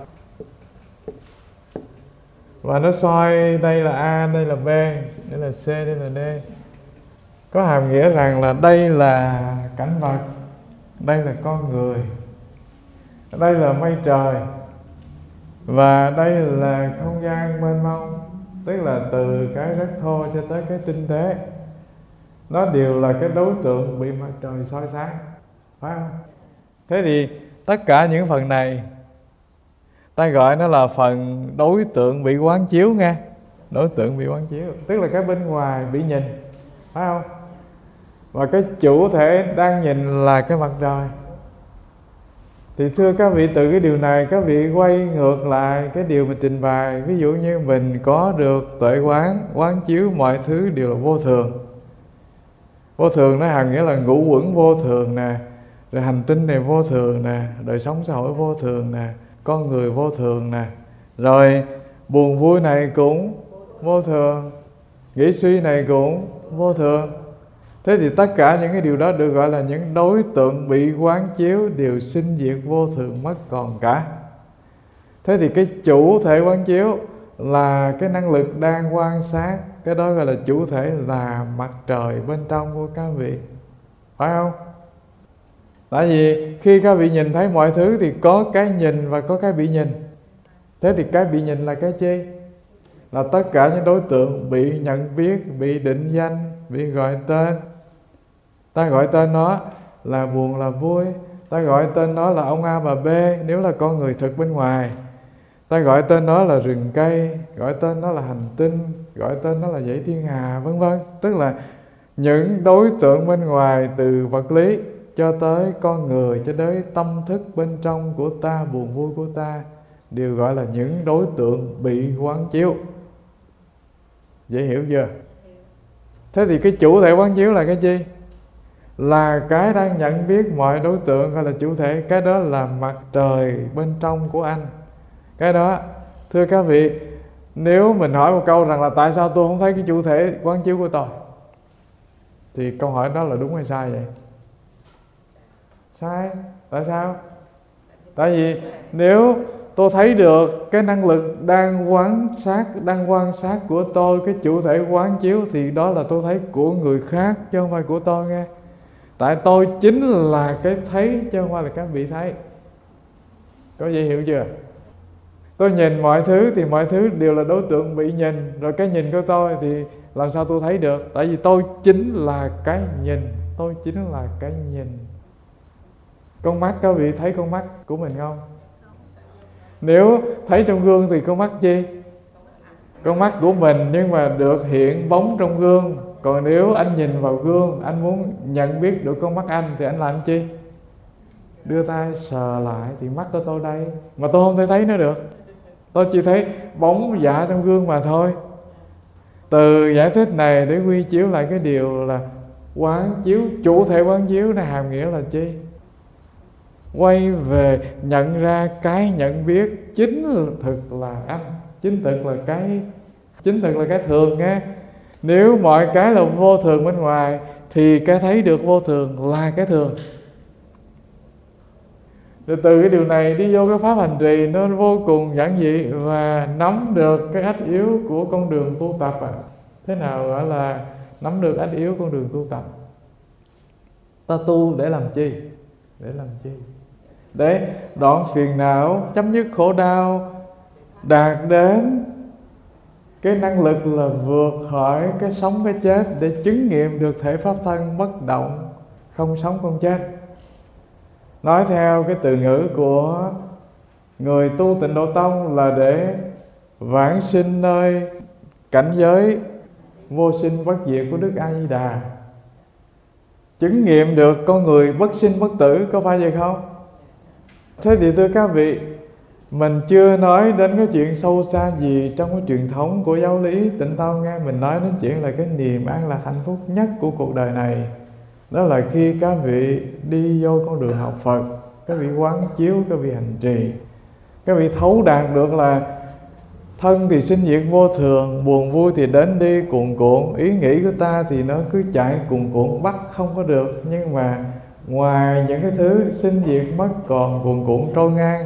và nó soi, đây là A, đây là B, đây là C, đây là D. Có hàm nghĩa rằng là đây là cảnh vật, đây là con người, đây là mây trời, và đây là không gian mênh mông, tức là từ cái rất thô cho tới cái tinh tế. Nó đều là cái đối tượng bị mặt trời soi sáng, phải không? Thế thì tất cả những phần này ta gọi nó là phần đối tượng bị quán chiếu nghe. Đối tượng bị quán chiếu, tức là cái bên ngoài bị nhìn, phải không? Và cái chủ thể đang nhìn là cái mặt trời. Thì thưa các vị, từ cái điều này các vị quay ngược lại cái điều mình trình bày. Ví dụ như mình có được tuệ quán chiếu mọi thứ đều là vô thường. Vô thường nó hàm nghĩa là ngũ uẩn vô thường nè, rồi hành tinh này vô thường nè, đời sống xã hội vô thường nè, con người vô thường nè, rồi buồn vui này cũng vô thường, nghĩ suy này cũng vô thường. Thế thì tất cả những cái điều đó được gọi là những đối tượng bị quán chiếu đều sinh diệt vô thường mất còn cả. Thế thì cái chủ thể quán chiếu là cái năng lực đang quan sát, cái đó gọi là chủ thể, là mặt trời bên trong của các vị, phải không? Tại vì khi các vị nhìn thấy mọi thứ thì có cái nhìn và có cái bị nhìn. Thế thì cái bị nhìn là cái chi? Là tất cả những đối tượng bị nhận biết, bị định danh, bị gọi tên. Ta gọi tên nó là buồn là vui, ta gọi tên nó là ông A bà B nếu là con người thực bên ngoài, ta gọi tên nó là rừng cây, gọi tên nó là hành tinh, gọi tên nó là dãy thiên hà, vân vân. Tức là những đối tượng bên ngoài, từ vật lý cho tới con người, cho tới tâm thức bên trong của ta, buồn vui của ta, đều gọi là những đối tượng bị quán chiếu. Dễ hiểu chưa? Thế thì cái chủ thể quán chiếu là cái gì? Là cái đang nhận biết mọi đối tượng, gọi là chủ thể. Cái đó là mặt trời bên trong của anh. Cái đó, thưa các vị, nếu mình hỏi một câu rằng là tại sao tôi không thấy cái chủ thể quán chiếu của tôi, thì câu hỏi đó là đúng hay sai vậy? Sai. Tại sao? Tại vì nếu tôi thấy được cái năng lực đang quan sát của tôi, cái chủ thể quán chiếu, thì đó là tôi thấy của người khác chứ không phải của tôi nghe. Tại tôi chính là cái thấy chứ không phải là cái bị thấy. Có dễ hiểu chưa? Tôi nhìn mọi thứ thì mọi thứ đều là đối tượng bị nhìn. Rồi cái nhìn của tôi thì làm sao tôi thấy được? Tại vì tôi chính là cái nhìn. Tôi chính là cái nhìn. Con mắt, các vị thấy con mắt của mình không? Nếu thấy trong gương thì con mắt chi? Con mắt của mình nhưng mà được hiện bóng trong gương. Còn nếu anh nhìn vào gương, anh muốn nhận biết được con mắt anh thì anh làm chi? Đưa tay sờ lại thì mắt của tôi đây, mà tôi không thể thấy nó được. Tôi chỉ thấy bóng dạ trong gương mà thôi. Từ giải thích này để quy chiếu lại cái điều là quán chiếu, chủ thể quán chiếu nó hàm nghĩa là chi? Quay về nhận ra cái nhận biết chính thực là anh, chính thực là cái thường nghe. Nếu mọi cái là vô thường bên ngoài thì cái thấy được vô thường là cái thường. Rồi từ cái điều này đi vô cái pháp hành trì nó vô cùng giản dị và nắm được cái ách yếu của con đường tu tập. Thế nào gọi là nắm được ách yếu con đường tu tập? Ta tu để làm chi? Để làm chi? Để đoạn phiền não, chấm dứt khổ đau, đạt đến cái năng lực là vượt khỏi cái sống cái chết, để chứng nghiệm được thể pháp thân bất động, không sống không chết. Nói theo cái từ ngữ của người tu Tịnh Độ Tông là để vãng sinh nơi cảnh giới vô sinh bất diệt của Đức A Di Đà, chứng nghiệm được con người bất sinh bất tử, có phải vậy không? Thế thì thưa các vị, mình chưa nói đến cái chuyện sâu xa gì trong cái truyền thống của giáo lý Tịnh Tông nghe. Mình nói đến chuyện là cái niềm an lạc hạnh phúc nhất của cuộc đời này. Đó là khi các vị đi vô con đường học Phật, các vị quán chiếu, các vị hành trì, các vị thấu đạt được là thân thì sinh diệt vô thường, buồn vui thì đến đi cuồn cuộn, ý nghĩ của ta thì nó cứ chạy cuồn cuộn, bắt không có được. Nhưng mà ngoài những cái thứ sinh diệt mất còn cuồn cuộn trôi ngang,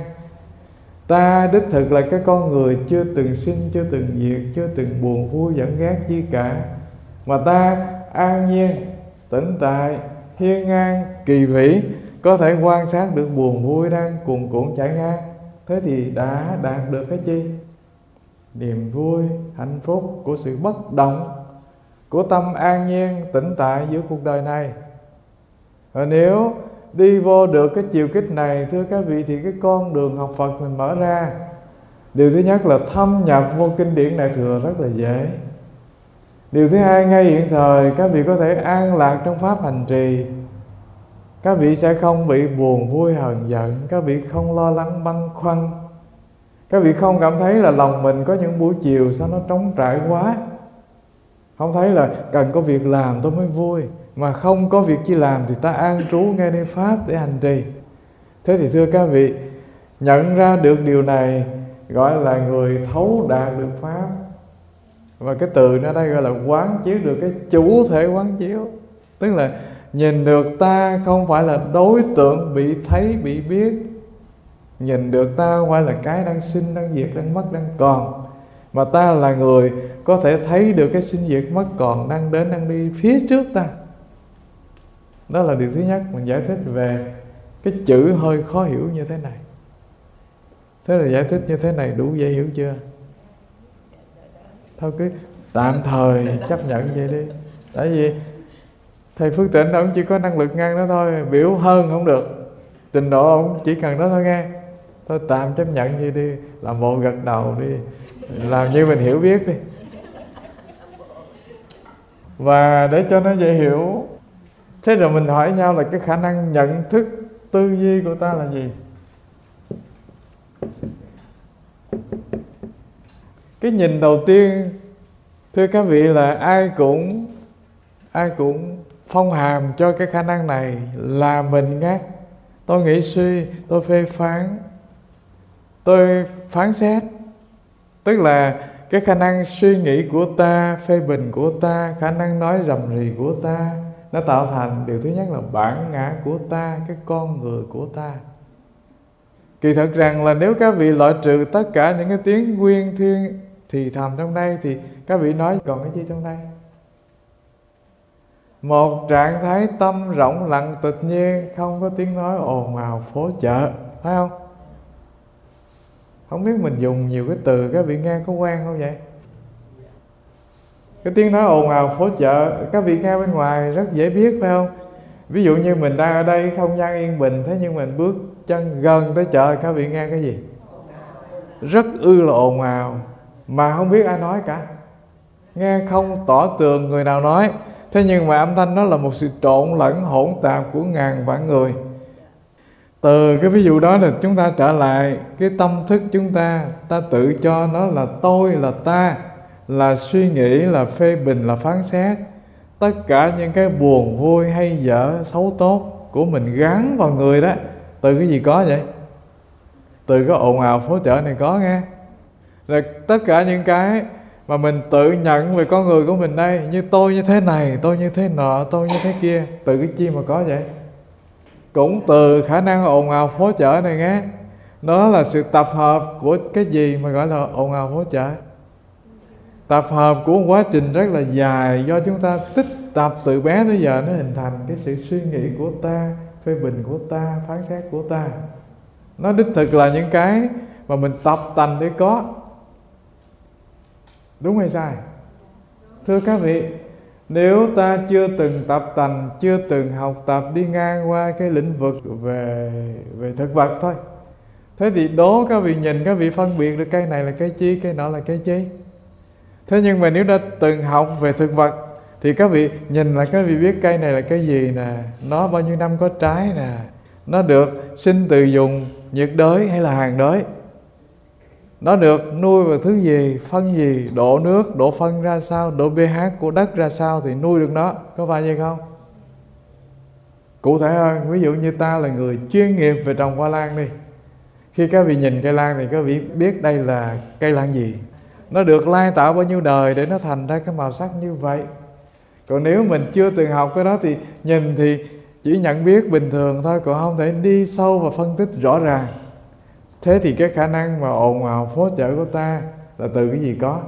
ta đích thực là cái con người chưa từng sinh, chưa từng diệt, chưa từng buồn vui giận ghét gì cả, mà ta an nhiên, tĩnh tại, hiên ngang, kỳ vĩ, có thể quan sát được buồn vui đang cuồn cuộn chảy ngang. Thế thì đã đạt được cái chi? Niềm vui, hạnh phúc của sự bất động, của tâm an nhiên, tĩnh tại giữa cuộc đời này. Và nếu đi vô được cái chiều kích này, thưa các vị, thì cái con đường học Phật mình mở ra. Điều thứ nhất là thâm nhập vô kinh điển Đại Thừa rất là dễ. Điều thứ hai, ngay hiện thời các vị có thể an lạc trong pháp hành trì. Các vị sẽ không bị buồn vui hờn giận, các vị không lo lắng băn khoăn, các vị không cảm thấy là lòng mình có những buổi chiều sao nó trống trải quá, không thấy là cần có việc làm tôi mới vui, mà không có việc chi làm thì ta an trú ngay nơi pháp để hành trì. Thế thì thưa các vị, nhận ra được điều này gọi là người thấu đạt được pháp. Và cái từ ở đây gọi là quán chiếu được cái chủ thể quán chiếu. Tức là nhìn được ta không phải là đối tượng bị thấy, bị biết. Nhìn được ta không phải là cái đang sinh, đang diệt, đang mất, đang còn, mà ta là người có thể thấy được cái sinh diệt mất còn đang đến, đang đi phía trước ta. Đó là điều thứ nhất mình giải thích về Cái chữ hơi khó hiểu như thế này. Thế là giải thích như thế này đủ dễ hiểu chưa? Thôi cứ tạm thời chấp nhận vậy đi. Tại vì thầy Phước Tịnh ông chỉ có năng lực ngang đó thôi, biểu hơn không được, trình độ ông chỉ cần đó thôi nghe. Thôi tạm chấp nhận vậy đi, làm bộ gật đầu đi, làm như mình hiểu biết đi. Và để cho nó dễ hiểu, thế rồi mình hỏi nhau là cái khả năng nhận thức tư duy của ta là gì? Cái nhìn đầu tiên, thưa các vị, là ai cũng phong hàm cho cái khả năng này là mình nghe. Tôi nghĩ suy, tôi phê phán, tôi phán xét. Tức là cái khả năng suy nghĩ của ta, phê bình của ta, khả năng nói rầm rì của ta, nó tạo thành điều thứ nhất là bản ngã của ta, cái con người của ta. Kỳ thật rằng là nếu các vị loại trừ tất cả những cái tiếng nguyên thiên thì thầm trong đây, thì các vị nói còn cái gì trong đây? Một trạng thái tâm rỗng lặng tự nhiên, không có tiếng nói ồn ào phố chợ, phải không? Không biết mình dùng nhiều cái từ các vị nghe có quen không vậy? Cái tiếng nói ồn ào phố chợ các vị nghe bên ngoài rất dễ biết, phải không? Ví dụ như mình đang ở đây không gian yên bình, thế nhưng mình bước chân gần tới chợ, các vị nghe cái gì? Rất là ồn ào, mà không biết ai nói cả, nghe không tỏ tường người nào nói. Thế nhưng mà âm thanh đó là một sự trộn lẫn hỗn tạp của ngàn vạn người. Từ cái ví dụ đó là chúng ta trở lại cái tâm thức chúng ta tự cho nó là tôi, là ta, là suy nghĩ, là phê bình, là phán xét. Tất cả những cái buồn vui hay dở, xấu tốt của mình gắn vào người đó, từ cái gì có vậy? Từ cái ồn ào phố chợ này có nghe. Rồi tất cả những cái mà mình tự nhận về con người của mình đây, như tôi như thế này, tôi như thế nọ, tôi như thế kia, từ cái chi mà có vậy? Cũng từ khả năng ồn ào phố chợ này nghe. Đó là sự tập hợp của cái gì mà gọi là ồn ào phố chợ? Tập hợp của một quá trình rất là dài, do chúng ta tích tập từ bé tới giờ, nó hình thành cái sự suy nghĩ của ta, phê bình của ta, phán xét của ta. Nó đích thực là những cái mà mình tập tành để có. Đúng hay sai? Thưa các vị, nếu ta chưa từng tập tành, chưa từng học tập đi ngang qua cái lĩnh vực về thực vật thôi, thế thì đố các vị nhìn, các vị phân biệt được cây này là cây chi, cây nọ là cây chi. Thế nhưng mà nếu đã từng học về thực vật thì các vị nhìn là các vị biết cây này là cái gì nè, nó bao nhiêu năm có trái nè, nó được sinh từ vùng nhiệt đới hay là hàn đới, nó được nuôi vào thứ gì, phân gì, độ nước, độ phân ra sao, độ pH của đất ra sao thì nuôi được nó, có phải vậy không? Cụ thể hơn, ví dụ như ta là người chuyên nghiệp về trồng hoa lan đi. Khi các vị nhìn cây lan thì các vị biết đây là cây lan gì, nó được lai tạo bao nhiêu đời để nó thành ra cái màu sắc như vậy. Còn nếu mình chưa từng học cái đó thì nhìn thì chỉ nhận biết bình thường thôi, còn không thể đi sâu và phân tích rõ ràng. Thế thì cái khả năng mà ồn ào phố chợ của ta là từ cái gì có?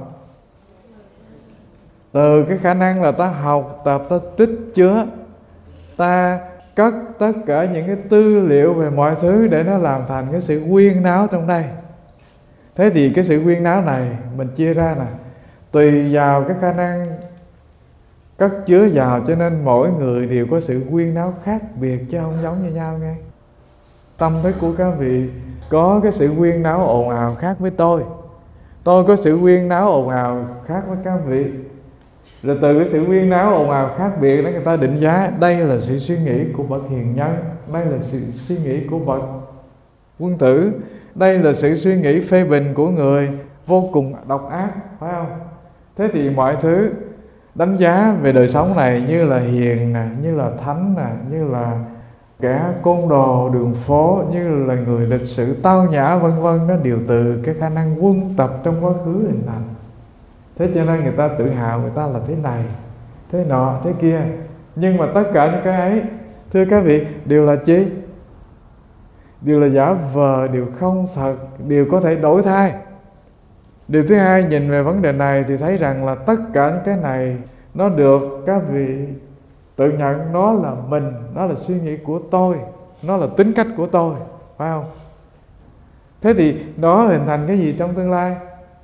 Từ cái khả năng là ta học tập, ta tích chứa, ta cất tất cả những cái tư liệu về mọi thứ để nó làm thành cái sự quyên náo trong đây. Thế thì cái sự quyên náo này mình chia ra nè, tùy vào cái khả năng cất chứa vào, cho nên mỗi người đều có sự quyên náo khác biệt chứ không giống như nhau nghe. Tâm thức của các vị có cái sự quyên náo ồn ào khác với tôi có sự quyên náo ồn ào khác với các vị. Rồi từ cái sự quyên náo ồn ào khác biệt đó, người ta định giá đây là sự suy nghĩ của bậc hiền nhân, đây là sự suy nghĩ của bậc quân tử, đây là sự suy nghĩ phê bình của người vô cùng độc ác, phải không? Thế thì mọi thứ đánh giá về đời sống này như là hiền nè, như là thánh nè, như là kẻ côn đồ đường phố, như là người lịch sự tao nhã vân vân, nó đều từ cái khả năng quân tập trong quá khứ hình thành. Thế cho nên người ta tự hào người ta là thế này, thế nọ, thế kia. Nhưng mà tất cả những cái ấy, thưa các vị, đều là chi? Đều là giả vờ, đều không thật, đều có thể đổi thay. Điều thứ hai, nhìn về vấn đề này thì thấy rằng là tất cả những cái này nó được các vị tự nhận nó là mình, nó là suy nghĩ của tôi. nó là tính cách của tôi, phải không? Thế thì nó hình thành cái gì trong tương lai?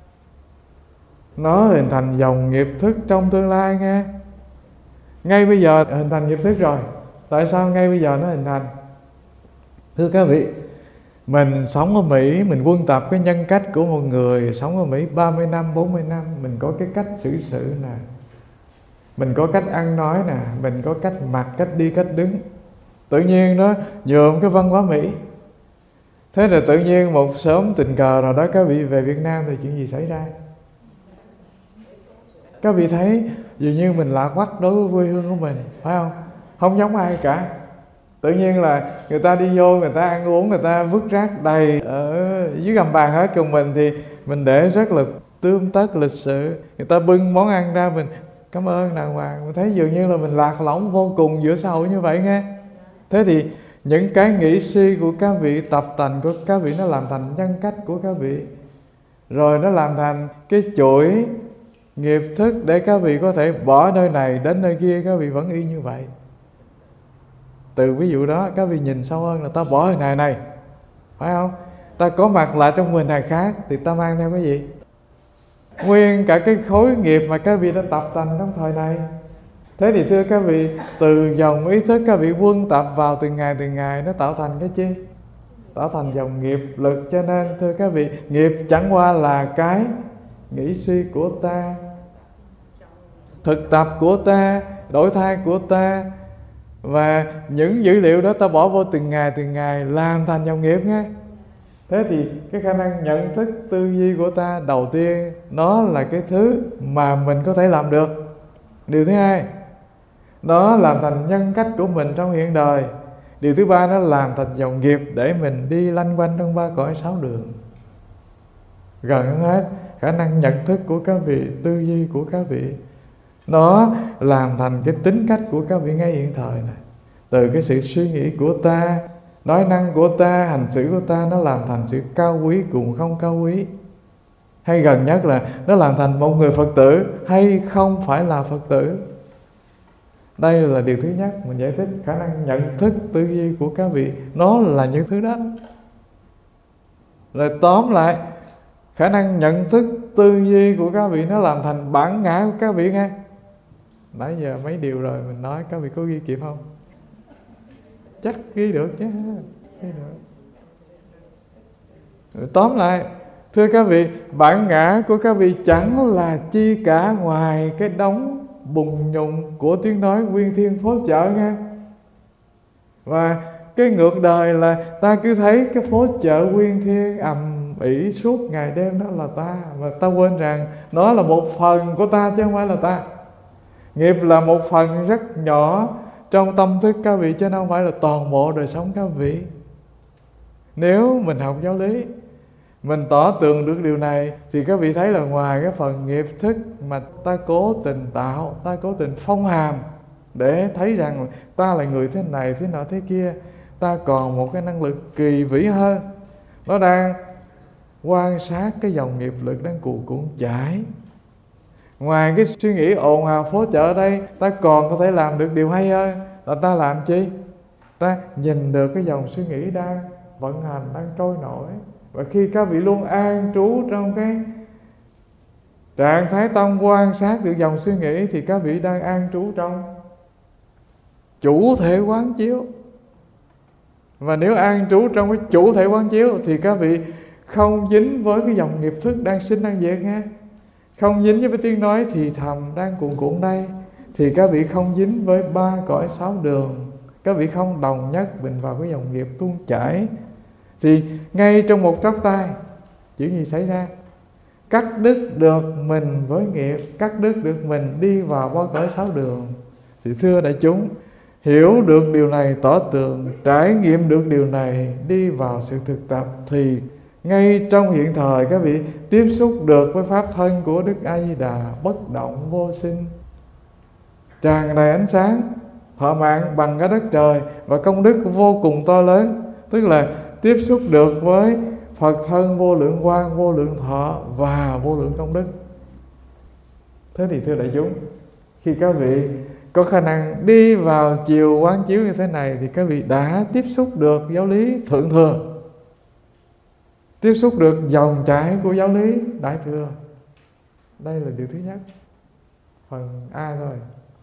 Nó hình thành dòng nghiệp thức trong tương lai nghe. Ngay bây giờ hình thành nghiệp thức rồi. Tại sao ngay bây giờ nó hình thành? Thưa các vị, mình sống ở Mỹ, mình quân tập cái nhân cách của một người sống ở Mỹ 30 năm, 40 năm. Mình có cái cách xử sự nè, mình có cách ăn nói nè, mình có cách mặc, cách đi, cách đứng. Tự nhiên nó nhuộm cái văn hóa Mỹ. Thế rồi tự nhiên một sớm tình cờ nào đó các vị về Việt Nam thì chuyện gì xảy ra? Các vị thấy dường như mình lạ quắc đối với quê hương của mình, phải không? Không giống ai cả. Tự nhiên là người ta đi vô, người ta ăn uống, người ta vứt rác đầy ở dưới gầm bàn hết. Còn mình thì mình để rất là tươm tất, lịch sự. Người ta bưng món ăn ra, mình cảm ơn đàng hoàng. Mình thấy dường như là mình lạc lõng vô cùng giữa xã hội như vậy nghe. Thế thì những cái nghĩ suy của các vị, tập tành của các vị, nó làm thành nhân cách của các vị. Rồi nó làm thành cái chuỗi nghiệp thức để các vị có thể bỏ nơi này đến nơi kia, các vị vẫn y như vậy. Từ ví dụ đó các vị nhìn sâu hơn là ta bỏ hình này, phải không? Ta có mặt lại trong hình hài khác thì ta mang theo cái gì? Nguyên cả cái khối nghiệp mà các vị đã tập tành trong thời này. Thế thì thưa các vị, từ dòng ý thức các vị quân tập vào từng ngày nó tạo thành cái chi? Tạo thành dòng nghiệp lực. Cho nên thưa các vị, nghiệp chẳng qua là cái nghĩ suy của ta, thực tập của ta, đổi thay của ta. Và những dữ liệu đó ta bỏ vô từng ngày làm thành dòng nghiệp nghe. Thế thì cái khả năng nhận thức tư duy của ta đầu tiên, nó là cái thứ mà mình có thể làm được. Điều thứ hai, nó làm thành nhân cách của mình trong hiện đời. Điều thứ ba, nó làm thành dòng nghiệp để mình đi lanh quanh trong ba cõi sáu đường. Gần hơn hết, khả năng nhận thức của các vị, tư duy của các vị, nó làm thành cái tính cách của các vị ngay hiện thời này. Từ cái sự suy nghĩ của ta, nói năng của ta, hành xử của ta, nó làm thành sự cao quý cùng không cao quý. Hay gần nhất là nó làm thành một người Phật tử hay không phải là Phật tử. Đây là điều thứ nhất mình giải thích khả năng nhận thức tư duy của các vị. Nó là những thứ đó. Rồi tóm lại, khả năng nhận thức tư duy của các vị nó làm thành bản ngã của các vị nghe. Nãy giờ mấy điều rồi mình nói, các vị có ghi kịp không? Chắc ghi được chứ. Ghi được. Rồi tóm lại, thưa các vị, bản ngã của các vị chẳng là chi cả ngoài cái đống bùng nhùng của tiếng nói nguyên thiên phố chợ nghe. Và cái ngược đời là ta cứ thấy cái phố chợ nguyên thiên ầm ĩ suốt ngày đêm, đó là ta. Mà ta quên rằng nó là một phần của ta chứ không phải là ta. Nghiệp là một phần rất nhỏ trong tâm thức các vị, chứ không phải là toàn bộ đời sống các vị. Nếu mình học giáo lý, mình tỏ tường được điều này, thì các vị thấy là ngoài cái phần nghiệp thức mà ta cố tình tạo, ta cố tình phong hàm để thấy rằng ta là người thế này, thế nọ, thế kia, ta còn một cái năng lực kỳ vĩ hơn. Nó đang quan sát cái dòng nghiệp lực đang cuồn chảy. Ngoài cái suy nghĩ ồn ào phố chợ đây, ta còn có thể làm được điều hay hơn là ta làm chi? Ta nhìn được cái dòng suy nghĩ đang vận hành, đang trôi nổi. Và khi các vị luôn an trú trong cái trạng thái tâm quan sát được dòng suy nghĩ, thì các vị đang an trú trong chủ thể quán chiếu. Và nếu an trú trong cái chủ thể quán chiếu thì các vị không dính với cái dòng nghiệp thức đang sinh đang diệt nghe. Không dính với cái tiếng nói thì thầm đang cuồn đây, thì các vị không dính với ba cõi sáu đường. Các vị không đồng nhất mình vào cái dòng nghiệp tuôn chảy. Thì ngay trong một tróc tay, chuyện gì xảy ra? Cắt đứt được mình với nghiệp, cắt đứt được mình đi vào ba cõi sáu đường. Thì thưa đại chúng, hiểu được điều này tỏ tường, trải nghiệm được điều này, đi vào sự thực tập, thì ngay trong hiện thời các vị tiếp xúc được với pháp thân của Đức A Di Đà, bất động vô sinh, tràn đầy ánh sáng, thọ mạng bằng cả đất trời, và công đức vô cùng to lớn. Tức là tiếp xúc được với Phật thân vô lượng quang, vô lượng thọ và vô lượng công đức. Thế thì thưa đại chúng, khi các vị có khả năng đi vào chiều quán chiếu như thế này thì các vị đã tiếp xúc được giáo lý Thượng Thừa, tiếp xúc được dòng chảy của giáo lý Đại Thừa. Đây là điều thứ nhất, phần A thôi.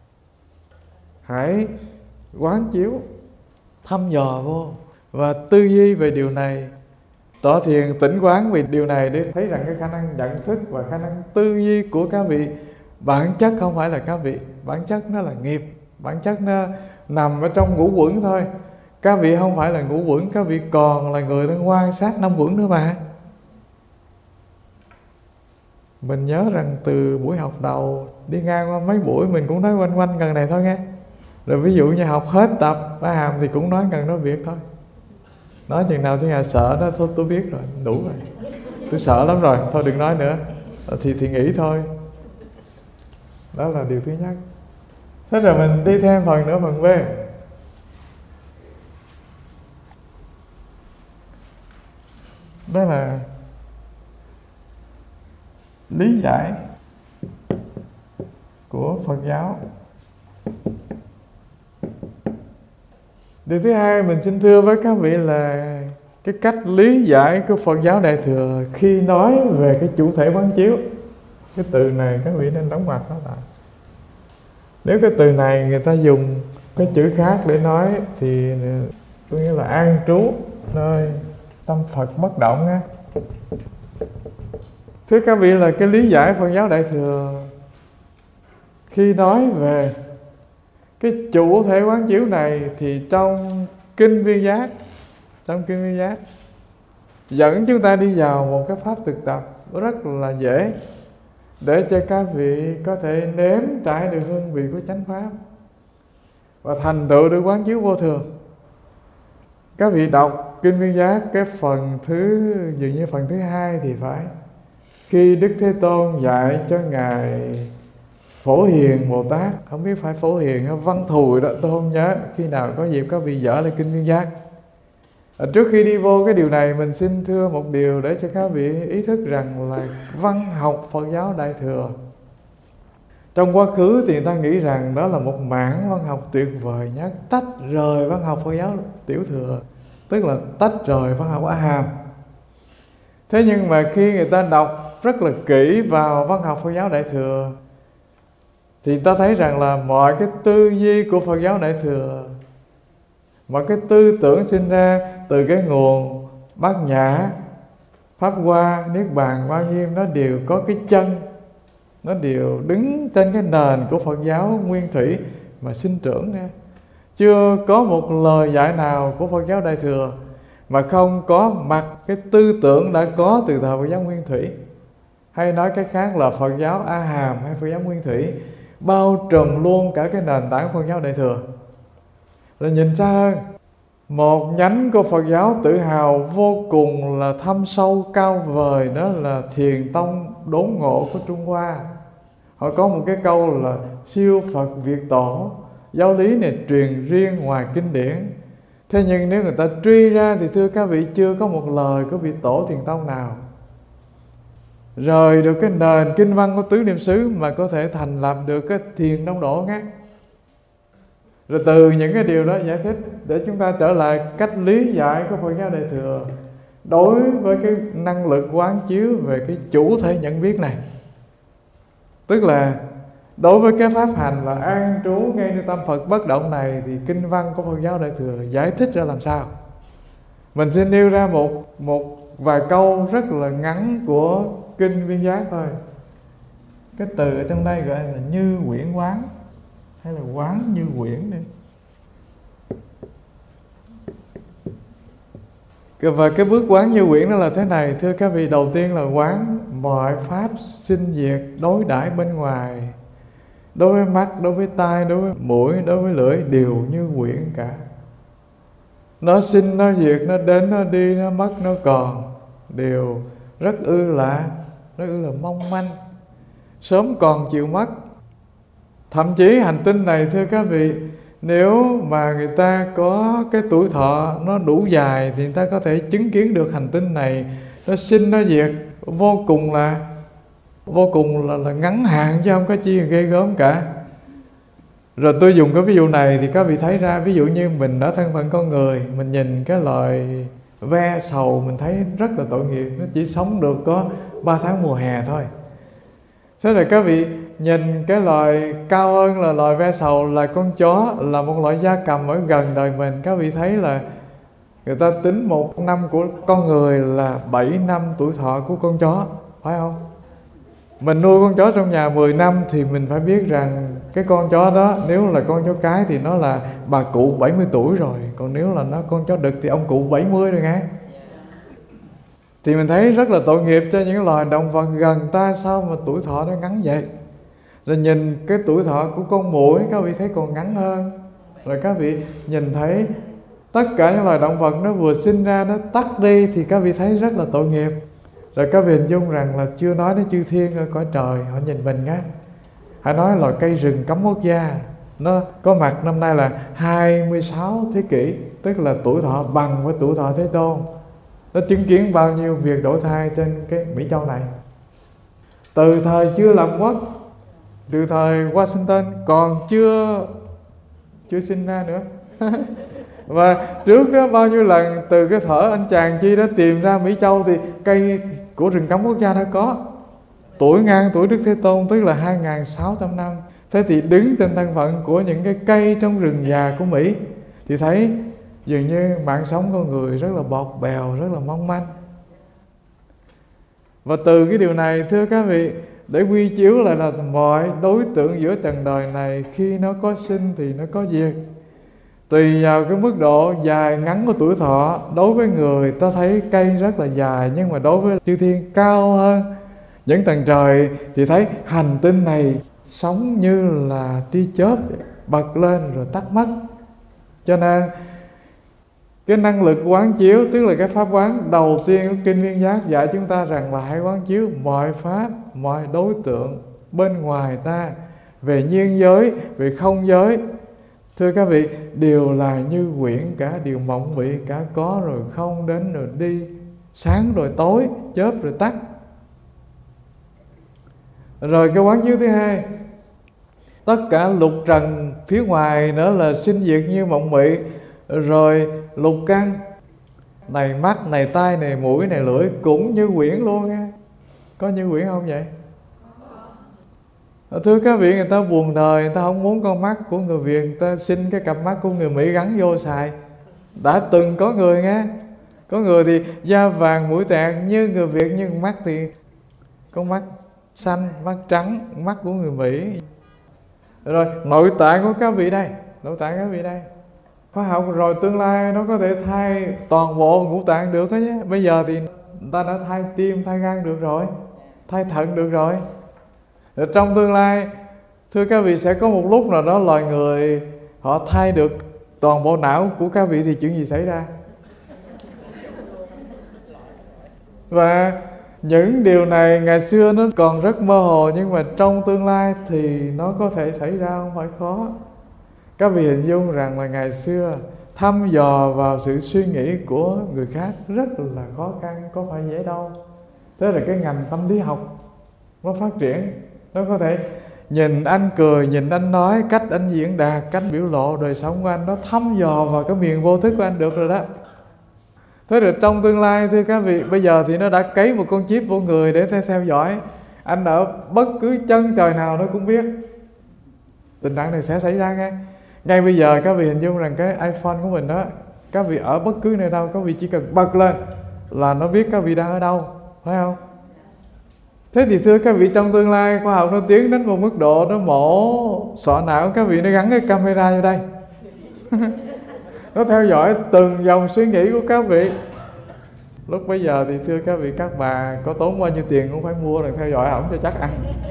Hãy quán chiếu, thăm dò vô và tư duy về điều này, tỏ thiền tỉnh quán về điều này để thấy rằng cái khả năng nhận thức và khả năng tư duy của các vị bản chất không phải là các vị, bản chất nó là nghiệp, bản chất nó nằm ở trong ngũ quẩn thôi. Các vị không phải là ngũ quẩn, các vị còn là người đang quan sát năm quẩn nữa mà. Mình nhớ rằng từ buổi học đầu đi ngang qua mấy buổi mình cũng nói quanh quanh gần này thôi nghe. Rồi ví dụ như học hết tập A Hàm thì cũng nói gần đó việc thôi. Nói chừng nào Thiên Hà sợ đó, thôi tôi biết rồi, đủ rồi. Tôi sợ lắm rồi, thôi đừng nói nữa. Thì nghĩ thôi. Đó là điều thứ nhất. Thế rồi mình đi thêm phần nữa, phần B. Đó là lý giải của Phật giáo. Điều thứ hai mình xin thưa với các vị là cái cách lý giải của Phật giáo Đại Thừa khi nói về cái chủ thể quán chiếu. Cái từ này các vị nên đóng ngoặc nó lại. Nếu cái từ này người ta dùng cái chữ khác để nói thì có nghĩa là an trú nơi tâm Phật bất động á. Thưa các vị là cái lý giải Phật giáo Đại Thừa khi nói về cái chủ thể quán chiếu này thì trong Kinh Viên Giác, trong Kinh Viên Giác dẫn chúng ta đi vào một cái pháp thực tập rất là dễ để cho các vị có thể nếm trải được hương vị của chánh pháp và thành tựu được quán chiếu vô thường. Các vị đọc Kinh Viên Giác cái phần thứ, dường như phần thứ 2 thì phải, khi Đức Thế Tôn dạy cho Ngài Phổ Hiền Bồ Tát, không biết phải Phổ Hiền hay Văn Thùi đó, tôi không nhớ, khi nào có dịp các vị dở lại Kinh Viên Giác. Trước khi đi vô cái điều này, mình xin thưa một điều để cho các vị ý thức rằng là văn học Phật giáo Đại Thừa trong quá khứ thì người ta nghĩ rằng đó là một mảng văn học tuyệt vời nhất, tách rời văn học Phật giáo Tiểu Thừa, tức là tách rời văn học A Hàm. Thế nhưng mà khi người ta đọc rất là kỹ vào văn học Phật giáo Đại Thừa thì ta thấy rằng là mọi cái tư duy của Phật giáo Đại Thừa, mọi cái tư tưởng sinh ra từ cái nguồn Bát Nhã, Pháp Hoa, Niết Bàn, Hoa Nghiêm, nó đều có cái chân, nó đều đứng trên cái nền của Phật giáo nguyên thủy mà sinh trưởng ra. Chưa có một lời dạy nào của Phật giáo Đại Thừa mà không có mặt cái tư tưởng đã có từ thời Phật giáo nguyên thủy. Hay nói cách khác là Phật giáo A Hàm hay Phật giáo nguyên thủy bao trùm luôn cả cái nền tảng Phật giáo Đại Thừa. Rồi nhìn xa hơn, một nhánh của Phật giáo tự hào vô cùng là thâm sâu cao vời, đó là Thiền Tông Đốn Ngộ của Trung Hoa. Họ có một cái câu là siêu Phật Việt Tổ, giáo lý này truyền riêng ngoài kinh điển. Thế nhưng nếu người ta truy ra thì thưa các vị, chưa có một lời của vị Tổ Thiền Tông nào rời được cái nền kinh văn của tứ niệm xứ mà có thể thành lập được cái Thiền Tông Độ ngắt. Rồi từ những cái điều đó giải thích để chúng ta trở lại cách lý giải của Phật giáo Đại Thừa đối với cái năng lực quán chiếu về cái chủ thể nhận biết này. Tức là đối với cái pháp hành là an trú ngay nơi tâm Phật bất động này thì kinh văn của Phật giáo Đại Thừa giải thích ra làm sao. Mình xin nêu ra một vài câu rất là ngắn của Kinh Viên Giác thôi. Cái từ ở trong đây gọi là như quyển quán, hay là quán như quyển đi. Và cái bước quán như quyển đó là thế này, thưa các vị. Đầu tiên là quán mọi pháp sinh diệt đối đãi bên ngoài, đối với mắt, đối với tai, đối với mũi, đối với lưỡi đều như quyển cả. Nó sinh, nó diệt, nó đến, nó đi, nó mất, nó còn, đều rất ư là mong manh, sớm còn chịu mất. Thậm chí hành tinh này thưa các vị, nếu mà người ta có cái tuổi thọ nó đủ dài thì người ta có thể chứng kiến được hành tinh này nó sinh nó diệt vô cùng là ngắn hạn, chứ không có chi ghê gớm cả. Rồi tôi dùng cái ví dụ này thì các vị thấy ra, ví dụ như mình ở thân phận con người, mình nhìn cái loài ve sầu mình thấy rất là tội nghiệp, nó chỉ sống được có 3 tháng mùa hè thôi. Thế rồi các vị nhìn cái loài cao hơn là loài ve sầu là con chó, là một loại gia cầm ở gần đời mình. Các vị thấy là người ta tính 1 năm của con người là 7 năm tuổi thọ của con chó, phải không? Mình nuôi con chó trong nhà 10 năm thì mình phải biết rằng cái con chó đó, nếu là con chó cái thì nó là bà cụ 70 tuổi rồi. Còn nếu là nó con chó đực thì ông cụ 70 rồi nghe. Thì mình thấy rất là tội nghiệp cho những loài động vật gần ta, sao mà tuổi thọ nó ngắn vậy. Rồi nhìn cái tuổi thọ của con muỗi, các vị thấy còn ngắn hơn. Rồi các vị nhìn thấy tất cả những loài động vật nó vừa sinh ra nó tắt đi thì các vị thấy rất là tội nghiệp. Rồi các vị hình dung rằng là chưa nói đến chư thiên ở cõi trời, họ nhìn mình á. Hãy nói là cây rừng cấm quốc gia, nó có mặt năm nay là 26 thế kỷ, tức là tuổi thọ bằng với tuổi thọ Thế Tôn. Nó chứng kiến bao nhiêu việc đổi thay trên cái Mỹ Châu này. Từ thời chưa lập quốc, từ thời Washington còn chưa sinh ra nữa. Và trước đó bao nhiêu lần từ cái thở anh chàng Chi đó tìm ra Mỹ Châu thì cây của rừng cấm quốc gia đã có. Tuổi ngang tuổi Đức Thế Tôn tức là 2.600 năm. Thế thì đứng trên thân phận của những cái cây trong rừng già của Mỹ thì thấy dường như mạng sống con người rất là bọt bèo, rất là mong manh. Và từ cái điều này thưa các vị, để quy chiếu lại là mọi đối tượng giữa trần đời này khi nó có sinh thì nó có diệt. Tùy vào cái mức độ dài ngắn của tuổi thọ, đối với người ta thấy cây rất là dài, nhưng mà đối với chư thiên cao hơn những tầng trời thì thấy hành tinh này sống như là tia chớp bật lên rồi tắt mất. Cho nên cái năng lực quán chiếu, tức là cái pháp quán đầu tiên của Kinh Viên Giác dạy chúng ta rằng là hãy quán chiếu mọi pháp, mọi đối tượng bên ngoài ta, về nhiên giới, về không giới. Thưa các vị, đều là như quyển cả, đều mộng mị cả, có rồi không, đến rồi đi, sáng rồi tối, chớp rồi tắt. Rồi cái quán chiếu thứ hai, tất cả lục trần phía ngoài nữa là sinh diệt như mộng mị. Rồi lục căn, này mắt, này tai, này mũi, này lưỡi cũng như quyển luôn nha. Có như quyển không vậy? Thưa các vị, người ta buồn đời, người ta không muốn con mắt của người Việt, người ta xin cái cặp mắt của người Mỹ gắn vô xài. Đã từng có người nghe. Có người thì da vàng mũi tẹt như người Việt, nhưng mắt thì con mắt xanh, mắt trắng, mắt của người Mỹ. Rồi nội tạng của các vị đây, nội tạng các vị đây. Khoa học rồi tương lai nó có thể thay toàn bộ ngũ tạng được đó nhé. Bây giờ thì người ta đã thay tim, thay gan được rồi, thay thận được rồi. Rồi trong tương lai, thưa các vị, sẽ có một lúc nào đó loài người họ thay được toàn bộ não của các vị thì chuyện gì xảy ra? Và những điều này ngày xưa nó còn rất mơ hồ, nhưng mà trong tương lai thì nó có thể xảy ra, không phải khó. Các vị hình dung rằng là ngày xưa thăm dò vào sự suy nghĩ của người khác rất là khó khăn, có phải dễ đâu. Thế là cái ngành tâm lý học nó phát triển, nó có thể nhìn anh cười, nhìn anh nói, cách anh diễn đạt, cách biểu lộ đời sống của anh, nó thăm dò vào cái miền vô thức của anh được rồi đó. Thế rồi trong tương lai thưa các vị, bây giờ thì nó đã cấy một con chip vô người để theo dõi anh ở bất cứ chân trời nào nó cũng biết. Tình trạng này sẽ xảy ra ngay. Ngay bây giờ các vị hình dung rằng cái iPhone của mình đó, các vị ở bất cứ nơi đâu, các vị chỉ cần bật lên là nó biết các vị đang ở đâu, phải không? Thế thì thưa các vị, trong tương lai khoa học nó tiến đến một mức độ nó mổ sọ não các vị, nó gắn cái camera vô đây. Nó theo dõi từng dòng suy nghĩ của các vị. Lúc bây giờ thì thưa các vị, các bà có tốn bao nhiêu tiền cũng phải mua rồi theo dõi ổng cho chắc ăn.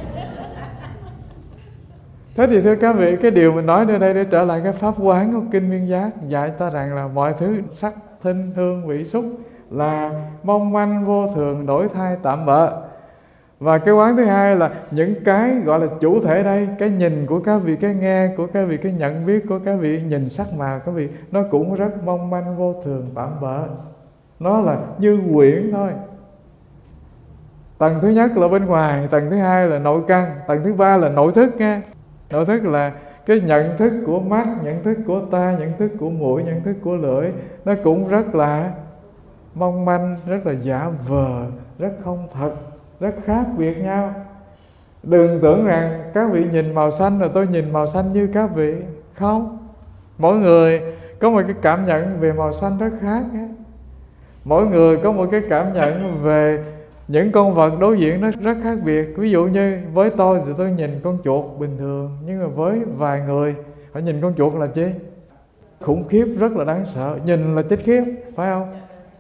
Thế thì thưa các vị, cái điều mình nói ở đây để trở lại cái pháp quán của Kinh Viên Giác dạy ta rằng là mọi thứ sắc, thinh, hương, vị, xúc là mong manh, vô thường, đổi thay, tạm bợ. Và cái quán thứ hai là những cái gọi là chủ thể đây, cái nhìn của các vị, cái nghe của các vị, cái nhận biết của các vị, nhìn sắc màu các vị, nó cũng rất mong manh, vô thường, tạm bợ. Nó là như quyển thôi. Tầng thứ nhất là bên ngoài, tầng thứ hai là nội căn, tầng thứ ba là nội thức nha. Nội thức là Cái nhận thức của mắt, nhận thức của tai, nhận thức của mũi, nhận thức của lưỡi, nó cũng rất là mong manh, rất là giả vờ, rất không thật, rất khác biệt nhau. Đừng tưởng rằng các vị nhìn màu xanh rồi tôi nhìn màu xanh như các vị. Không. Mỗi người có một cái cảm nhận về màu xanh rất khác. Mỗi người có một cái cảm nhận về những con vật đối diện nó rất khác biệt. Ví dụ như với tôi thì tôi nhìn con chuột bình thường, nhưng mà với vài người họ nhìn con chuột là chi? Khủng khiếp, rất là đáng sợ, nhìn là chết khiếp, phải không?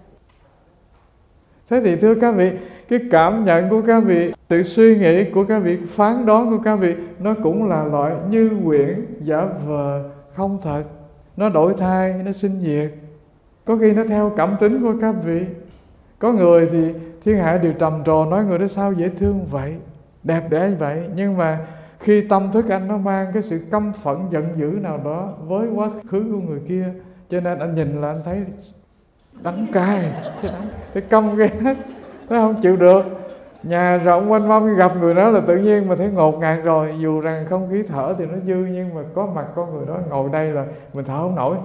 Thế thì thưa các vị, cái cảm nhận của các vị, sự suy nghĩ của các vị, phán đoán của các vị, nó cũng là loại như quyển, giả vờ, không thật. Nó đổi thay, nó sinh diệt. Có khi nó theo cảm tính của các vị. Có người thì thiên hạ đều trầm trồ nói người đó sao dễ thương vậy, đẹp đẽ vậy. Nhưng mà khi tâm thức anh nó mang cái sự căm phẫn, giận dữ nào đó với quá khứ của người kia, cho nên anh nhìn là anh thấy đắng cay, cái căm ghét, nó không chịu được. Nhà rộng quanh mâm gặp người đó là tự nhiên mà thấy ngột ngạt rồi. Dù rằng không khí thở thì nó dư, nhưng mà có mặt con người đó ngồi đây là mình thở không nổi,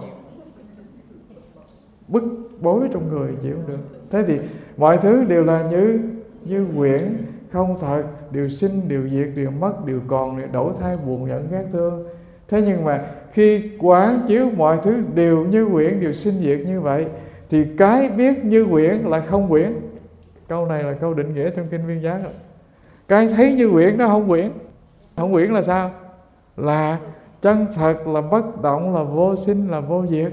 bức bối trong người chịu không được. Thế thì mọi thứ đều là như quyển, không thật, đều sinh, đều diệt, đều mất, đều còn, đều đổi thay, buồn giận ghét thương. Thế nhưng mà khi quán chiếu mọi thứ đều như quyển, đều sinh diệt như vậy, thì cái biết như quyển là không quyển. Câu này là câu định nghĩa trong Kinh Viên Giác. Cái thấy như quyển nó không quyển. Không quyển là sao? Là chân thật, là bất động, là vô sinh, là vô diệt.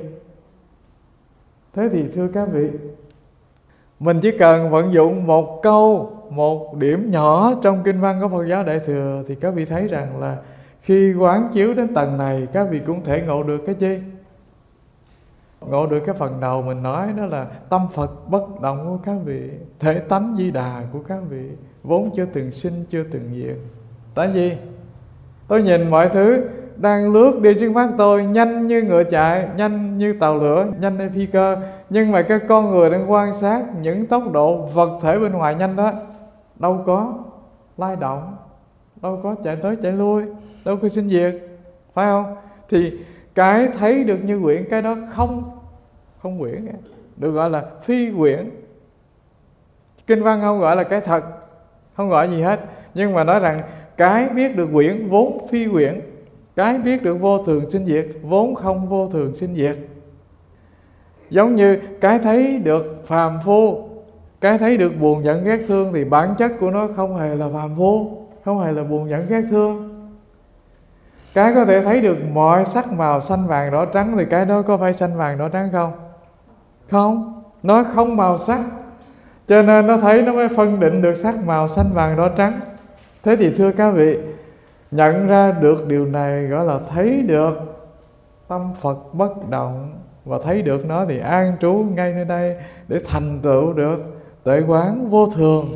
Thế thì thưa các vị, mình chỉ cần vận dụng một câu, một điểm nhỏ trong kinh văn của Phật giáo Đại Thừa, thì các vị thấy rằng là khi quán chiếu đến tầng này, các vị cũng thể ngộ được cái gì? Ngộ được cái phần đầu mình nói, đó là tâm Phật bất động của các vị, thể tánh Di Đà của các vị, vốn chưa từng sinh, chưa từng diệt. Tại vì tôi nhìn mọi thứ đang lướt đi trước mắt tôi, nhanh như ngựa chạy, nhanh như tàu lửa, nhanh như phi cơ. Nhưng mà cái con người đang quan sát những tốc độ vật thể bên ngoài nhanh đó, đâu có lay động, đâu có chạy tới chạy lui, đâu có sinh diệt, phải không? Thì cái thấy được như quyển, cái đó không quyển, được gọi là phi quyển. Kinh văn không gọi là cái thật, không gọi gì hết, nhưng mà nói rằng cái biết được quyển vốn phi quyển, cái biết được vô thường sinh diệt vốn không vô thường sinh diệt. Giống như cái thấy được phàm phu, cái thấy được buồn giận ghét thương, thì bản chất của nó không hề là phàm phu, không hề là buồn giận ghét thương. Cái có thể thấy được mọi sắc màu xanh vàng đỏ trắng, thì cái đó có phải xanh vàng đỏ trắng không? Không, nó không màu sắc, cho nên nó thấy nó mới phân định được sắc màu xanh vàng đỏ trắng. Thế thì thưa các vị, nhận ra được điều này gọi là thấy được tâm Phật bất động, và thấy được nó thì an trú ngay nơi đây để thành tựu được tuệ quán vô thường.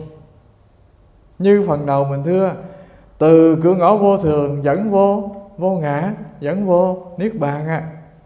Như phần đầu mình thưa, từ cửa ngõ vô thường dẫn vô ngã, dẫn vô niết bàn.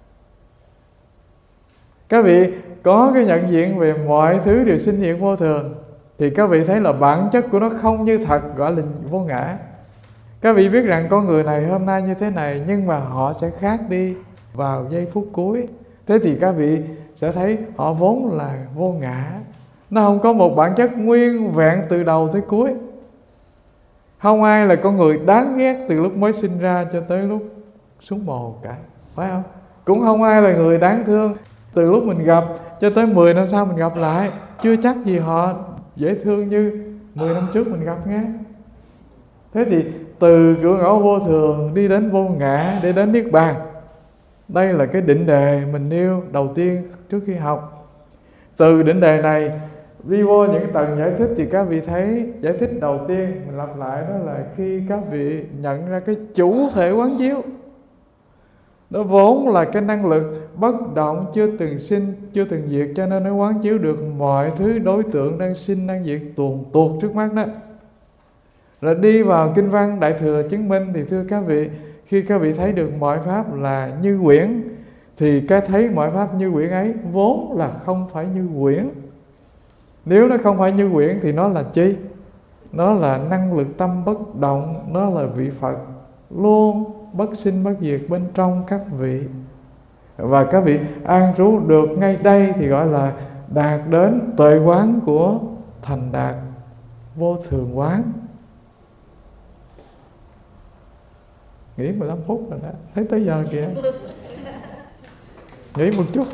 Các vị có cái nhận diện về mọi thứ đều sinh diệt vô thường, thì các vị thấy là bản chất của nó không như thật, gọi là vô ngã. Các vị biết rằng con người này hôm nay như thế này, nhưng mà họ sẽ khác đi vào giây phút cuối. Thế thì các vị sẽ thấy họ vốn là vô ngã. Nó không có một bản chất nguyên vẹn từ đầu tới cuối. Không ai là con người đáng ghét từ lúc mới sinh ra cho tới lúc xuống mồ cả, phải không? Cũng không ai là người đáng thương từ lúc mình gặp cho tới 10 năm sau mình gặp lại. Chưa chắc gì họ dễ thương như 10 năm trước mình gặp nghe. Thế thì từ cửa ngõ vô thường đi đến vô ngã để đến niết bàn, đây là cái định đề mình nêu đầu tiên trước khi học. Từ định đề này đi vô những tầng giải thích, thì các vị thấy giải thích đầu tiên mình lặp lại, đó là khi các vị nhận ra cái chủ thể quán chiếu, nó vốn là cái năng lực bất động, chưa từng sinh, chưa từng diệt, cho nên nó quán chiếu được mọi thứ đối tượng đang sinh, đang diệt tuồn tuột trước mắt đó. Rồi đi vào kinh văn Đại Thừa chứng minh, thì thưa các vị, khi các vị thấy được mọi pháp là như quyển, thì cái thấy mọi pháp như quyển ấy vốn là không phải như quyển. Nếu nó không phải như quyển thì nó là chi? Nó là năng lực tâm bất động, nó là vị Phật luôn bất sinh bất diệt bên trong các vị. Và các vị an trú được ngay đây thì gọi là đạt đến tuệ quán của thành đạt vô thường quán. Nghỉ 15 phút rồi đó, thấy tới giờ kìa. Nghỉ một chút.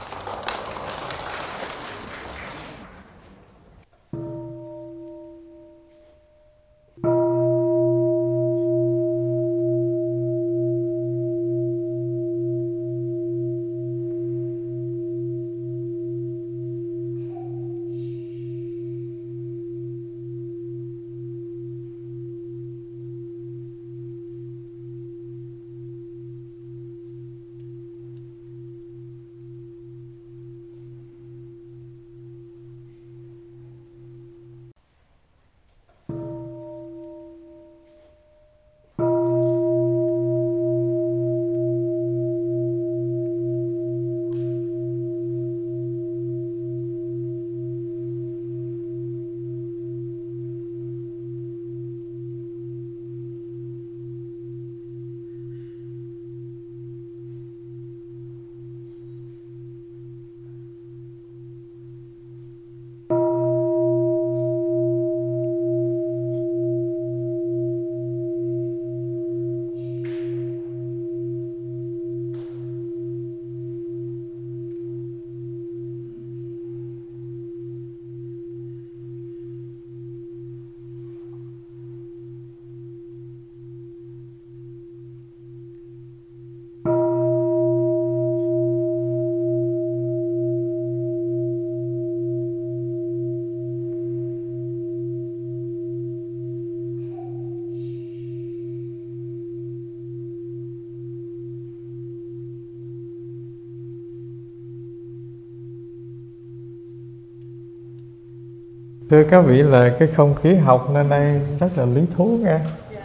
Thưa các vị, là cái không khí học nơi đây rất là lý thú nghe.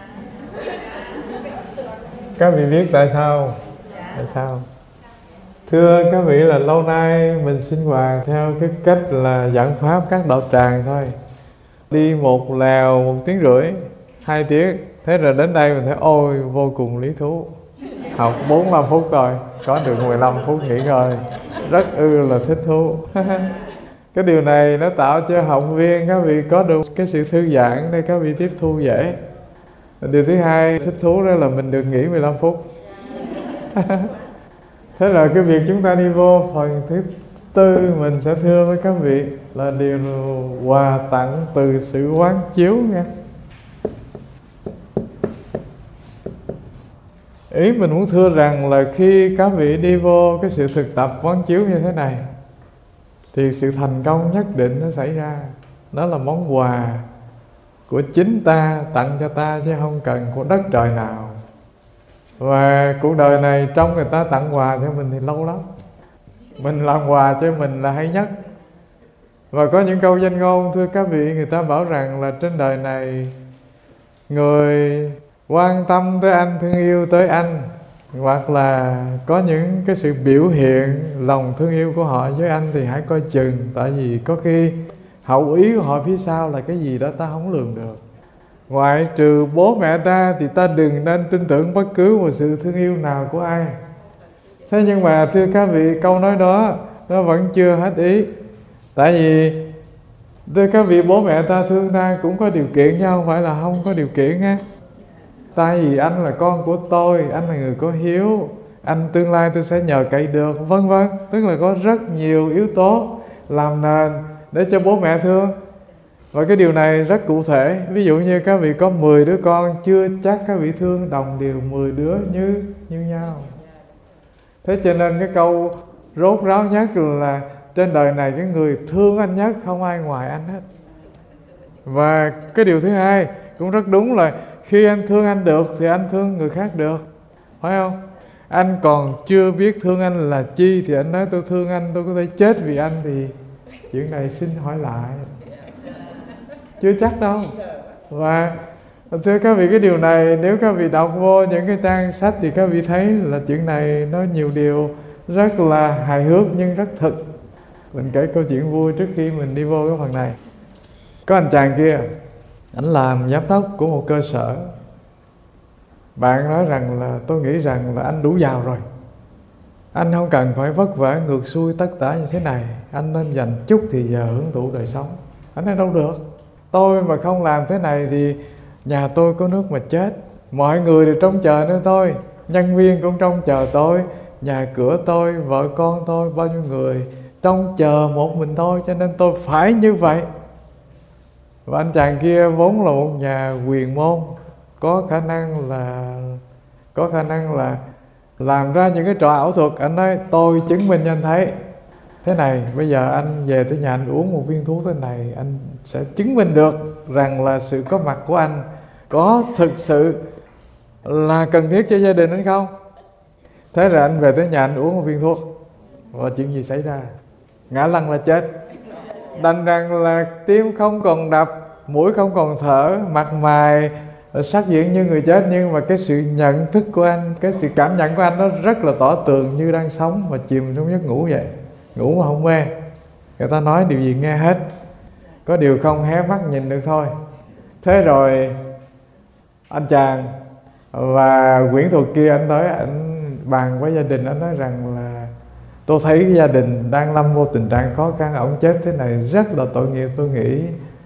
Các vị biết tại sao? Tại sao? Thưa các vị, là lâu nay mình sinh hoạt theo cái cách là giảng pháp các đạo tràng thôi. Đi một lèo 1 tiếng rưỡi, 2 tiếng. Thế rồi đến đây mình thấy ôi vô cùng lý thú. Học 45 phút thôi, có được 15 phút nghỉ ngơi. Rất là thích thú. Cái điều này nó tạo cho học viên các vị có được cái sự thư giãn để các vị tiếp thu dễ. Điều thứ hai thích thú đó là mình được nghỉ 15 phút. Thế là cái việc chúng ta đi vô phần thứ tư, mình sẽ thưa với các vị là điều quà tặng từ sự quán chiếu nha. Ý mình muốn thưa rằng là khi các vị đi vô cái sự thực tập quán chiếu như thế này thì sự thành công nhất định nó xảy ra. Đó là món quà của chính ta tặng cho ta, chứ không cần của đất trời nào. Và cuộc đời này trong người ta tặng quà cho mình thì lâu lắm. Mình làm quà cho mình là hay nhất. Và có những câu danh ngôn, thưa các vị, người ta bảo rằng là trên đời này người quan tâm tới anh, thương yêu tới anh, hoặc là có những cái sự biểu hiện lòng thương yêu của họ với anh thì hãy coi chừng. Tại vì có khi hậu ý của họ phía sau là cái gì đó ta không lường được. Ngoại trừ bố mẹ ta thì ta đừng nên tin tưởng bất cứ một sự thương yêu nào của ai. Thế nhưng mà thưa các vị, câu nói đó nó vẫn chưa hết ý. Tại vì thưa các vị, bố mẹ ta thương ta cũng có điều kiện chứ không phải là không có điều kiện á. Tại vì anh là con của tôi, anh là người có hiếu, anh tương lai tôi sẽ nhờ cậy được, vân vân. Tức là có rất nhiều yếu tố làm nền để cho bố mẹ thương. Và cái điều này rất cụ thể. Ví dụ như các vị có 10 đứa con, chưa chắc các vị thương đồng đều 10 đứa như nhau. Thế cho nên cái câu rốt ráo nhất là trên đời này cái người thương anh nhất không ai ngoài anh hết. Và cái điều thứ hai cũng rất đúng là khi anh thương anh được thì anh thương người khác được, phải không? Anh còn chưa biết thương anh là chi thì anh nói tôi thương anh, tôi có thể chết vì anh, thì chuyện này xin hỏi lại. Chưa chắc đâu. Và thưa các vị, cái điều này nếu các vị đọc vô những cái trang sách thì các vị thấy là chuyện này nó nhiều điều rất là hài hước nhưng rất thực. Mình kể câu chuyện vui trước khi mình đi vô cái phần này. Có anh chàng kia, ảnh làm giám đốc của một cơ sở. Bạn nói rằng là tôi nghĩ rằng là anh đủ giàu rồi, anh không cần phải vất vả ngược xuôi tất tả như thế này, anh nên dành chút thì giờ hưởng thụ đời sống. Anh nói đâu được, tôi mà không làm thế này thì nhà tôi có nước mà chết, mọi người đều trông chờ nơi tôi, nhân viên cũng trông chờ tôi, nhà cửa tôi, vợ con tôi, bao nhiêu người trông chờ một mình tôi, cho nên tôi phải như vậy. Và anh chàng kia vốn là một nhà quyền môn, có khả năng là làm ra những cái trò ảo thuật. Anh nói tôi chứng minh cho anh thấy thế này, bây giờ anh về tới nhà anh uống một viên thuốc thế này, anh sẽ chứng minh được rằng là sự có mặt của anh có thực sự là cần thiết cho gia đình anh không. Thế rồi anh về tới nhà anh uống một viên thuốc, và chuyện gì xảy ra? Ngã lăn là chết. Đành rằng là tim không còn đập, mũi không còn thở, mặt mày sắc diện như người chết, nhưng mà cái sự nhận thức của anh, cái sự cảm nhận của anh nó rất là tỏ tường như đang sống và chìm trong giấc ngủ vậy. Ngủ mà không mê. Người ta nói điều gì nghe hết, có điều không hé mắt nhìn được thôi. Thế rồi anh chàng và quyển thuật kia, anh tới anh bàn với gia đình, anh nói rằng là tôi thấy cái gia đình đang lâm vô tình trạng khó khăn, ổng chết thế này rất là tội nghiệp, tôi nghĩ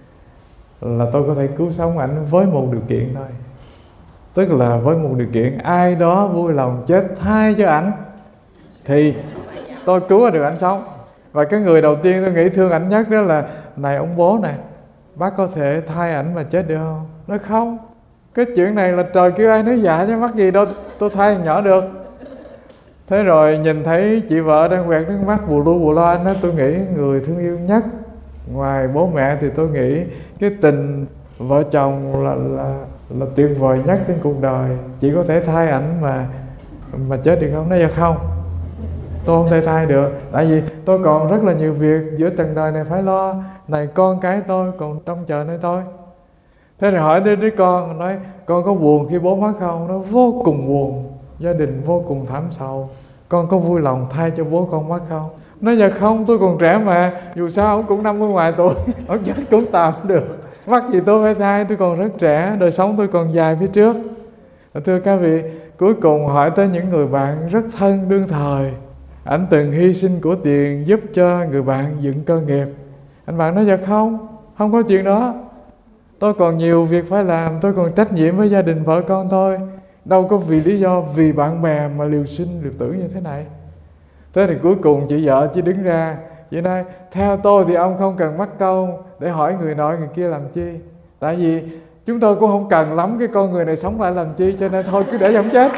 là tôi có thể cứu sống ảnh với một điều kiện thôi. Tức là với một điều kiện ai đó vui lòng chết thay cho ảnh thì tôi cứu được ảnh sống. Và cái người đầu tiên tôi nghĩ thương ảnh nhất đó là: này ông bố nè, bác có thể thay ảnh mà chết được không? Nói không, cái chuyện này là trời kêu ai nói dạ chứ mắc gì đâu tôi thay thằng nhỏ được. Thế rồi nhìn thấy chị vợ đang quẹt nước mắt bù lu bù lo, anh nói tôi nghĩ người thương yêu nhất ngoài bố mẹ thì tôi nghĩ cái tình vợ chồng là tuyệt vời nhất trên cuộc đời. Chị có thể thay ảnh mà chết được không? Nói dạ không, tôi không thể thay được, tại vì tôi còn rất là nhiều việc giữa trần đời này phải lo, này con cái tôi còn trông chờ nơi tôi. Thế rồi hỏi đứa con, nói con có buồn khi bố mất không? Nó vô cùng buồn, gia đình vô cùng thảm sầu, con có vui lòng thay cho bố con mất không? Nói dạ không, tôi còn trẻ mà, dù sao ông cũng 50 ngoài tuổi, ông chết cũng tạm được, mắc gì tôi phải thay, tôi còn rất trẻ, đời sống tôi còn dài phía trước. Thưa các vị, cuối cùng hỏi tới những người bạn rất thân đương thời, anh từng hy sinh của tiền giúp cho người bạn dựng cơ nghiệp. Anh bạn nói dạ không, không có chuyện đó, tôi còn nhiều việc phải làm, tôi còn trách nhiệm với gia đình vợ con tôi, đâu có vì lý do vì bạn bè mà liều sinh liều tử như thế này. Thế thì cuối cùng chị vợ chỉ đứng ra, chị nói theo tôi thì ông không cần mắc câu để hỏi người nọ người kia làm chi, tại vì chúng tôi cũng không cần lắm cái con người này sống lại làm chi, cho nên thôi cứ để ông chết.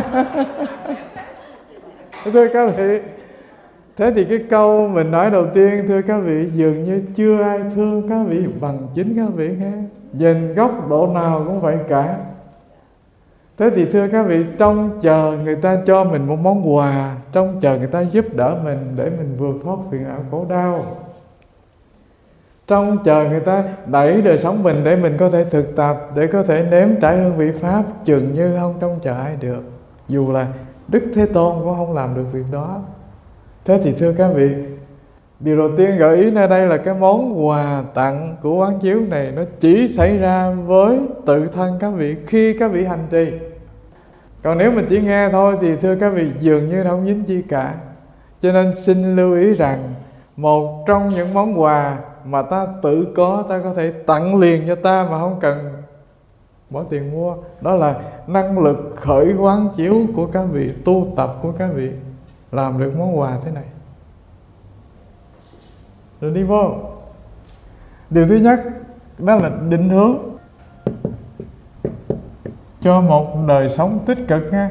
Thưa các vị, thế thì cái câu mình nói đầu tiên, thưa các vị, dường như chưa ai thương các vị bằng chính các vị nghe. Nhìn góc độ nào cũng vậy cả. Thế thì thưa các vị, trông chờ người ta cho mình một món quà, trông chờ người ta giúp đỡ mình để mình vượt thoát phiền não khổ đau, trông chờ người ta đẩy đời sống mình để mình có thể thực tập, để có thể nếm trải hương vị Pháp, chừng như không trông chờ ai được. Dù là Đức Thế Tôn cũng không làm được việc đó. Thế thì thưa các vị, điều đầu tiên gợi ý nơi đây là cái món quà tặng của quán chiếu này nó chỉ xảy ra với tự thân các vị khi các vị hành trì. Còn nếu mình chỉ nghe thôi thì thưa các vị dường như không dính chi cả. Cho nên xin lưu ý rằng một trong những món quà mà ta tự có, ta có thể tặng liền cho ta mà không cần bỏ tiền mua, đó là năng lực khởi quán chiếu của các vị, tu tập của các vị làm được món quà thế này. Rồi đi vô. Điều thứ nhất đó là định hướng cho một đời sống tích cực nha.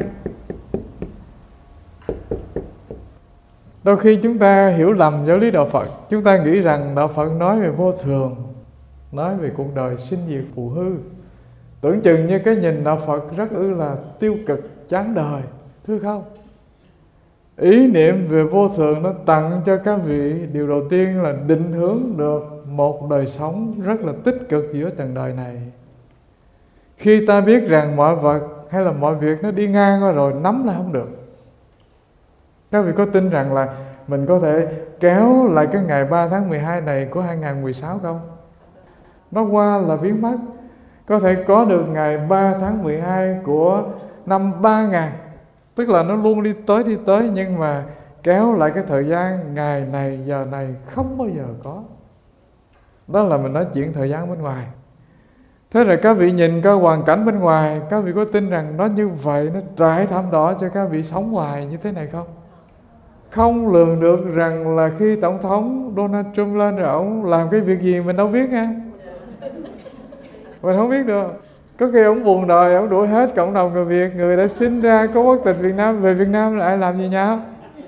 Đôi khi chúng ta hiểu lầm giáo lý Đạo Phật, chúng ta nghĩ rằng Đạo Phật nói về vô thường, nói về cuộc đời sinh diệt phù hư, tưởng chừng như cái nhìn Đạo Phật rất là tiêu cực, chán đời. Thưa không, ý niệm về vô thường nó tặng cho các vị điều đầu tiên là định hướng được một đời sống rất là tích cực giữa trần đời này. Khi ta biết rằng mọi vật hay là mọi việc nó đi ngang qua rồi, nắm là không được. Các vị có tin rằng là mình có thể kéo lại cái ngày 3 tháng 12 này của 2016 không? Nó qua là biến mất. có thể có được ngày 3 tháng 12 của năm 3000. Tức là nó luôn đi tới, nhưng mà kéo lại cái thời gian ngày này giờ này không bao giờ có. Đó là mình nói chuyện thời gian bên ngoài. Thế rồi các vị nhìn cái hoàn cảnh bên ngoài, các vị có tin rằng nó như vậy, nó trải thảm đỏ cho các vị sống hoài như thế này không? Không lường được rằng là khi Tổng thống Donald Trump lên rồi ổng làm cái việc gì mình đâu biết nha. Mình không biết được. Có khi ổng buồn đời, ổng đuổi hết cộng đồng người Việt, người đã sinh ra có quốc tịch Việt Nam, về Việt Nam là ai làm gì nhau.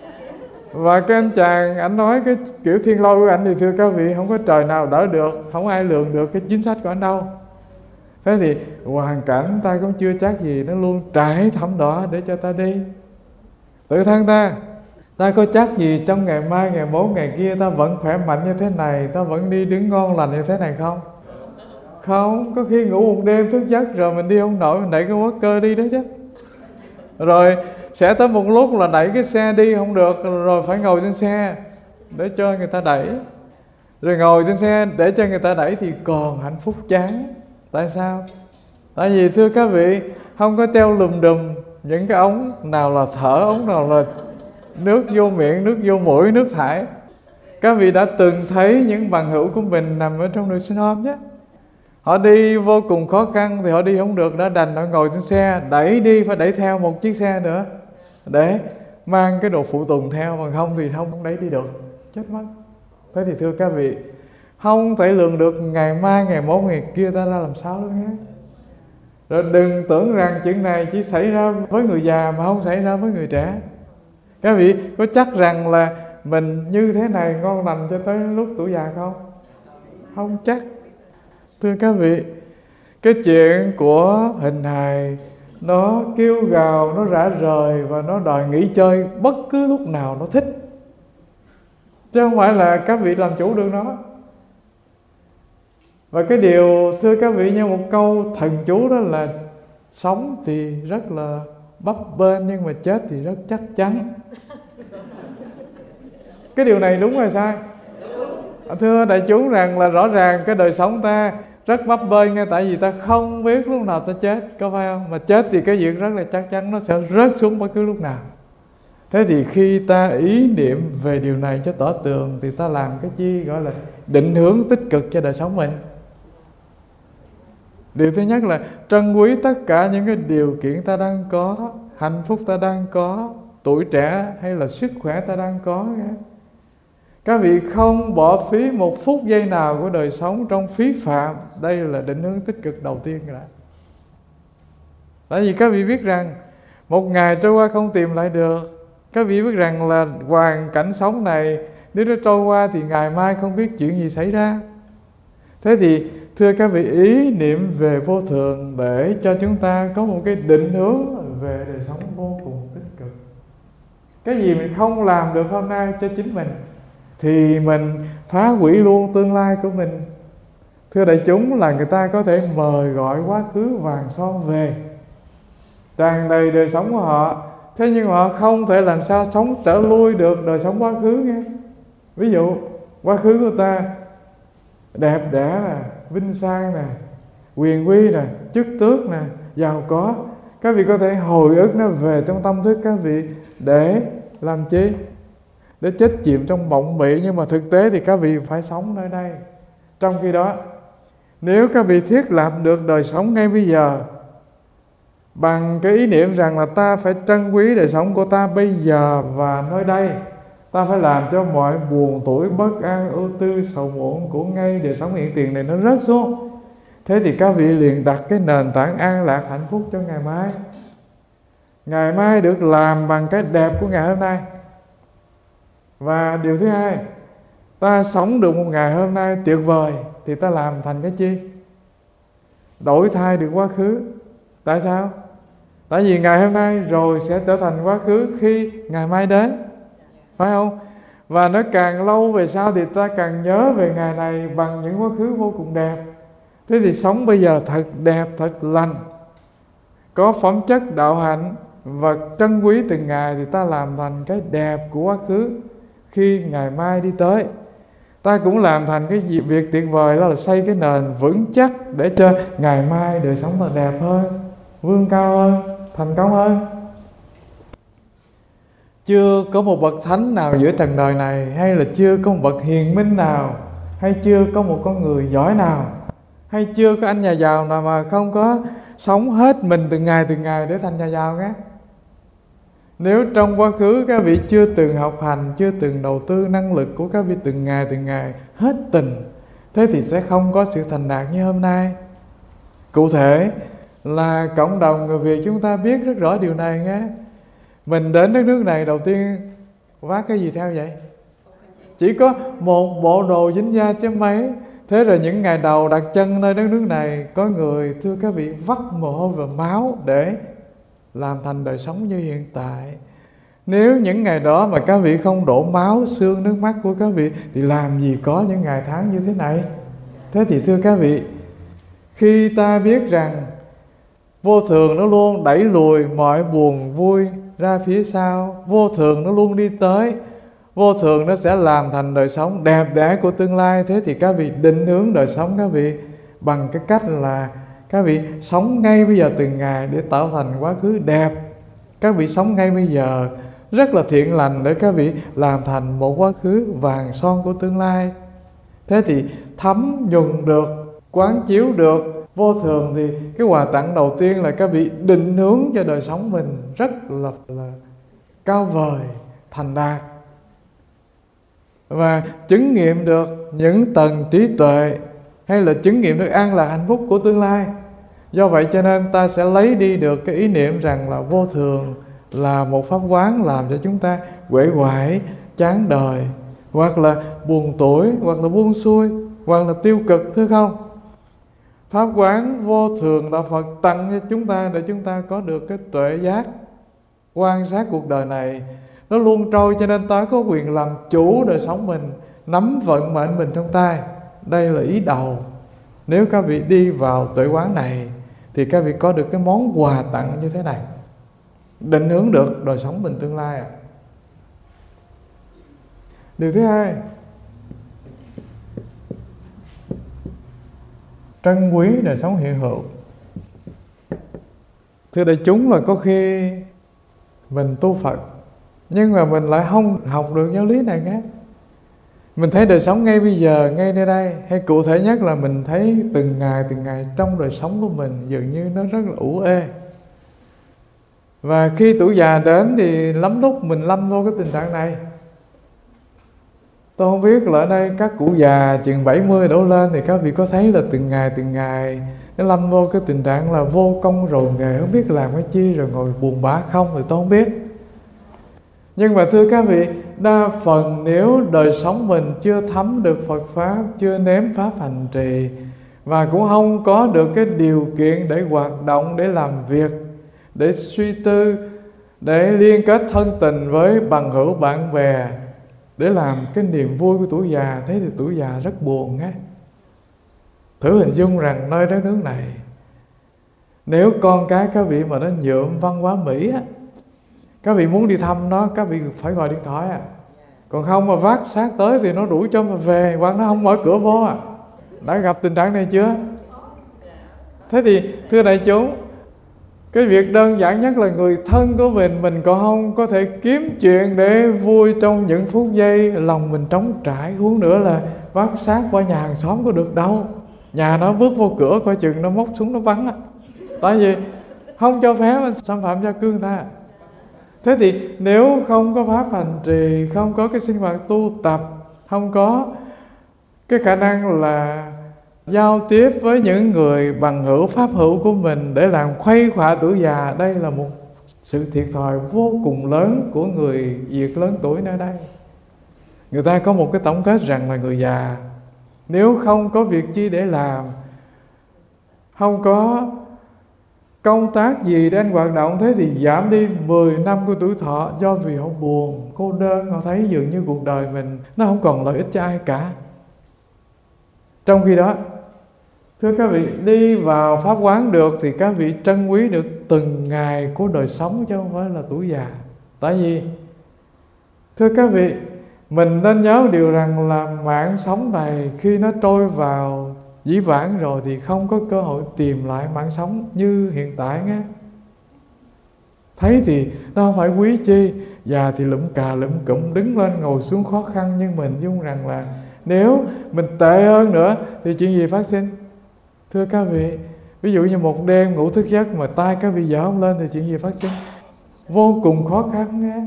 Và cái anh chàng, ảnh nói cái kiểu thiên lôi của ảnh thì thưa các vị, không có trời nào đỡ được, không ai lường được cái chính sách của ảnh đâu. Thế thì hoàn cảnh ta cũng chưa chắc gì, nó luôn trải thảm đỏ để cho ta đi. Tự thân ta có chắc gì trong ngày mai, ngày mốt, ngày kia ta vẫn khỏe mạnh như thế này, ta vẫn đi đứng ngon lành như thế này không? Không, có khi ngủ một đêm thức giấc rồi mình đi không nổi, mình đẩy cái walker đi đó chứ. Rồi sẽ tới một lúc là đẩy cái xe đi không được, rồi phải ngồi trên xe để cho người ta đẩy. Rồi ngồi trên xe để cho người ta đẩy thì còn hạnh phúc chán. Tại sao? Tại vì thưa các vị, không có treo lùm đùm những cái ống, nào là thở, ống nào là nước vô miệng, nước vô mũi, nước thải. Các vị đã từng thấy những bằng hữu của mình nằm ở trong nursing home nhé. Họ đi vô cùng khó khăn thì họ đi không được, đã đành họ ngồi trên xe, đẩy đi, phải đẩy theo một chiếc xe nữa để mang cái đồ phụ tùng theo, bằng không thì không đẩy đi được, chết mất. Thế thì thưa các vị, không thể lường được ngày mai, ngày mốt, ngày kia ta ra làm sao đâu nhé. Rồi đừng tưởng rằng chuyện này chỉ xảy ra với người già mà không xảy ra với người trẻ. Các vị có chắc rằng là mình như thế này ngon lành cho tới lúc tuổi già không? Không chắc. Thưa các vị, cái chuyện của hình hài nó kêu gào, nó rã rời và nó đòi nghỉ chơi bất cứ lúc nào nó thích, chứ không phải là các vị làm chủ được nó. Và cái điều thưa các vị như một câu thần chú đó là sống thì rất là bấp bênh, nhưng mà chết thì rất chắc chắn. Cái điều này đúng hay sai? Thưa đại chúng rằng là rõ ràng cái đời sống ta rất bấp bênh nghe, tại vì ta không biết lúc nào ta chết, có phải không? Mà chết thì cái việc rất là chắc chắn, nó sẽ rớt xuống bất cứ lúc nào. Thế thì khi ta ý niệm về điều này cho tỏ tường thì ta làm cái chi gọi là định hướng tích cực cho đời sống mình. Điều thứ nhất là trân quý tất cả những cái điều kiện ta đang có, hạnh phúc ta đang có, tuổi trẻ hay là sức khỏe ta đang có. Các vị không bỏ phí một phút giây nào của đời sống trong phí phạm. Đây là định hướng tích cực đầu tiên rồi. Tại vì các vị biết rằng một ngày trôi qua không tìm lại được. Các vị biết rằng là hoàn cảnh sống này nếu nó trôi qua thì ngày mai không biết chuyện gì xảy ra. Thế thì thưa các vị, ý niệm về vô thường để cho chúng ta có một cái định hướng về đời sống vô cùng tích cực. Cái gì mình không làm được hôm nay cho chính mình thì mình phá hủy luôn tương lai của mình. Thưa đại chúng, là người ta có thể mời gọi quá khứ vàng son về, tràn đầy đời sống của họ, thế nhưng họ không thể làm sao sống trở lui được đời sống quá khứ nghe. Ví dụ quá khứ của ta đẹp đẽ nè, vinh sang nè, quyền quy nè, chức tước nè, giàu có, các vị có thể hồi ức nó về trong tâm thức các vị để làm chi? Để chết chìm trong mộng mị. Nhưng mà thực tế thì các vị phải sống nơi đây. Trong khi đó, nếu các vị thiết lập được đời sống ngay bây giờ bằng cái ý niệm rằng là ta phải trân quý đời sống của ta bây giờ và nơi đây, ta phải làm cho mọi buồn tủi, bất an, ưu tư, sầu muộn của ngay đời sống hiện tiền này nó rớt xuống. Thế thì các vị liền đặt cái nền tảng an lạc hạnh phúc cho ngày mai. Ngày mai được làm bằng cái đẹp của ngày hôm nay. Và điều thứ hai, ta sống được một ngày hôm nay tuyệt vời thì ta làm thành cái chi? Đổi thay được quá khứ. Tại sao? Tại vì ngày hôm nay rồi sẽ trở thành quá khứ khi ngày mai đến, phải không? Và nó càng lâu về sau thì ta càng nhớ về ngày này bằng những quá khứ vô cùng đẹp. Thế thì sống bây giờ thật đẹp, thật lành, có phẩm chất đạo hạnh và trân quý từng ngày thì ta làm thành cái đẹp của quá khứ khi ngày mai đi tới. Ta cũng làm thành cái việc tuyệt vời, đó là xây cái nền vững chắc để cho ngày mai đời sống ta đẹp hơn, vươn cao hơn, thành công hơn. Chưa có một bậc thánh nào giữa trần đời này, hay là chưa có một bậc hiền minh nào, hay chưa có một con người giỏi nào, hay chưa có anh nhà giàu nào mà không có sống hết mình từng ngày để thành nhà giàu nhé. Nếu trong quá khứ các vị chưa từng học hành, chưa từng đầu tư năng lực của các vị từng ngày hết tình, thế thì sẽ không có sự thành đạt như hôm nay. Cụ thể là cộng đồng người Việt chúng ta biết rất rõ điều này nhé. Mình đến đất nước này đầu tiên vác cái gì theo vậy? Chỉ có một bộ đồ dính da chứ mấy. Thế rồi những ngày đầu đặt chân nơi đất nước này, có người, thưa các vị, vắt mồ hôi và máu để làm thành đời sống như hiện tại. Nếu những ngày đó mà các vị không đổ máu, xương, nước mắt của các vị, thì làm gì có những ngày tháng như thế này. Thế thì thưa các vị, khi ta biết rằng vô thường nó luôn đẩy lùi mọi buồn vui ra phía sau, vô thường nó luôn đi tới, vô thường nó sẽ làm thành đời sống đẹp đẽ của tương lai. Thế thì các vị định hướng đời sống các vị bằng cái cách là các vị sống ngay bây giờ từng ngày để tạo thành quá khứ đẹp. Các vị sống ngay bây giờ rất là thiện lành để các vị làm thành một quá khứ vàng son của tương lai. Thế thì thấm nhuần được, quán chiếu được vô thường, thì cái quà tặng đầu tiên là các vị định hướng cho đời sống mình rất là cao vời, thành đạt, và chứng nghiệm được những tầng trí tuệ, hay là chứng nghiệm được an lạc hạnh phúc của tương lai. Do vậy cho nên ta sẽ lấy đi được cái ý niệm rằng là vô thường là một pháp quán làm cho chúng ta uể oải, chán đời, hoặc là buồn tuổi, hoặc là buông xuôi, hoặc là tiêu cực, thưa không? Pháp quán vô thường Đạo Phật tặng cho chúng ta để chúng ta có được cái tuệ giác, quan sát cuộc đời này nó luôn trôi, cho nên ta có quyền làm chủ đời sống mình, nắm vận mệnh mình trong tay. Đây là ý đầu. Nếu các vị đi vào tuệ quán này thì các vị có được cái món quà tặng như thế này, định hướng được đời sống mình tương lai. Điều thứ hai, trân quý đời sống hiện hữu. Thưa đại chúng, là có khi mình tu Phật nhưng mà mình lại không học được giáo lý này nhé. Mình thấy đời sống ngay bây giờ, ngay nơi đây, hay cụ thể nhất là mình thấy từng ngày trong đời sống của mình dường như nó rất là ủ ê. Và khi tuổi già đến thì lắm lúc mình lâm vô cái tình trạng này. Tôi không biết là ở đây các cụ già chừng 70 đổ lên thì các vị có thấy là từng ngày nó lâm vô cái tình trạng là vô công rồi nghề, không biết làm cái chi, rồi ngồi buồn bã không, thì tôi không biết. Nhưng mà thưa các vị, đa phần nếu đời sống mình chưa thấm được Phật Pháp, chưa nếm Pháp hành trì, và cũng không có được cái điều kiện để hoạt động, để làm việc, để suy tư, để liên kết thân tình với bằng hữu bạn bè, để làm cái niềm vui của tuổi già, thế thì tuổi già rất buồn á. Thử hình dung rằng nơi đất nước này, nếu con cái các vị mà nó nhuộm văn hóa Mỹ á, các vị muốn đi thăm nó, các vị phải gọi điện thoại à. Còn không mà vác xác tới thì nó đuổi cho mà về, hoặc nó không mở cửa vô à. Đã gặp tình trạng này chưa? Thế thì thưa đại chúng, cái việc đơn giản nhất là người thân của mình còn không có thể kiếm chuyện để vui trong những phút giây lòng mình trống trải, huống nữa là vác xác qua nhà hàng xóm có được đâu. Nhà nó bước vô cửa coi chừng nó móc súng nó bắn á. Tại vì không cho phép anh xâm phạm gia cư người ta. Thế thì nếu không có pháp hành trì, không có cái sinh hoạt tu tập, không có cái khả năng là giao tiếp với những người bằng hữu pháp hữu của mình để làm khuây khỏa tuổi già, đây là một sự thiệt thòi vô cùng lớn của người Việt lớn tuổi nơi đây. Người ta có một cái tổng kết rằng là người già nếu không có việc chi để làm, không có công tác gì để anh hoạt động, thế thì giảm đi 10 năm của tuổi thọ, do vì họ buồn, cô đơn, họ thấy dường như cuộc đời mình nó không còn lợi ích cho ai cả. Trong khi đó, thưa các vị, đi vào pháp quán được thì các vị trân quý được từng ngày của đời sống chứ không phải là tuổi già. Tại vì thưa các vị, Mình nên nhớ điều rằng là mạng sống này khi nó trôi vào dĩ vãng rồi thì không có cơ hội tìm lại mạng sống như hiện tại nghe. Thấy thì nó không phải quý chi, già thì lụm cà lụm cụm, đứng lên ngồi xuống khó khăn, nhưng mình dung rằng là nếu mình tệ hơn nữa thì chuyện gì phát sinh? Thưa các vị, ví dụ như một đêm ngủ thức giấc mà tay các vị dở không lên thì chuyện gì phát sinh? Vô cùng khó khăn nghe.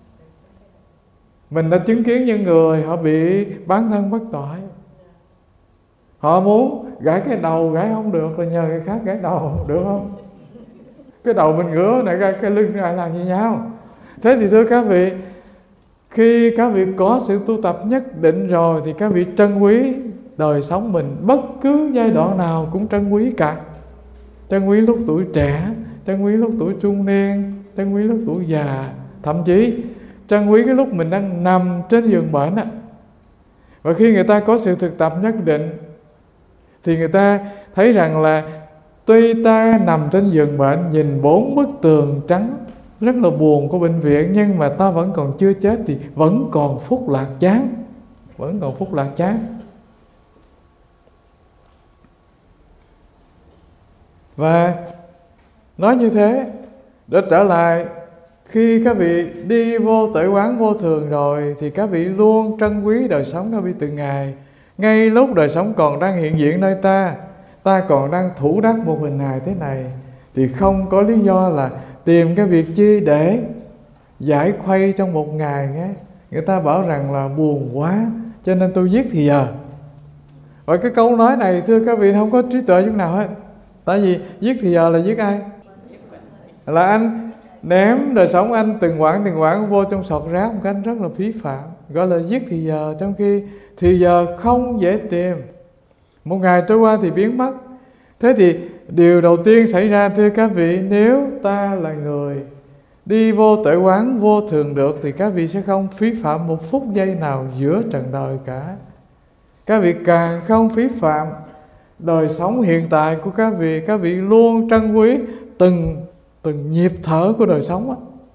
Mình đã chứng kiến những người họ bị bán thân bất tội. Họ muốn gãi cái đầu gãi không được là nhờ người khác gãi đầu, được không? Cái đầu mình ngửa này ra, cái lưng lại làm như nhau. Thế thì thưa các vị, khi các vị có sự tu tập nhất định rồi thì các vị trân quý đời sống mình, bất cứ giai đoạn nào cũng trân quý cả. Trân quý lúc tuổi trẻ, trân quý lúc tuổi trung niên, trân quý lúc tuổi già, thậm chí trân quý cái lúc mình đang nằm trên giường bệnh á. Và khi người ta có sự thực tập nhất định thì người ta thấy rằng là tuy ta nằm trên giường bệnh nhìn 4 bức tường trắng rất là buồn của bệnh viện, nhưng mà ta vẫn còn chưa chết thì vẫn còn phúc lạc chán. Vẫn còn phúc lạc chán. Và nói như thế để trở lại, khi các vị đi vô tuệ quán vô thường rồi thì các vị luôn trân quý đời sống các vị từng ngày. Ngay lúc đời sống còn đang hiện diện nơi ta còn đang thủ đắc một hình hài thế này, thì không có lý do là tìm cái việc chi để giải khuây trong một ngày nghe. Người ta bảo rằng là buồn quá cho nên tôi giết thì giờ. Và cái câu nói này thưa các vị không có trí tuệ chút nào hết. Tại vì giết thì giờ là giết ai? Là anh ném đời sống anh từng quãng vô trong sọt rác một cách rất là phí phạm, gọi là giết thì giờ, trong khi thì giờ không dễ tìm. Một ngày trôi qua thì biến mất. Thế thì điều đầu tiên xảy ra thưa các vị, nếu ta là người đi vô tuệ quán vô thường được thì các vị sẽ không phí phạm một phút giây nào giữa trần đời cả. Các vị càng không phí phạm đời sống hiện tại của các vị luôn trân quý từng nhịp thở của đời sống á.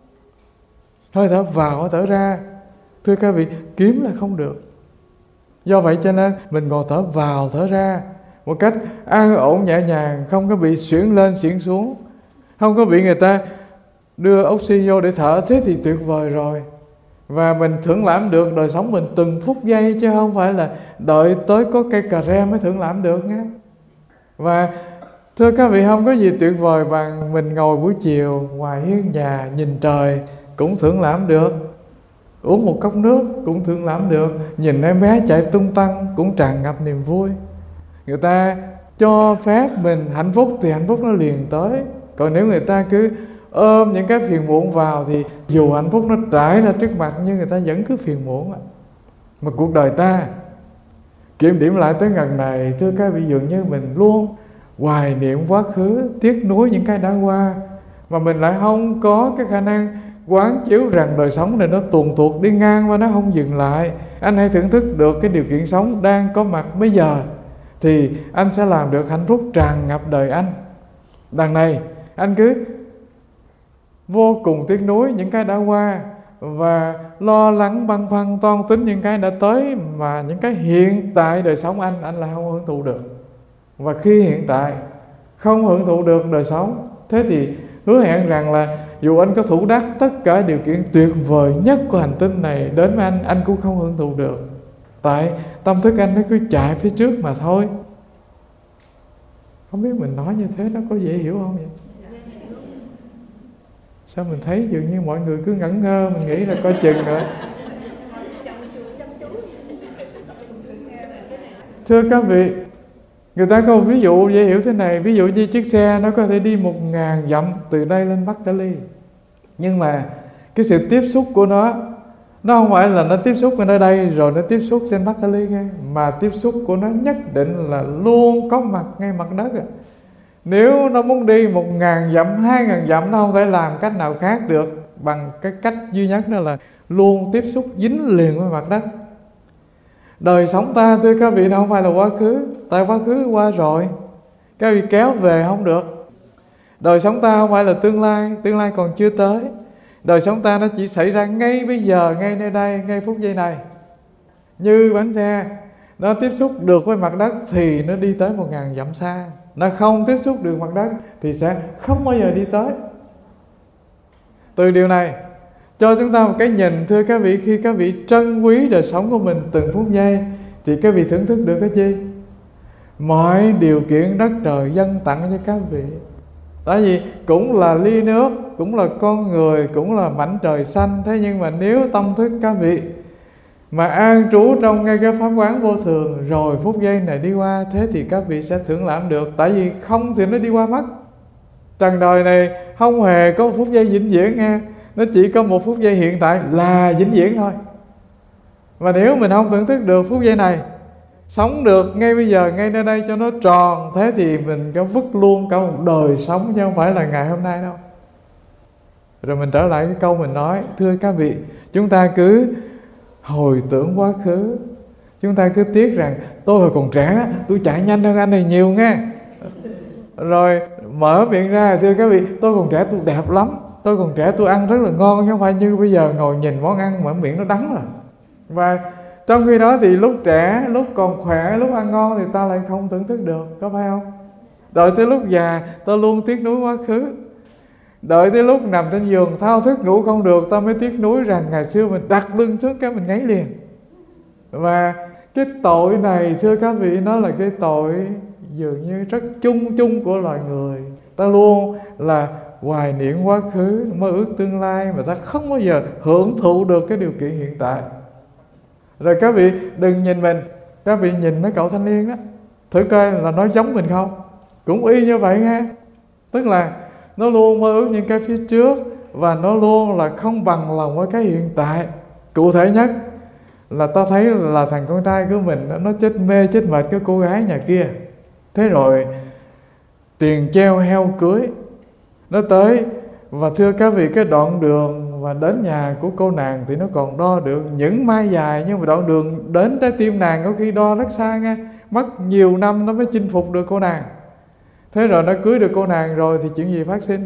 Hơi thở vào, hơi thở ra, thưa các vị, kiếm là không được. Do vậy cho nên mình ngồi thở vào, thở ra một cách an ổn nhẹ nhàng, không có bị xuyển lên xuyển xuống, không có bị người ta đưa oxy vô để thở, thế thì tuyệt vời rồi. Và mình thưởng lãm được đời sống mình từng phút giây, chứ không phải là đợi tới có cây cà rem mới thưởng lãm được nhé. Và thưa các vị, không có gì tuyệt vời bằng mình ngồi buổi chiều ngoài hiên nhà nhìn trời cũng thưởng lãm được, uống một cốc nước cũng thưởng lãm được, nhìn em bé chạy tung tăng cũng tràn ngập niềm vui. Người ta cho phép mình hạnh phúc thì hạnh phúc nó liền tới. Còn nếu người ta cứ ôm những cái phiền muộn vào thì dù hạnh phúc nó trải ra trước mặt nhưng người ta vẫn cứ phiền muộn. Mà cuộc đời ta kiểm điểm lại tới ngần này, thưa các vị, dường như mình luôn hoài niệm quá khứ, tiếc nuối những cái đã qua, mà mình lại không có cái khả năng quán chiếu rằng đời sống này nó tuồn tuột đi ngang và nó không dừng lại. Anh hãy thưởng thức được cái điều kiện sống đang có mặt bây giờ thì anh sẽ làm được hạnh phúc tràn ngập đời anh. Đằng này anh cứ vô cùng tiếc nuối những cái đã qua và lo lắng băn khoăn toan tính những cái đã tới, mà những cái hiện tại đời sống anh lại không hưởng thụ được. Và khi hiện tại không hưởng thụ được đời sống, thế thì hứa hẹn rằng là dù anh có thủ đắc tất cả điều kiện tuyệt vời nhất của hành tinh này đến với anh cũng không hưởng thụ được. Tại tâm thức anh nó cứ chạy phía trước mà thôi. Không biết mình nói như thế nó có dễ hiểu không vậy? Sao mình thấy dường như mọi người cứ ngẩn ngơ, mình nghĩ là coi chừng rồi. Thưa các vị, người ta có một ví dụ dễ hiểu thế này. Ví dụ như chiếc xe nó có thể đi 1000 dặm từ đây lên Bắc Cali, nhưng mà cái sự tiếp xúc của nó không phải là nó tiếp xúc ở nơi đây rồi nó tiếp xúc trên Bắc Cali nghe, mà tiếp xúc của nó nhất định là luôn có mặt ngay mặt đất. Nếu nó muốn đi 1000 dặm, 2000 dặm, nó không thể làm cách nào khác được bằng cái cách duy nhất đó là luôn tiếp xúc dính liền với mặt đất. Đời sống ta thưa các vị, nó không phải là quá khứ, tại quá khứ qua rồi, các vị kéo về không được. Đời sống ta không phải là tương lai còn chưa tới. Đời sống ta nó chỉ xảy ra ngay bây giờ, ngay nơi đây, ngay phút giây này. Như bánh xe, nó tiếp xúc được với mặt đất thì nó đi tới 1000 dặm xa. Nó không tiếp xúc được mặt đất thì sẽ không bao giờ đi tới. Từ điều này cho chúng ta một cái nhìn, thưa các vị, khi các vị trân quý đời sống của mình từng phút giây thì các vị thưởng thức được cái gì? Mọi điều kiện đất trời dâng tặng cho các vị. Tại vì cũng là ly nước, cũng là con người, cũng là mảnh trời xanh. Thế nhưng mà nếu tâm thức các vị mà an trú trong ngay cái pháp quán vô thường, rồi phút giây này đi qua, thế thì các vị sẽ thưởng lãm được. Tại vì không thì nó đi qua mất. Trần đời này không hề có một phút giây vĩnh viễn nghe. Nó chỉ có một phút giây hiện tại là vĩnh viễn thôi. Và nếu mình không thưởng thức được phút giây này, sống được ngay bây giờ, ngay nơi đây cho nó tròn, thế thì mình có vứt luôn cả một đời sống, chứ không phải là ngày hôm nay đâu. Rồi mình trở lại cái câu mình nói, thưa các vị, chúng ta cứ hồi tưởng quá khứ. Chúng ta cứ tiếc rằng tôi hồi còn trẻ, tôi chạy nhanh hơn anh này nhiều nghe. Rồi mở miệng ra, thưa các vị, tôi còn trẻ tôi đẹp lắm, tôi còn trẻ tôi ăn rất là ngon, chứ không phải như bây giờ ngồi nhìn món ăn mở miệng nó đắng rồi. Và trong khi đó thì lúc trẻ, lúc còn khỏe, lúc ăn ngon thì ta lại không thưởng thức được, có phải không? Đợi tới lúc già ta luôn tiếc nuối quá khứ. Đợi tới lúc nằm trên giường thao thức ngủ không được, ta mới tiếc nuối rằng ngày xưa mình đặt lưng xuống cái mình ngáy liền. Và cái tội này, thưa các vị, nó là cái tội dường như rất chung của loài người. Ta luôn là hoài niệm quá khứ, mơ ước tương lai, mà ta không bao giờ hưởng thụ được cái điều kiện hiện tại. Rồi các vị đừng nhìn mình, các vị nhìn mấy cậu thanh niên đó, thử coi là nó giống mình không. Cũng y như vậy nghe. Tức là nó luôn mơ ước những cái phía trước, và nó luôn là không bằng lòng với cái hiện tại. Cụ thể nhất là ta thấy là thằng con trai của mình nó chết mê chết mệt cái cô gái nhà kia. Thế rồi tiền treo heo cưới nó tới, và thưa các vị, cái đoạn đường và đến nhà của cô nàng thì nó còn đo được những mai dài, nhưng mà đoạn đường đến trái tim nàng có khi đo rất xa nghe, mất nhiều năm nó mới chinh phục được cô nàng. Thế rồi nó cưới được cô nàng rồi thì chuyện gì phát sinh?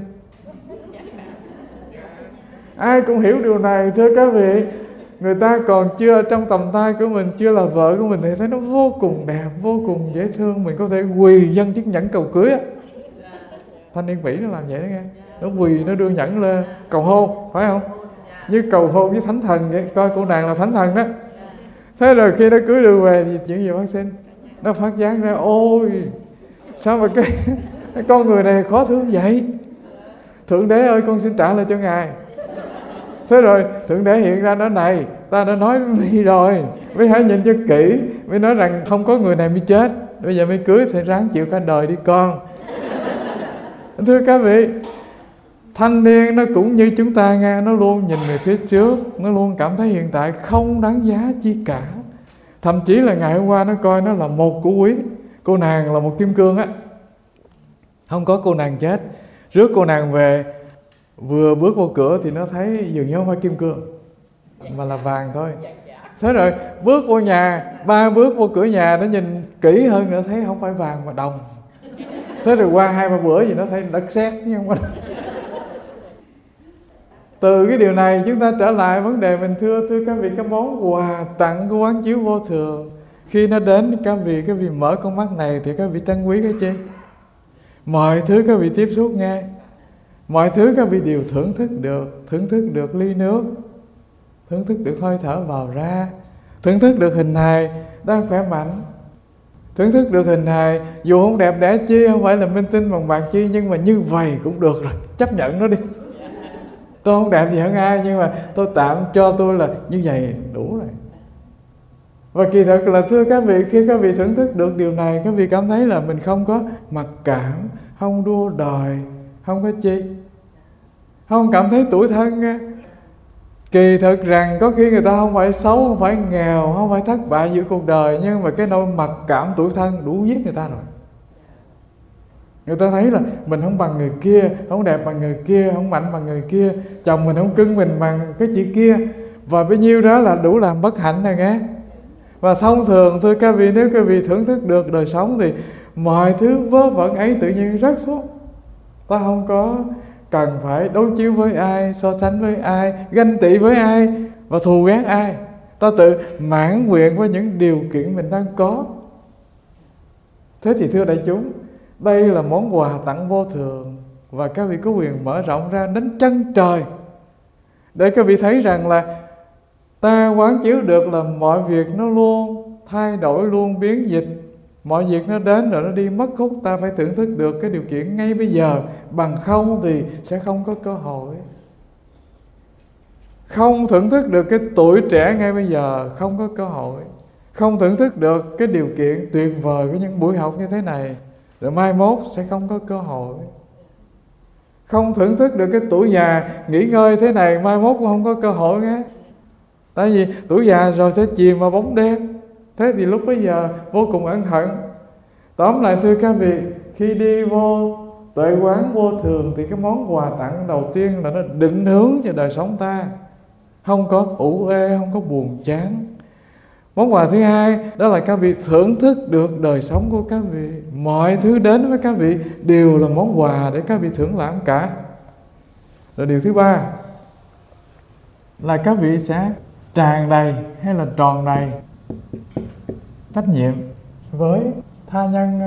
Ai cũng hiểu điều này, thưa các vị. Người ta còn chưa trong tầm tay của mình, chưa là vợ của mình thì thấy nó vô cùng đẹp, vô cùng dễ thương. Mình có thể quỳ dâng chiếc nhẫn cầu cưới á. Thanh niên Mỹ nó làm vậy đó nghe. Nó quỳ, nó đưa nhẫn lên cầu hôn, phải không? Như cầu hôn với thánh thần vậy, coi cô nàng là thánh thần đó. Thế rồi khi nó cưới được về thì chuyện gì phát sinh? Nó phát giác ra, ôi sao mà cái con người này khó thương vậy? Thượng đế ơi, con xin trả lại cho ngài. Thế rồi thượng đế hiện ra nói, này ta đã nói với mi rồi, mi hãy nhìn cho kỹ. Mi nói rằng không có người này mi chết, bây giờ mi cưới thì ráng chịu cả đời đi con. Thưa các vị, thanh niên nó cũng như chúng ta nghe, nó luôn nhìn về phía trước, nó luôn cảm thấy hiện tại không đáng giá chi cả. Thậm chí là ngày hôm qua nó coi nó là một của quý, cô nàng là một kim cương á. Không có cô nàng chết. Rước cô nàng về, vừa bước vô cửa thì nó thấy dường như không phải kim cương mà là vàng thôi. Thế rồi bước vô nhà, 3 bước vô cửa nhà, nó nhìn kỹ hơn nữa thấy không phải vàng mà đồng. Thế rồi qua 2-3 bữa gì nó thấy đất sét chứ không phải. Từ cái điều này chúng ta trở lại vấn đề mình thưa các vị, cái món quà tặng của quán chiếu vô thường khi nó đến các vị mở con mắt này thì các vị trân quý cái chi? Mọi thứ các vị tiếp xúc nghe, mọi thứ các vị đều thưởng thức được ly nước, thưởng thức được hơi thở vào ra, thưởng thức được hình hài đang khỏe mạnh, thưởng thức được hình hài dù không đẹp đẽ chi, không phải là minh tinh bằng bạc chi, nhưng mà như vậy cũng được rồi, chấp nhận nó đi. Tôi không đẹp gì hơn ai, nhưng mà tôi tạm cho tôi là như vậy đủ rồi. Và kỳ thực là thưa các vị, khi các vị thưởng thức được điều này, các vị cảm thấy là mình không có mặc cảm, không đua đòi, không có chi, không cảm thấy tủi thân nghe. Kỳ thực rằng có khi người ta không phải xấu, không phải nghèo, không phải thất bại giữa cuộc đời, nhưng mà cái nỗi mặc cảm tủi thân đủ giết người ta rồi. Người ta thấy là mình không bằng người kia, không đẹp bằng người kia, không mạnh bằng người kia, chồng mình không cưng mình bằng cái chị kia, và bấy nhiêu đó là đủ làm bất hạnh này nghe. Và thông thường thưa các vị, nếu các vị thưởng thức được đời sống thì mọi thứ vớ vẩn ấy tự nhiên rớt xuống. Ta không có cần phải đối chiếu với ai, so sánh với ai, ganh tị với ai và thù ghét ai. ta tự mãn nguyện với những điều kiện mình đang có. Thế thì thưa đại chúng, đây là món quà tặng vô thường, và các vị có quyền mở rộng ra đến chân trời để các vị thấy rằng là ta quán chiếu được là mọi việc nó luôn thay đổi, luôn biến dịch. Mọi việc nó đến rồi nó đi mất hút. Ta phải thưởng thức được cái điều kiện ngay bây giờ, bằng không thì sẽ không có cơ hội. Không thưởng thức được cái tuổi trẻ ngay bây giờ, không có cơ hội. Không thưởng thức được cái điều kiện tuyệt vời của những buổi học như thế này, rồi mai mốt sẽ không có cơ hội. Không thưởng thức được cái tuổi già nghỉ ngơi thế này, mai mốt cũng không có cơ hội nghe. Tại vì tuổi già rồi sẽ chìm vào bóng đêm. Thế thì lúc bấy giờ vô cùng ân hận. Tóm lại thưa các vị, khi đi vô tuệ quán vô thường thì cái món quà tặng đầu tiên là nó định hướng cho đời sống ta, không có ủ ê, không có buồn chán. Món quà thứ hai đó là các vị thưởng thức được đời sống của các vị. Mọi thứ đến với các vị đều là món quà để các vị thưởng lãm cả. Rồi điều thứ ba là các vị sẽ tràn đầy hay là tròn đầy trách nhiệm với tha nhân.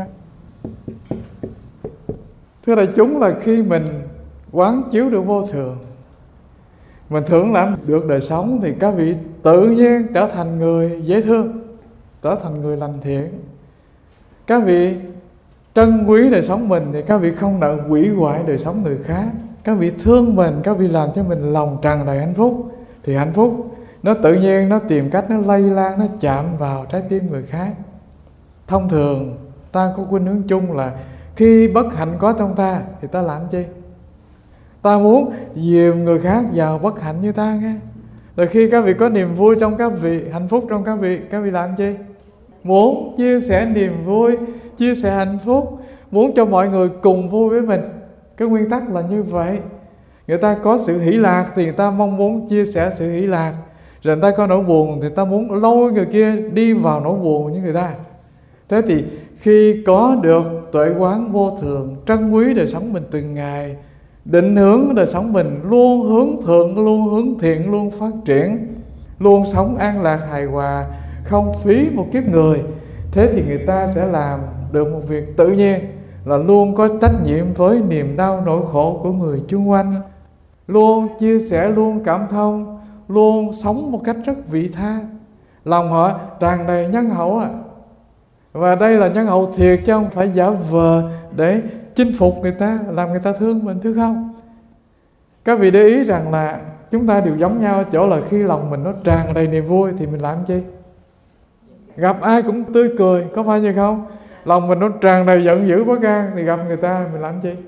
Thưa đại chúng, là khi mình quán chiếu được vô thường, mình thưởng lãm được đời sống, thì các vị tự nhiên trở thành người dễ thương, trở thành người lành thiện. Các vị trân quý đời sống mình thì các vị không nợ hủy hoại đời sống người khác. Các vị thương mình, các vị làm cho mình lòng tràn đầy hạnh phúc, thì hạnh phúc nó tự nhiên nó tìm cách nó lây lan, nó chạm vào trái tim người khác. Thông thường ta có khuynh hướng chung là khi bất hạnh có trong ta thì ta làm chi? Ta muốn dìu người khác vào bất hạnh như ta nghe. Rồi khi các vị có niềm vui trong các vị, hạnh phúc trong các vị làm chi? Muốn chia sẻ niềm vui, chia sẻ hạnh phúc, muốn cho mọi người cùng vui với mình. Cái nguyên tắc là như vậy. Người ta có sự hỷ lạc thì người ta mong muốn chia sẻ sự hỷ lạc. Rồi người ta có nỗi buồn thì ta muốn lôi người kia đi vào nỗi buồn như người ta. Thế thì khi có được tuệ quán vô thường, trân quý đời sống mình từng ngày, định hướng đời sống mình luôn hướng thượng, luôn hướng thiện, luôn phát triển, luôn sống an lạc hài hòa, không phí một kiếp người. Thế thì người ta sẽ làm được một việc tự nhiên là luôn có trách nhiệm với niềm đau nỗi khổ của người chung quanh, luôn chia sẻ, luôn cảm thông, luôn sống một cách rất vị tha. Lòng họ tràn đầy nhân hậu ạ. Và đây là nhân hậu thiệt chứ không phải giả vờ để chinh phục người ta, làm người ta thương mình, thứ không? Các vị để ý rằng là chúng ta đều giống nhau ở chỗ là khi lòng mình nó tràn đầy niềm vui thì mình làm chi? Gặp ai cũng tươi cười, có phải như không? Lòng mình nó tràn đầy giận dữ bất an thì gặp người ta mình làm chi?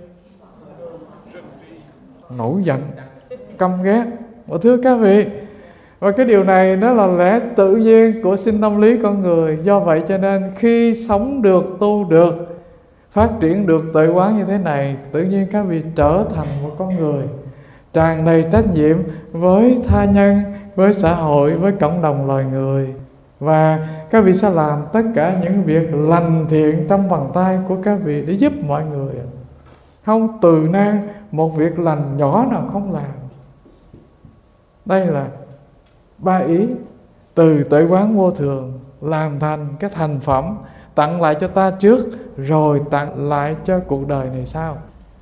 Nổi giận, căm ghét. Và thưa các vị, và cái điều này nó là lẽ tự nhiên của sinh tâm lý con người. Do vậy cho nên khi sống được, tu được, phát triển được tuệ quán như thế này, tự nhiên các vị trở thành một con người tràn đầy trách nhiệm với tha nhân, với xã hội, với cộng đồng loài người. Và các vị sẽ làm tất cả những việc lành thiện trong bàn tay của các vị để giúp mọi người. Không từ nan một việc lành nhỏ nào không làm. Đây là ba ý từ tuệ quán vô thường làm thành cái thành phẩm, tặng lại cho ta trước rồi tặng lại cho cuộc đời này sau.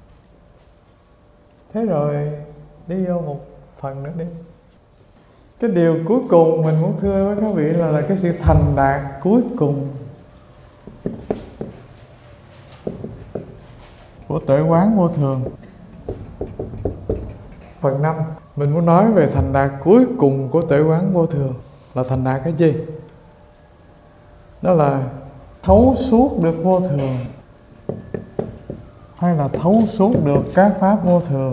Thế rồi đi vô một phần nữa đi. Cái điều cuối cùng mình muốn thưa với các vị là cái sự thành đạt cuối cùng của tuệ quán vô thường. Phần 5 mình muốn nói về thành đạt cuối cùng của tuệ quán vô thường là thành đạt cái gì? Đó là thấu suốt được vô thường, hay là thấu suốt được các pháp vô thường,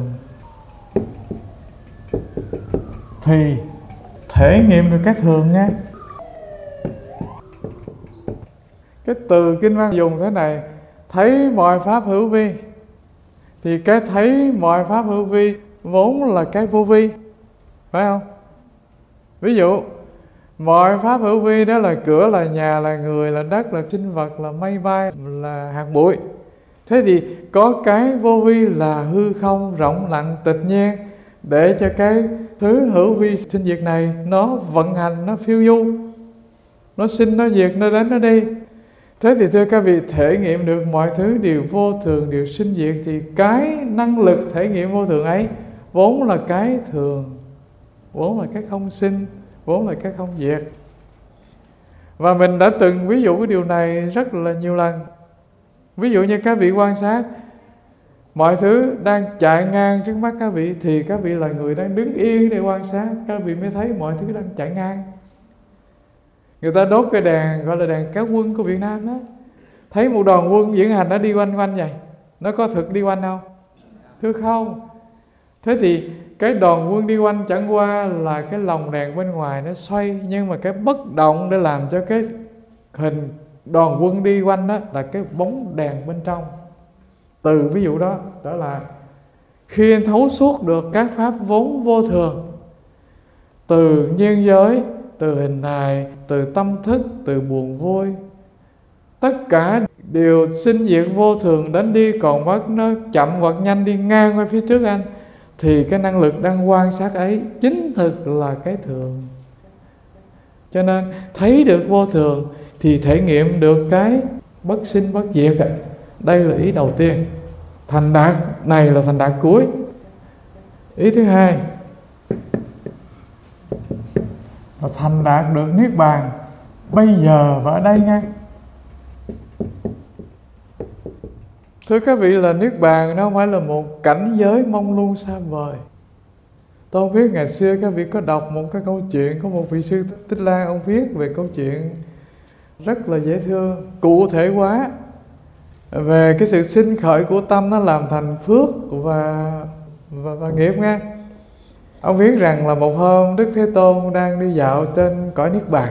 thì thể nghiệm được cái thường nha. Cái từ kinh văn dùng thế này: thấy mọi pháp hữu vi. Thì cái thấy mọi pháp hữu vi vốn là cái vô vi, phải không? Ví dụ mọi pháp hữu vi đó là cửa, là nhà, là người, là đất, là sinh vật, là mây bay, là hạt bụi. Thế thì có cái vô vi là hư không rộng lặng tịch nhiên, để cho cái thứ hữu vi sinh diệt này nó vận hành, nó phiêu du, nó sinh, nó diệt, nó đến, nó đi. Thế thì thưa các vị, thể nghiệm được mọi thứ đều vô thường, đều sinh diệt, thì cái năng lực thể nghiệm vô thường ấy vốn là cái thường, vốn là cái không sinh, vốn là cái không diệt. Và mình đã từng ví dụ cái điều này rất là nhiều lần. Ví dụ như các vị quan sát mọi thứ đang chạy ngang trước mắt các vị, thì các vị là người đang đứng yên để quan sát, các vị mới thấy mọi thứ đang chạy ngang. Người ta đốt cái đèn gọi là đèn kéo quân của Việt Nam đó, thấy một đoàn quân diễn hành nó đi quanh quanh vậy, nó có thực đi quanh không? Thưa không. Thế thì cái đoàn quân đi quanh chẳng qua là cái lồng đèn bên ngoài nó xoay, nhưng mà cái bất động để làm cho cái hình đoàn quân đi quanh đó là cái bóng đèn bên trong. Từ ví dụ đó trở lại, khi anh thấu suốt được các pháp vốn vô thường, từ nhiên giới, từ hình hài, từ tâm thức, từ buồn vui, tất cả đều sinh diệt vô thường đến đi, còn mất nó chậm hoặc nhanh đi ngang qua phía trước anh, thì cái năng lực đang quan sát ấy chính thực là cái thường. Cho nên thấy được vô thường thì thể nghiệm được cái bất sinh bất diệt. Đây là ý đầu tiên. Thành đạt này là thành đạt cuối. Ý thứ hai là thành đạt được niết bàn bây giờ và ở đây ngay. Thưa các vị, là niết bàn nó không phải là một cảnh giới mông lung xa vời. Tôi không biết ngày xưa các vị có đọc một cái câu chuyện, có một vị sư Tích Lan, ông viết về câu chuyện rất là dễ thương, cụ thể hóa về cái sự sinh khởi của tâm, nó làm thành phước và nghiệp nghe. Ông viết rằng là một hôm Đức Thế Tôn đang đi dạo trên cõi niết bàn,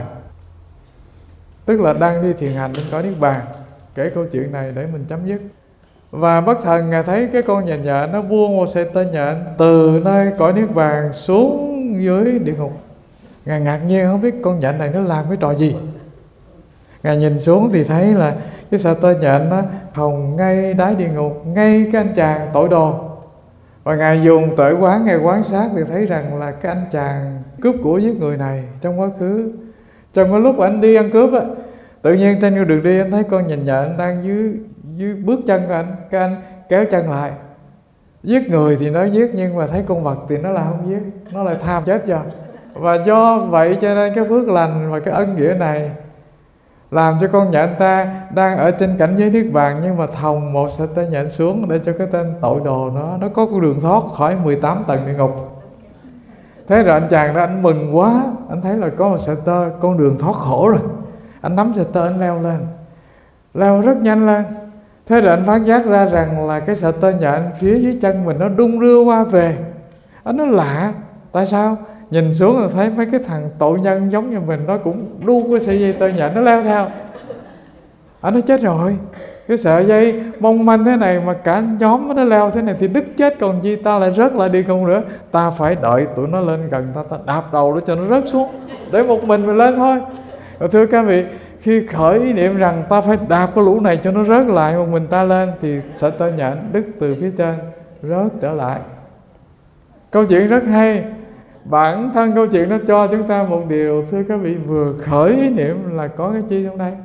tức là đang đi thiền hành trên cõi niết bàn. Kể câu chuyện này để mình chấm dứt. Và bất thần Ngài thấy cái con nhện nhện nó buông một sợi tơ nhện từ nơi cõi niết bàn xuống dưới địa ngục. Ngài ngạc nhiên không biết con nhện này nó làm cái trò gì. Ngài nhìn xuống thì thấy là cái sợi tơ nhện nó hồng ngay đáy địa ngục, ngay cái anh chàng tội đồ. Và Ngài dùng tuệ quán, Ngài quan sát thì thấy rằng là cái anh chàng cướp của giết người này trong quá khứ, trong cái lúc anh đi ăn cướp á, tự nhiên trên đường đi anh thấy con nhện nhện đang dưới bước chân của anh, cái anh kéo chân lại. Giết người thì nó giết, nhưng mà thấy con vật thì nó là không giết, nó lại tham chết cho. Và do vậy cho nên cái phước lành và cái ân nghĩa này làm cho con nhện ta đang ở trên cảnh giới niết bàn, nhưng mà thòng một sợi tơ nhện xuống để cho cái tên tội đồ nó có con đường thoát khỏi 18 tầng địa ngục. Thế rồi anh chàng đó anh mừng quá, anh thấy là có một sợi tơ, con đường thoát khổ rồi. Anh nắm sợi tơ, anh leo lên, leo rất nhanh lên. Thế rồi anh phát giác ra rằng là cái sợi tơ nhện phía dưới chân mình nó đung đưa qua về. Anh nói lạ, tại sao? Nhìn xuống rồi thấy mấy cái thằng tội nhân giống như mình, nó cũng đu cái sợi dây tơ nhện, nó leo theo. Anh nói chết rồi, cái sợi dây mong manh thế này mà cả nhóm nó leo thế này thì đứt chết còn gì, ta lại rớt lại đi không nữa. Ta phải đợi tụi nó lên gần ta đạp đầu để cho nó rớt xuống, để một mình lên thôi. Và thưa các vị, khi khởi ý niệm rằng ta phải đạp cái lũ này cho nó rớt lại, một mình ta lên, thì sợi tơ nhện đứt từ phía trên rớt trở lại. Câu chuyện rất hay. Bản thân câu chuyện nó cho chúng ta một điều, thưa các vị, vừa khởi ý niệm là có cái chi trong đây?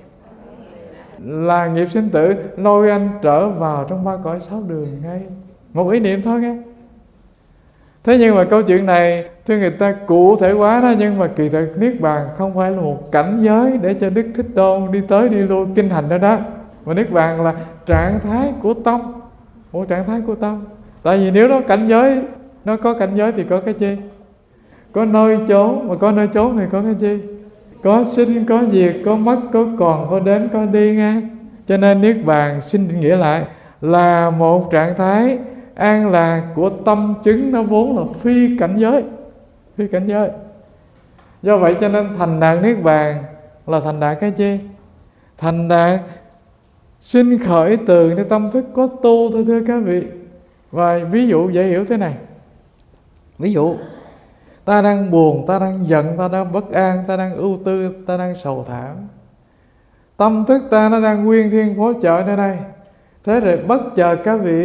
Là nghiệp sinh tử lôi anh trở vào trong ba cõi sáu đường ngay. Một ý niệm thôi nghe. Thế nhưng mà câu chuyện này thưa người ta cụ thể quá đó, nhưng mà kỳ thực niết bàn không phải là một cảnh giới để cho Đức Thích Tôn đi tới đi lui kinh hành đó đó. Mà niết bàn là trạng thái của tâm, một trạng thái của tâm. Tại vì nếu nó cảnh giới, nó có cảnh giới thì có cái chi? Có nơi chốn, mà có nơi chốn thì có cái chi? Có sinh, có diệt, có mất, có còn, có đến, có đi nghe. Cho nên niết bàn xin định nghĩa lại là một trạng thái an lạc của tâm chứng, nó vốn là phi cảnh giới. Phi cảnh giới. Do vậy cho nên thành đạt niết bàn là thành đạt cái chi? Thành đạt sinh khởi từ cái tâm thức có tu thôi thưa các vị. Và ví dụ dễ hiểu thế này. Ví dụ ta đang buồn, ta đang giận, ta đang bất an, ta đang ưu tư, ta đang sầu thảm. Tâm thức ta nó đang nguyên thiên phó trợ nơi đây. Thế rồi bất chợt các vị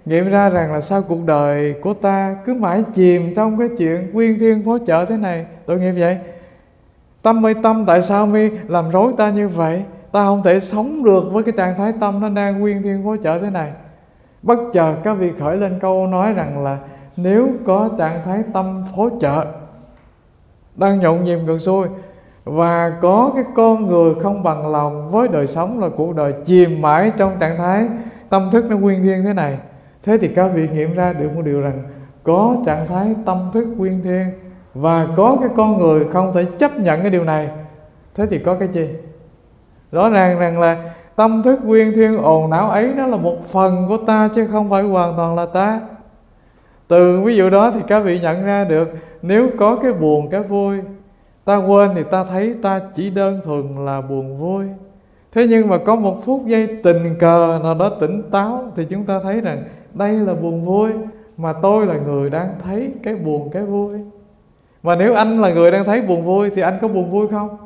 nghiệm ra rằng là sao cuộc đời của ta cứ mãi chìm trong cái chuyện quyên thiên phó trợ thế này. Tội nghiệp vậy. Tâm ơi tâm, tại sao mi làm rối ta như vậy? Ta không thể sống được với cái trạng thái tâm nó đang quyên thiên phó trợ thế này. Bất chợt các vị khởi lên câu nói rằng là nếu có trạng thái tâm phó trợ đang nhộn nhịp ngược xuôi, và có cái con người không bằng lòng với đời sống, là cuộc đời chìm mãi trong trạng thái tâm thức nó quyên thiên thế này, thế thì các vị nghiệm ra được một điều rằng có trạng thái tâm thức quyên thiên và có cái con người không thể chấp nhận cái điều này, thế thì có cái chi? Rõ ràng rằng là tâm thức quyên thiên ồn não ấy nó là một phần của ta chứ không phải hoàn toàn là ta. Từ ví dụ đó thì các vị nhận ra được, nếu có cái buồn cái vui, ta quên thì ta thấy ta chỉ đơn thuần là buồn vui. Thế nhưng mà có một phút giây tình cờ nào đó tỉnh táo thì chúng ta thấy rằng đây là buồn vui, mà tôi là người đang thấy cái buồn cái vui. Mà nếu anh là người đang thấy buồn vui thì anh có buồn vui không?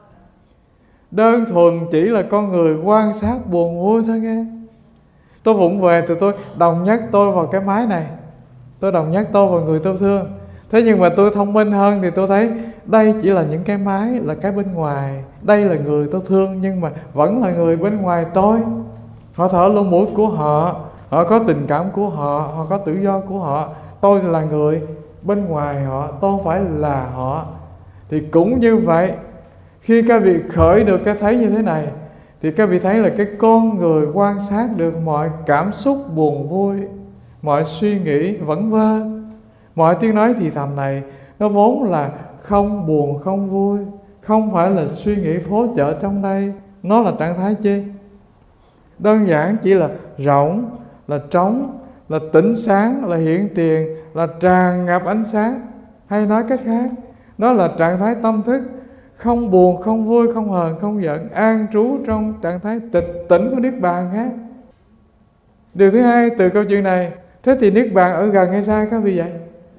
Đơn thuần chỉ là con người quan sát buồn vui thôi nghe. Tôi vụng về thì tôi đồng nhất tôi vào cái máy này, tôi đồng nhất tôi vào người tôi thương. Thế nhưng mà tôi thông minh hơn thì tôi thấy đây chỉ là những cái máy, là cái bên ngoài. Đây là người tôi thương nhưng mà vẫn là người bên ngoài tôi. Họ thở lỗ mũi của họ, họ có tình cảm của họ, họ có tự do của họ. Tôi là người bên ngoài họ, tôi không phải là họ. Thì cũng như vậy, khi các vị khởi được cái thấy như thế này thì các vị thấy là cái con người quan sát được mọi cảm xúc buồn vui, mọi suy nghĩ vẩn vơ, mọi tiếng nói thì thầm này nó vốn là không buồn không vui, không phải là suy nghĩ phó trợ trong đây. Nó là trạng thái chi? Đơn giản chỉ là rỗng, là trống, là tĩnh sáng, là hiện tiền, là tràn ngập ánh sáng. Hay nói cách khác, nó là trạng thái tâm thức không buồn, không vui, không hờn, không giận, an trú trong trạng thái tịch tỉnh của Niết Bàn khác. Điều thứ hai từ câu chuyện này, thế thì Niết Bàn ở gần hay xa các vị vậy?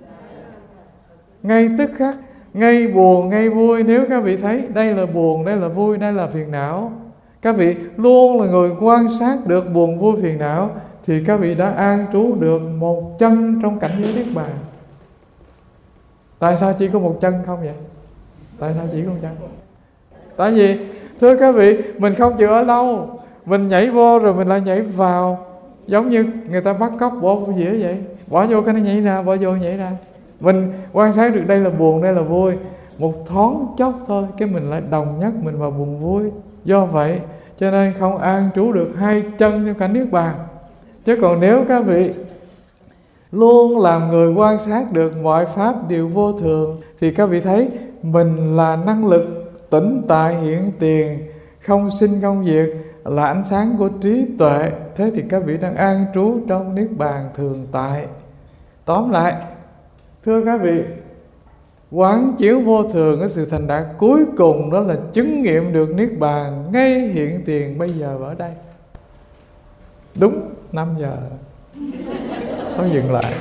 Ngay tức khắc, ngay buồn, ngay vui. Nếu các vị thấy đây là buồn, đây là vui, đây là phiền não, các vị luôn là người quan sát được buồn vui phiền não, thì các vị đã an trú được một chân trong cảnh giới Niết Bàn. Tại sao chỉ có một chân không vậy? Tại sao chỉ có một chân? Tại vì thưa các vị, mình không chịu ở lâu, mình nhảy vô rồi mình lại nhảy vào, giống như người ta bắt cóc bỏ vô dĩa vậy, bỏ vô cái nó nhảy ra, bỏ vô nhảy ra. Mình quan sát được đây là buồn, đây là vui, một thoáng chốc thôi cái mình lại đồng nhất mình vào buồn vui. Do vậy cho nên không an trú được hai chân trong cảnh Niết Bàn. Chứ còn nếu các vị luôn làm người quan sát được mọi pháp đều vô thường thì các vị thấy mình là năng lực tĩnh tại hiện tiền, không sinh không diệt, là ánh sáng của trí tuệ. Thế thì các vị đang an trú trong Niết Bàn thường tại. Tóm lại, thưa các vị, quán chiếu vô thường, cái sự thành đạt cuối cùng đó là chứng nghiệm được Niết Bàn ngay hiện tiền bây giờ ở đây. Đúng 5 giờ thôi dừng lại.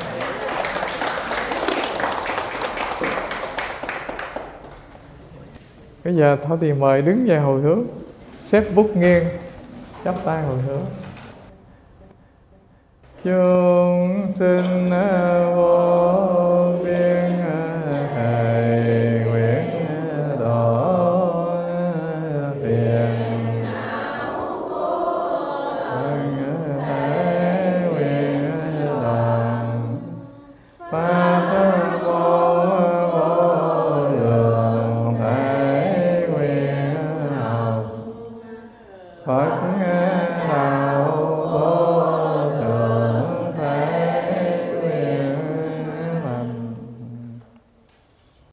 Bây giờ thôi thì mời đứng về hồi hướng, xếp bút nghiêng, chắp tay hồi hướng. Chúng sinh vô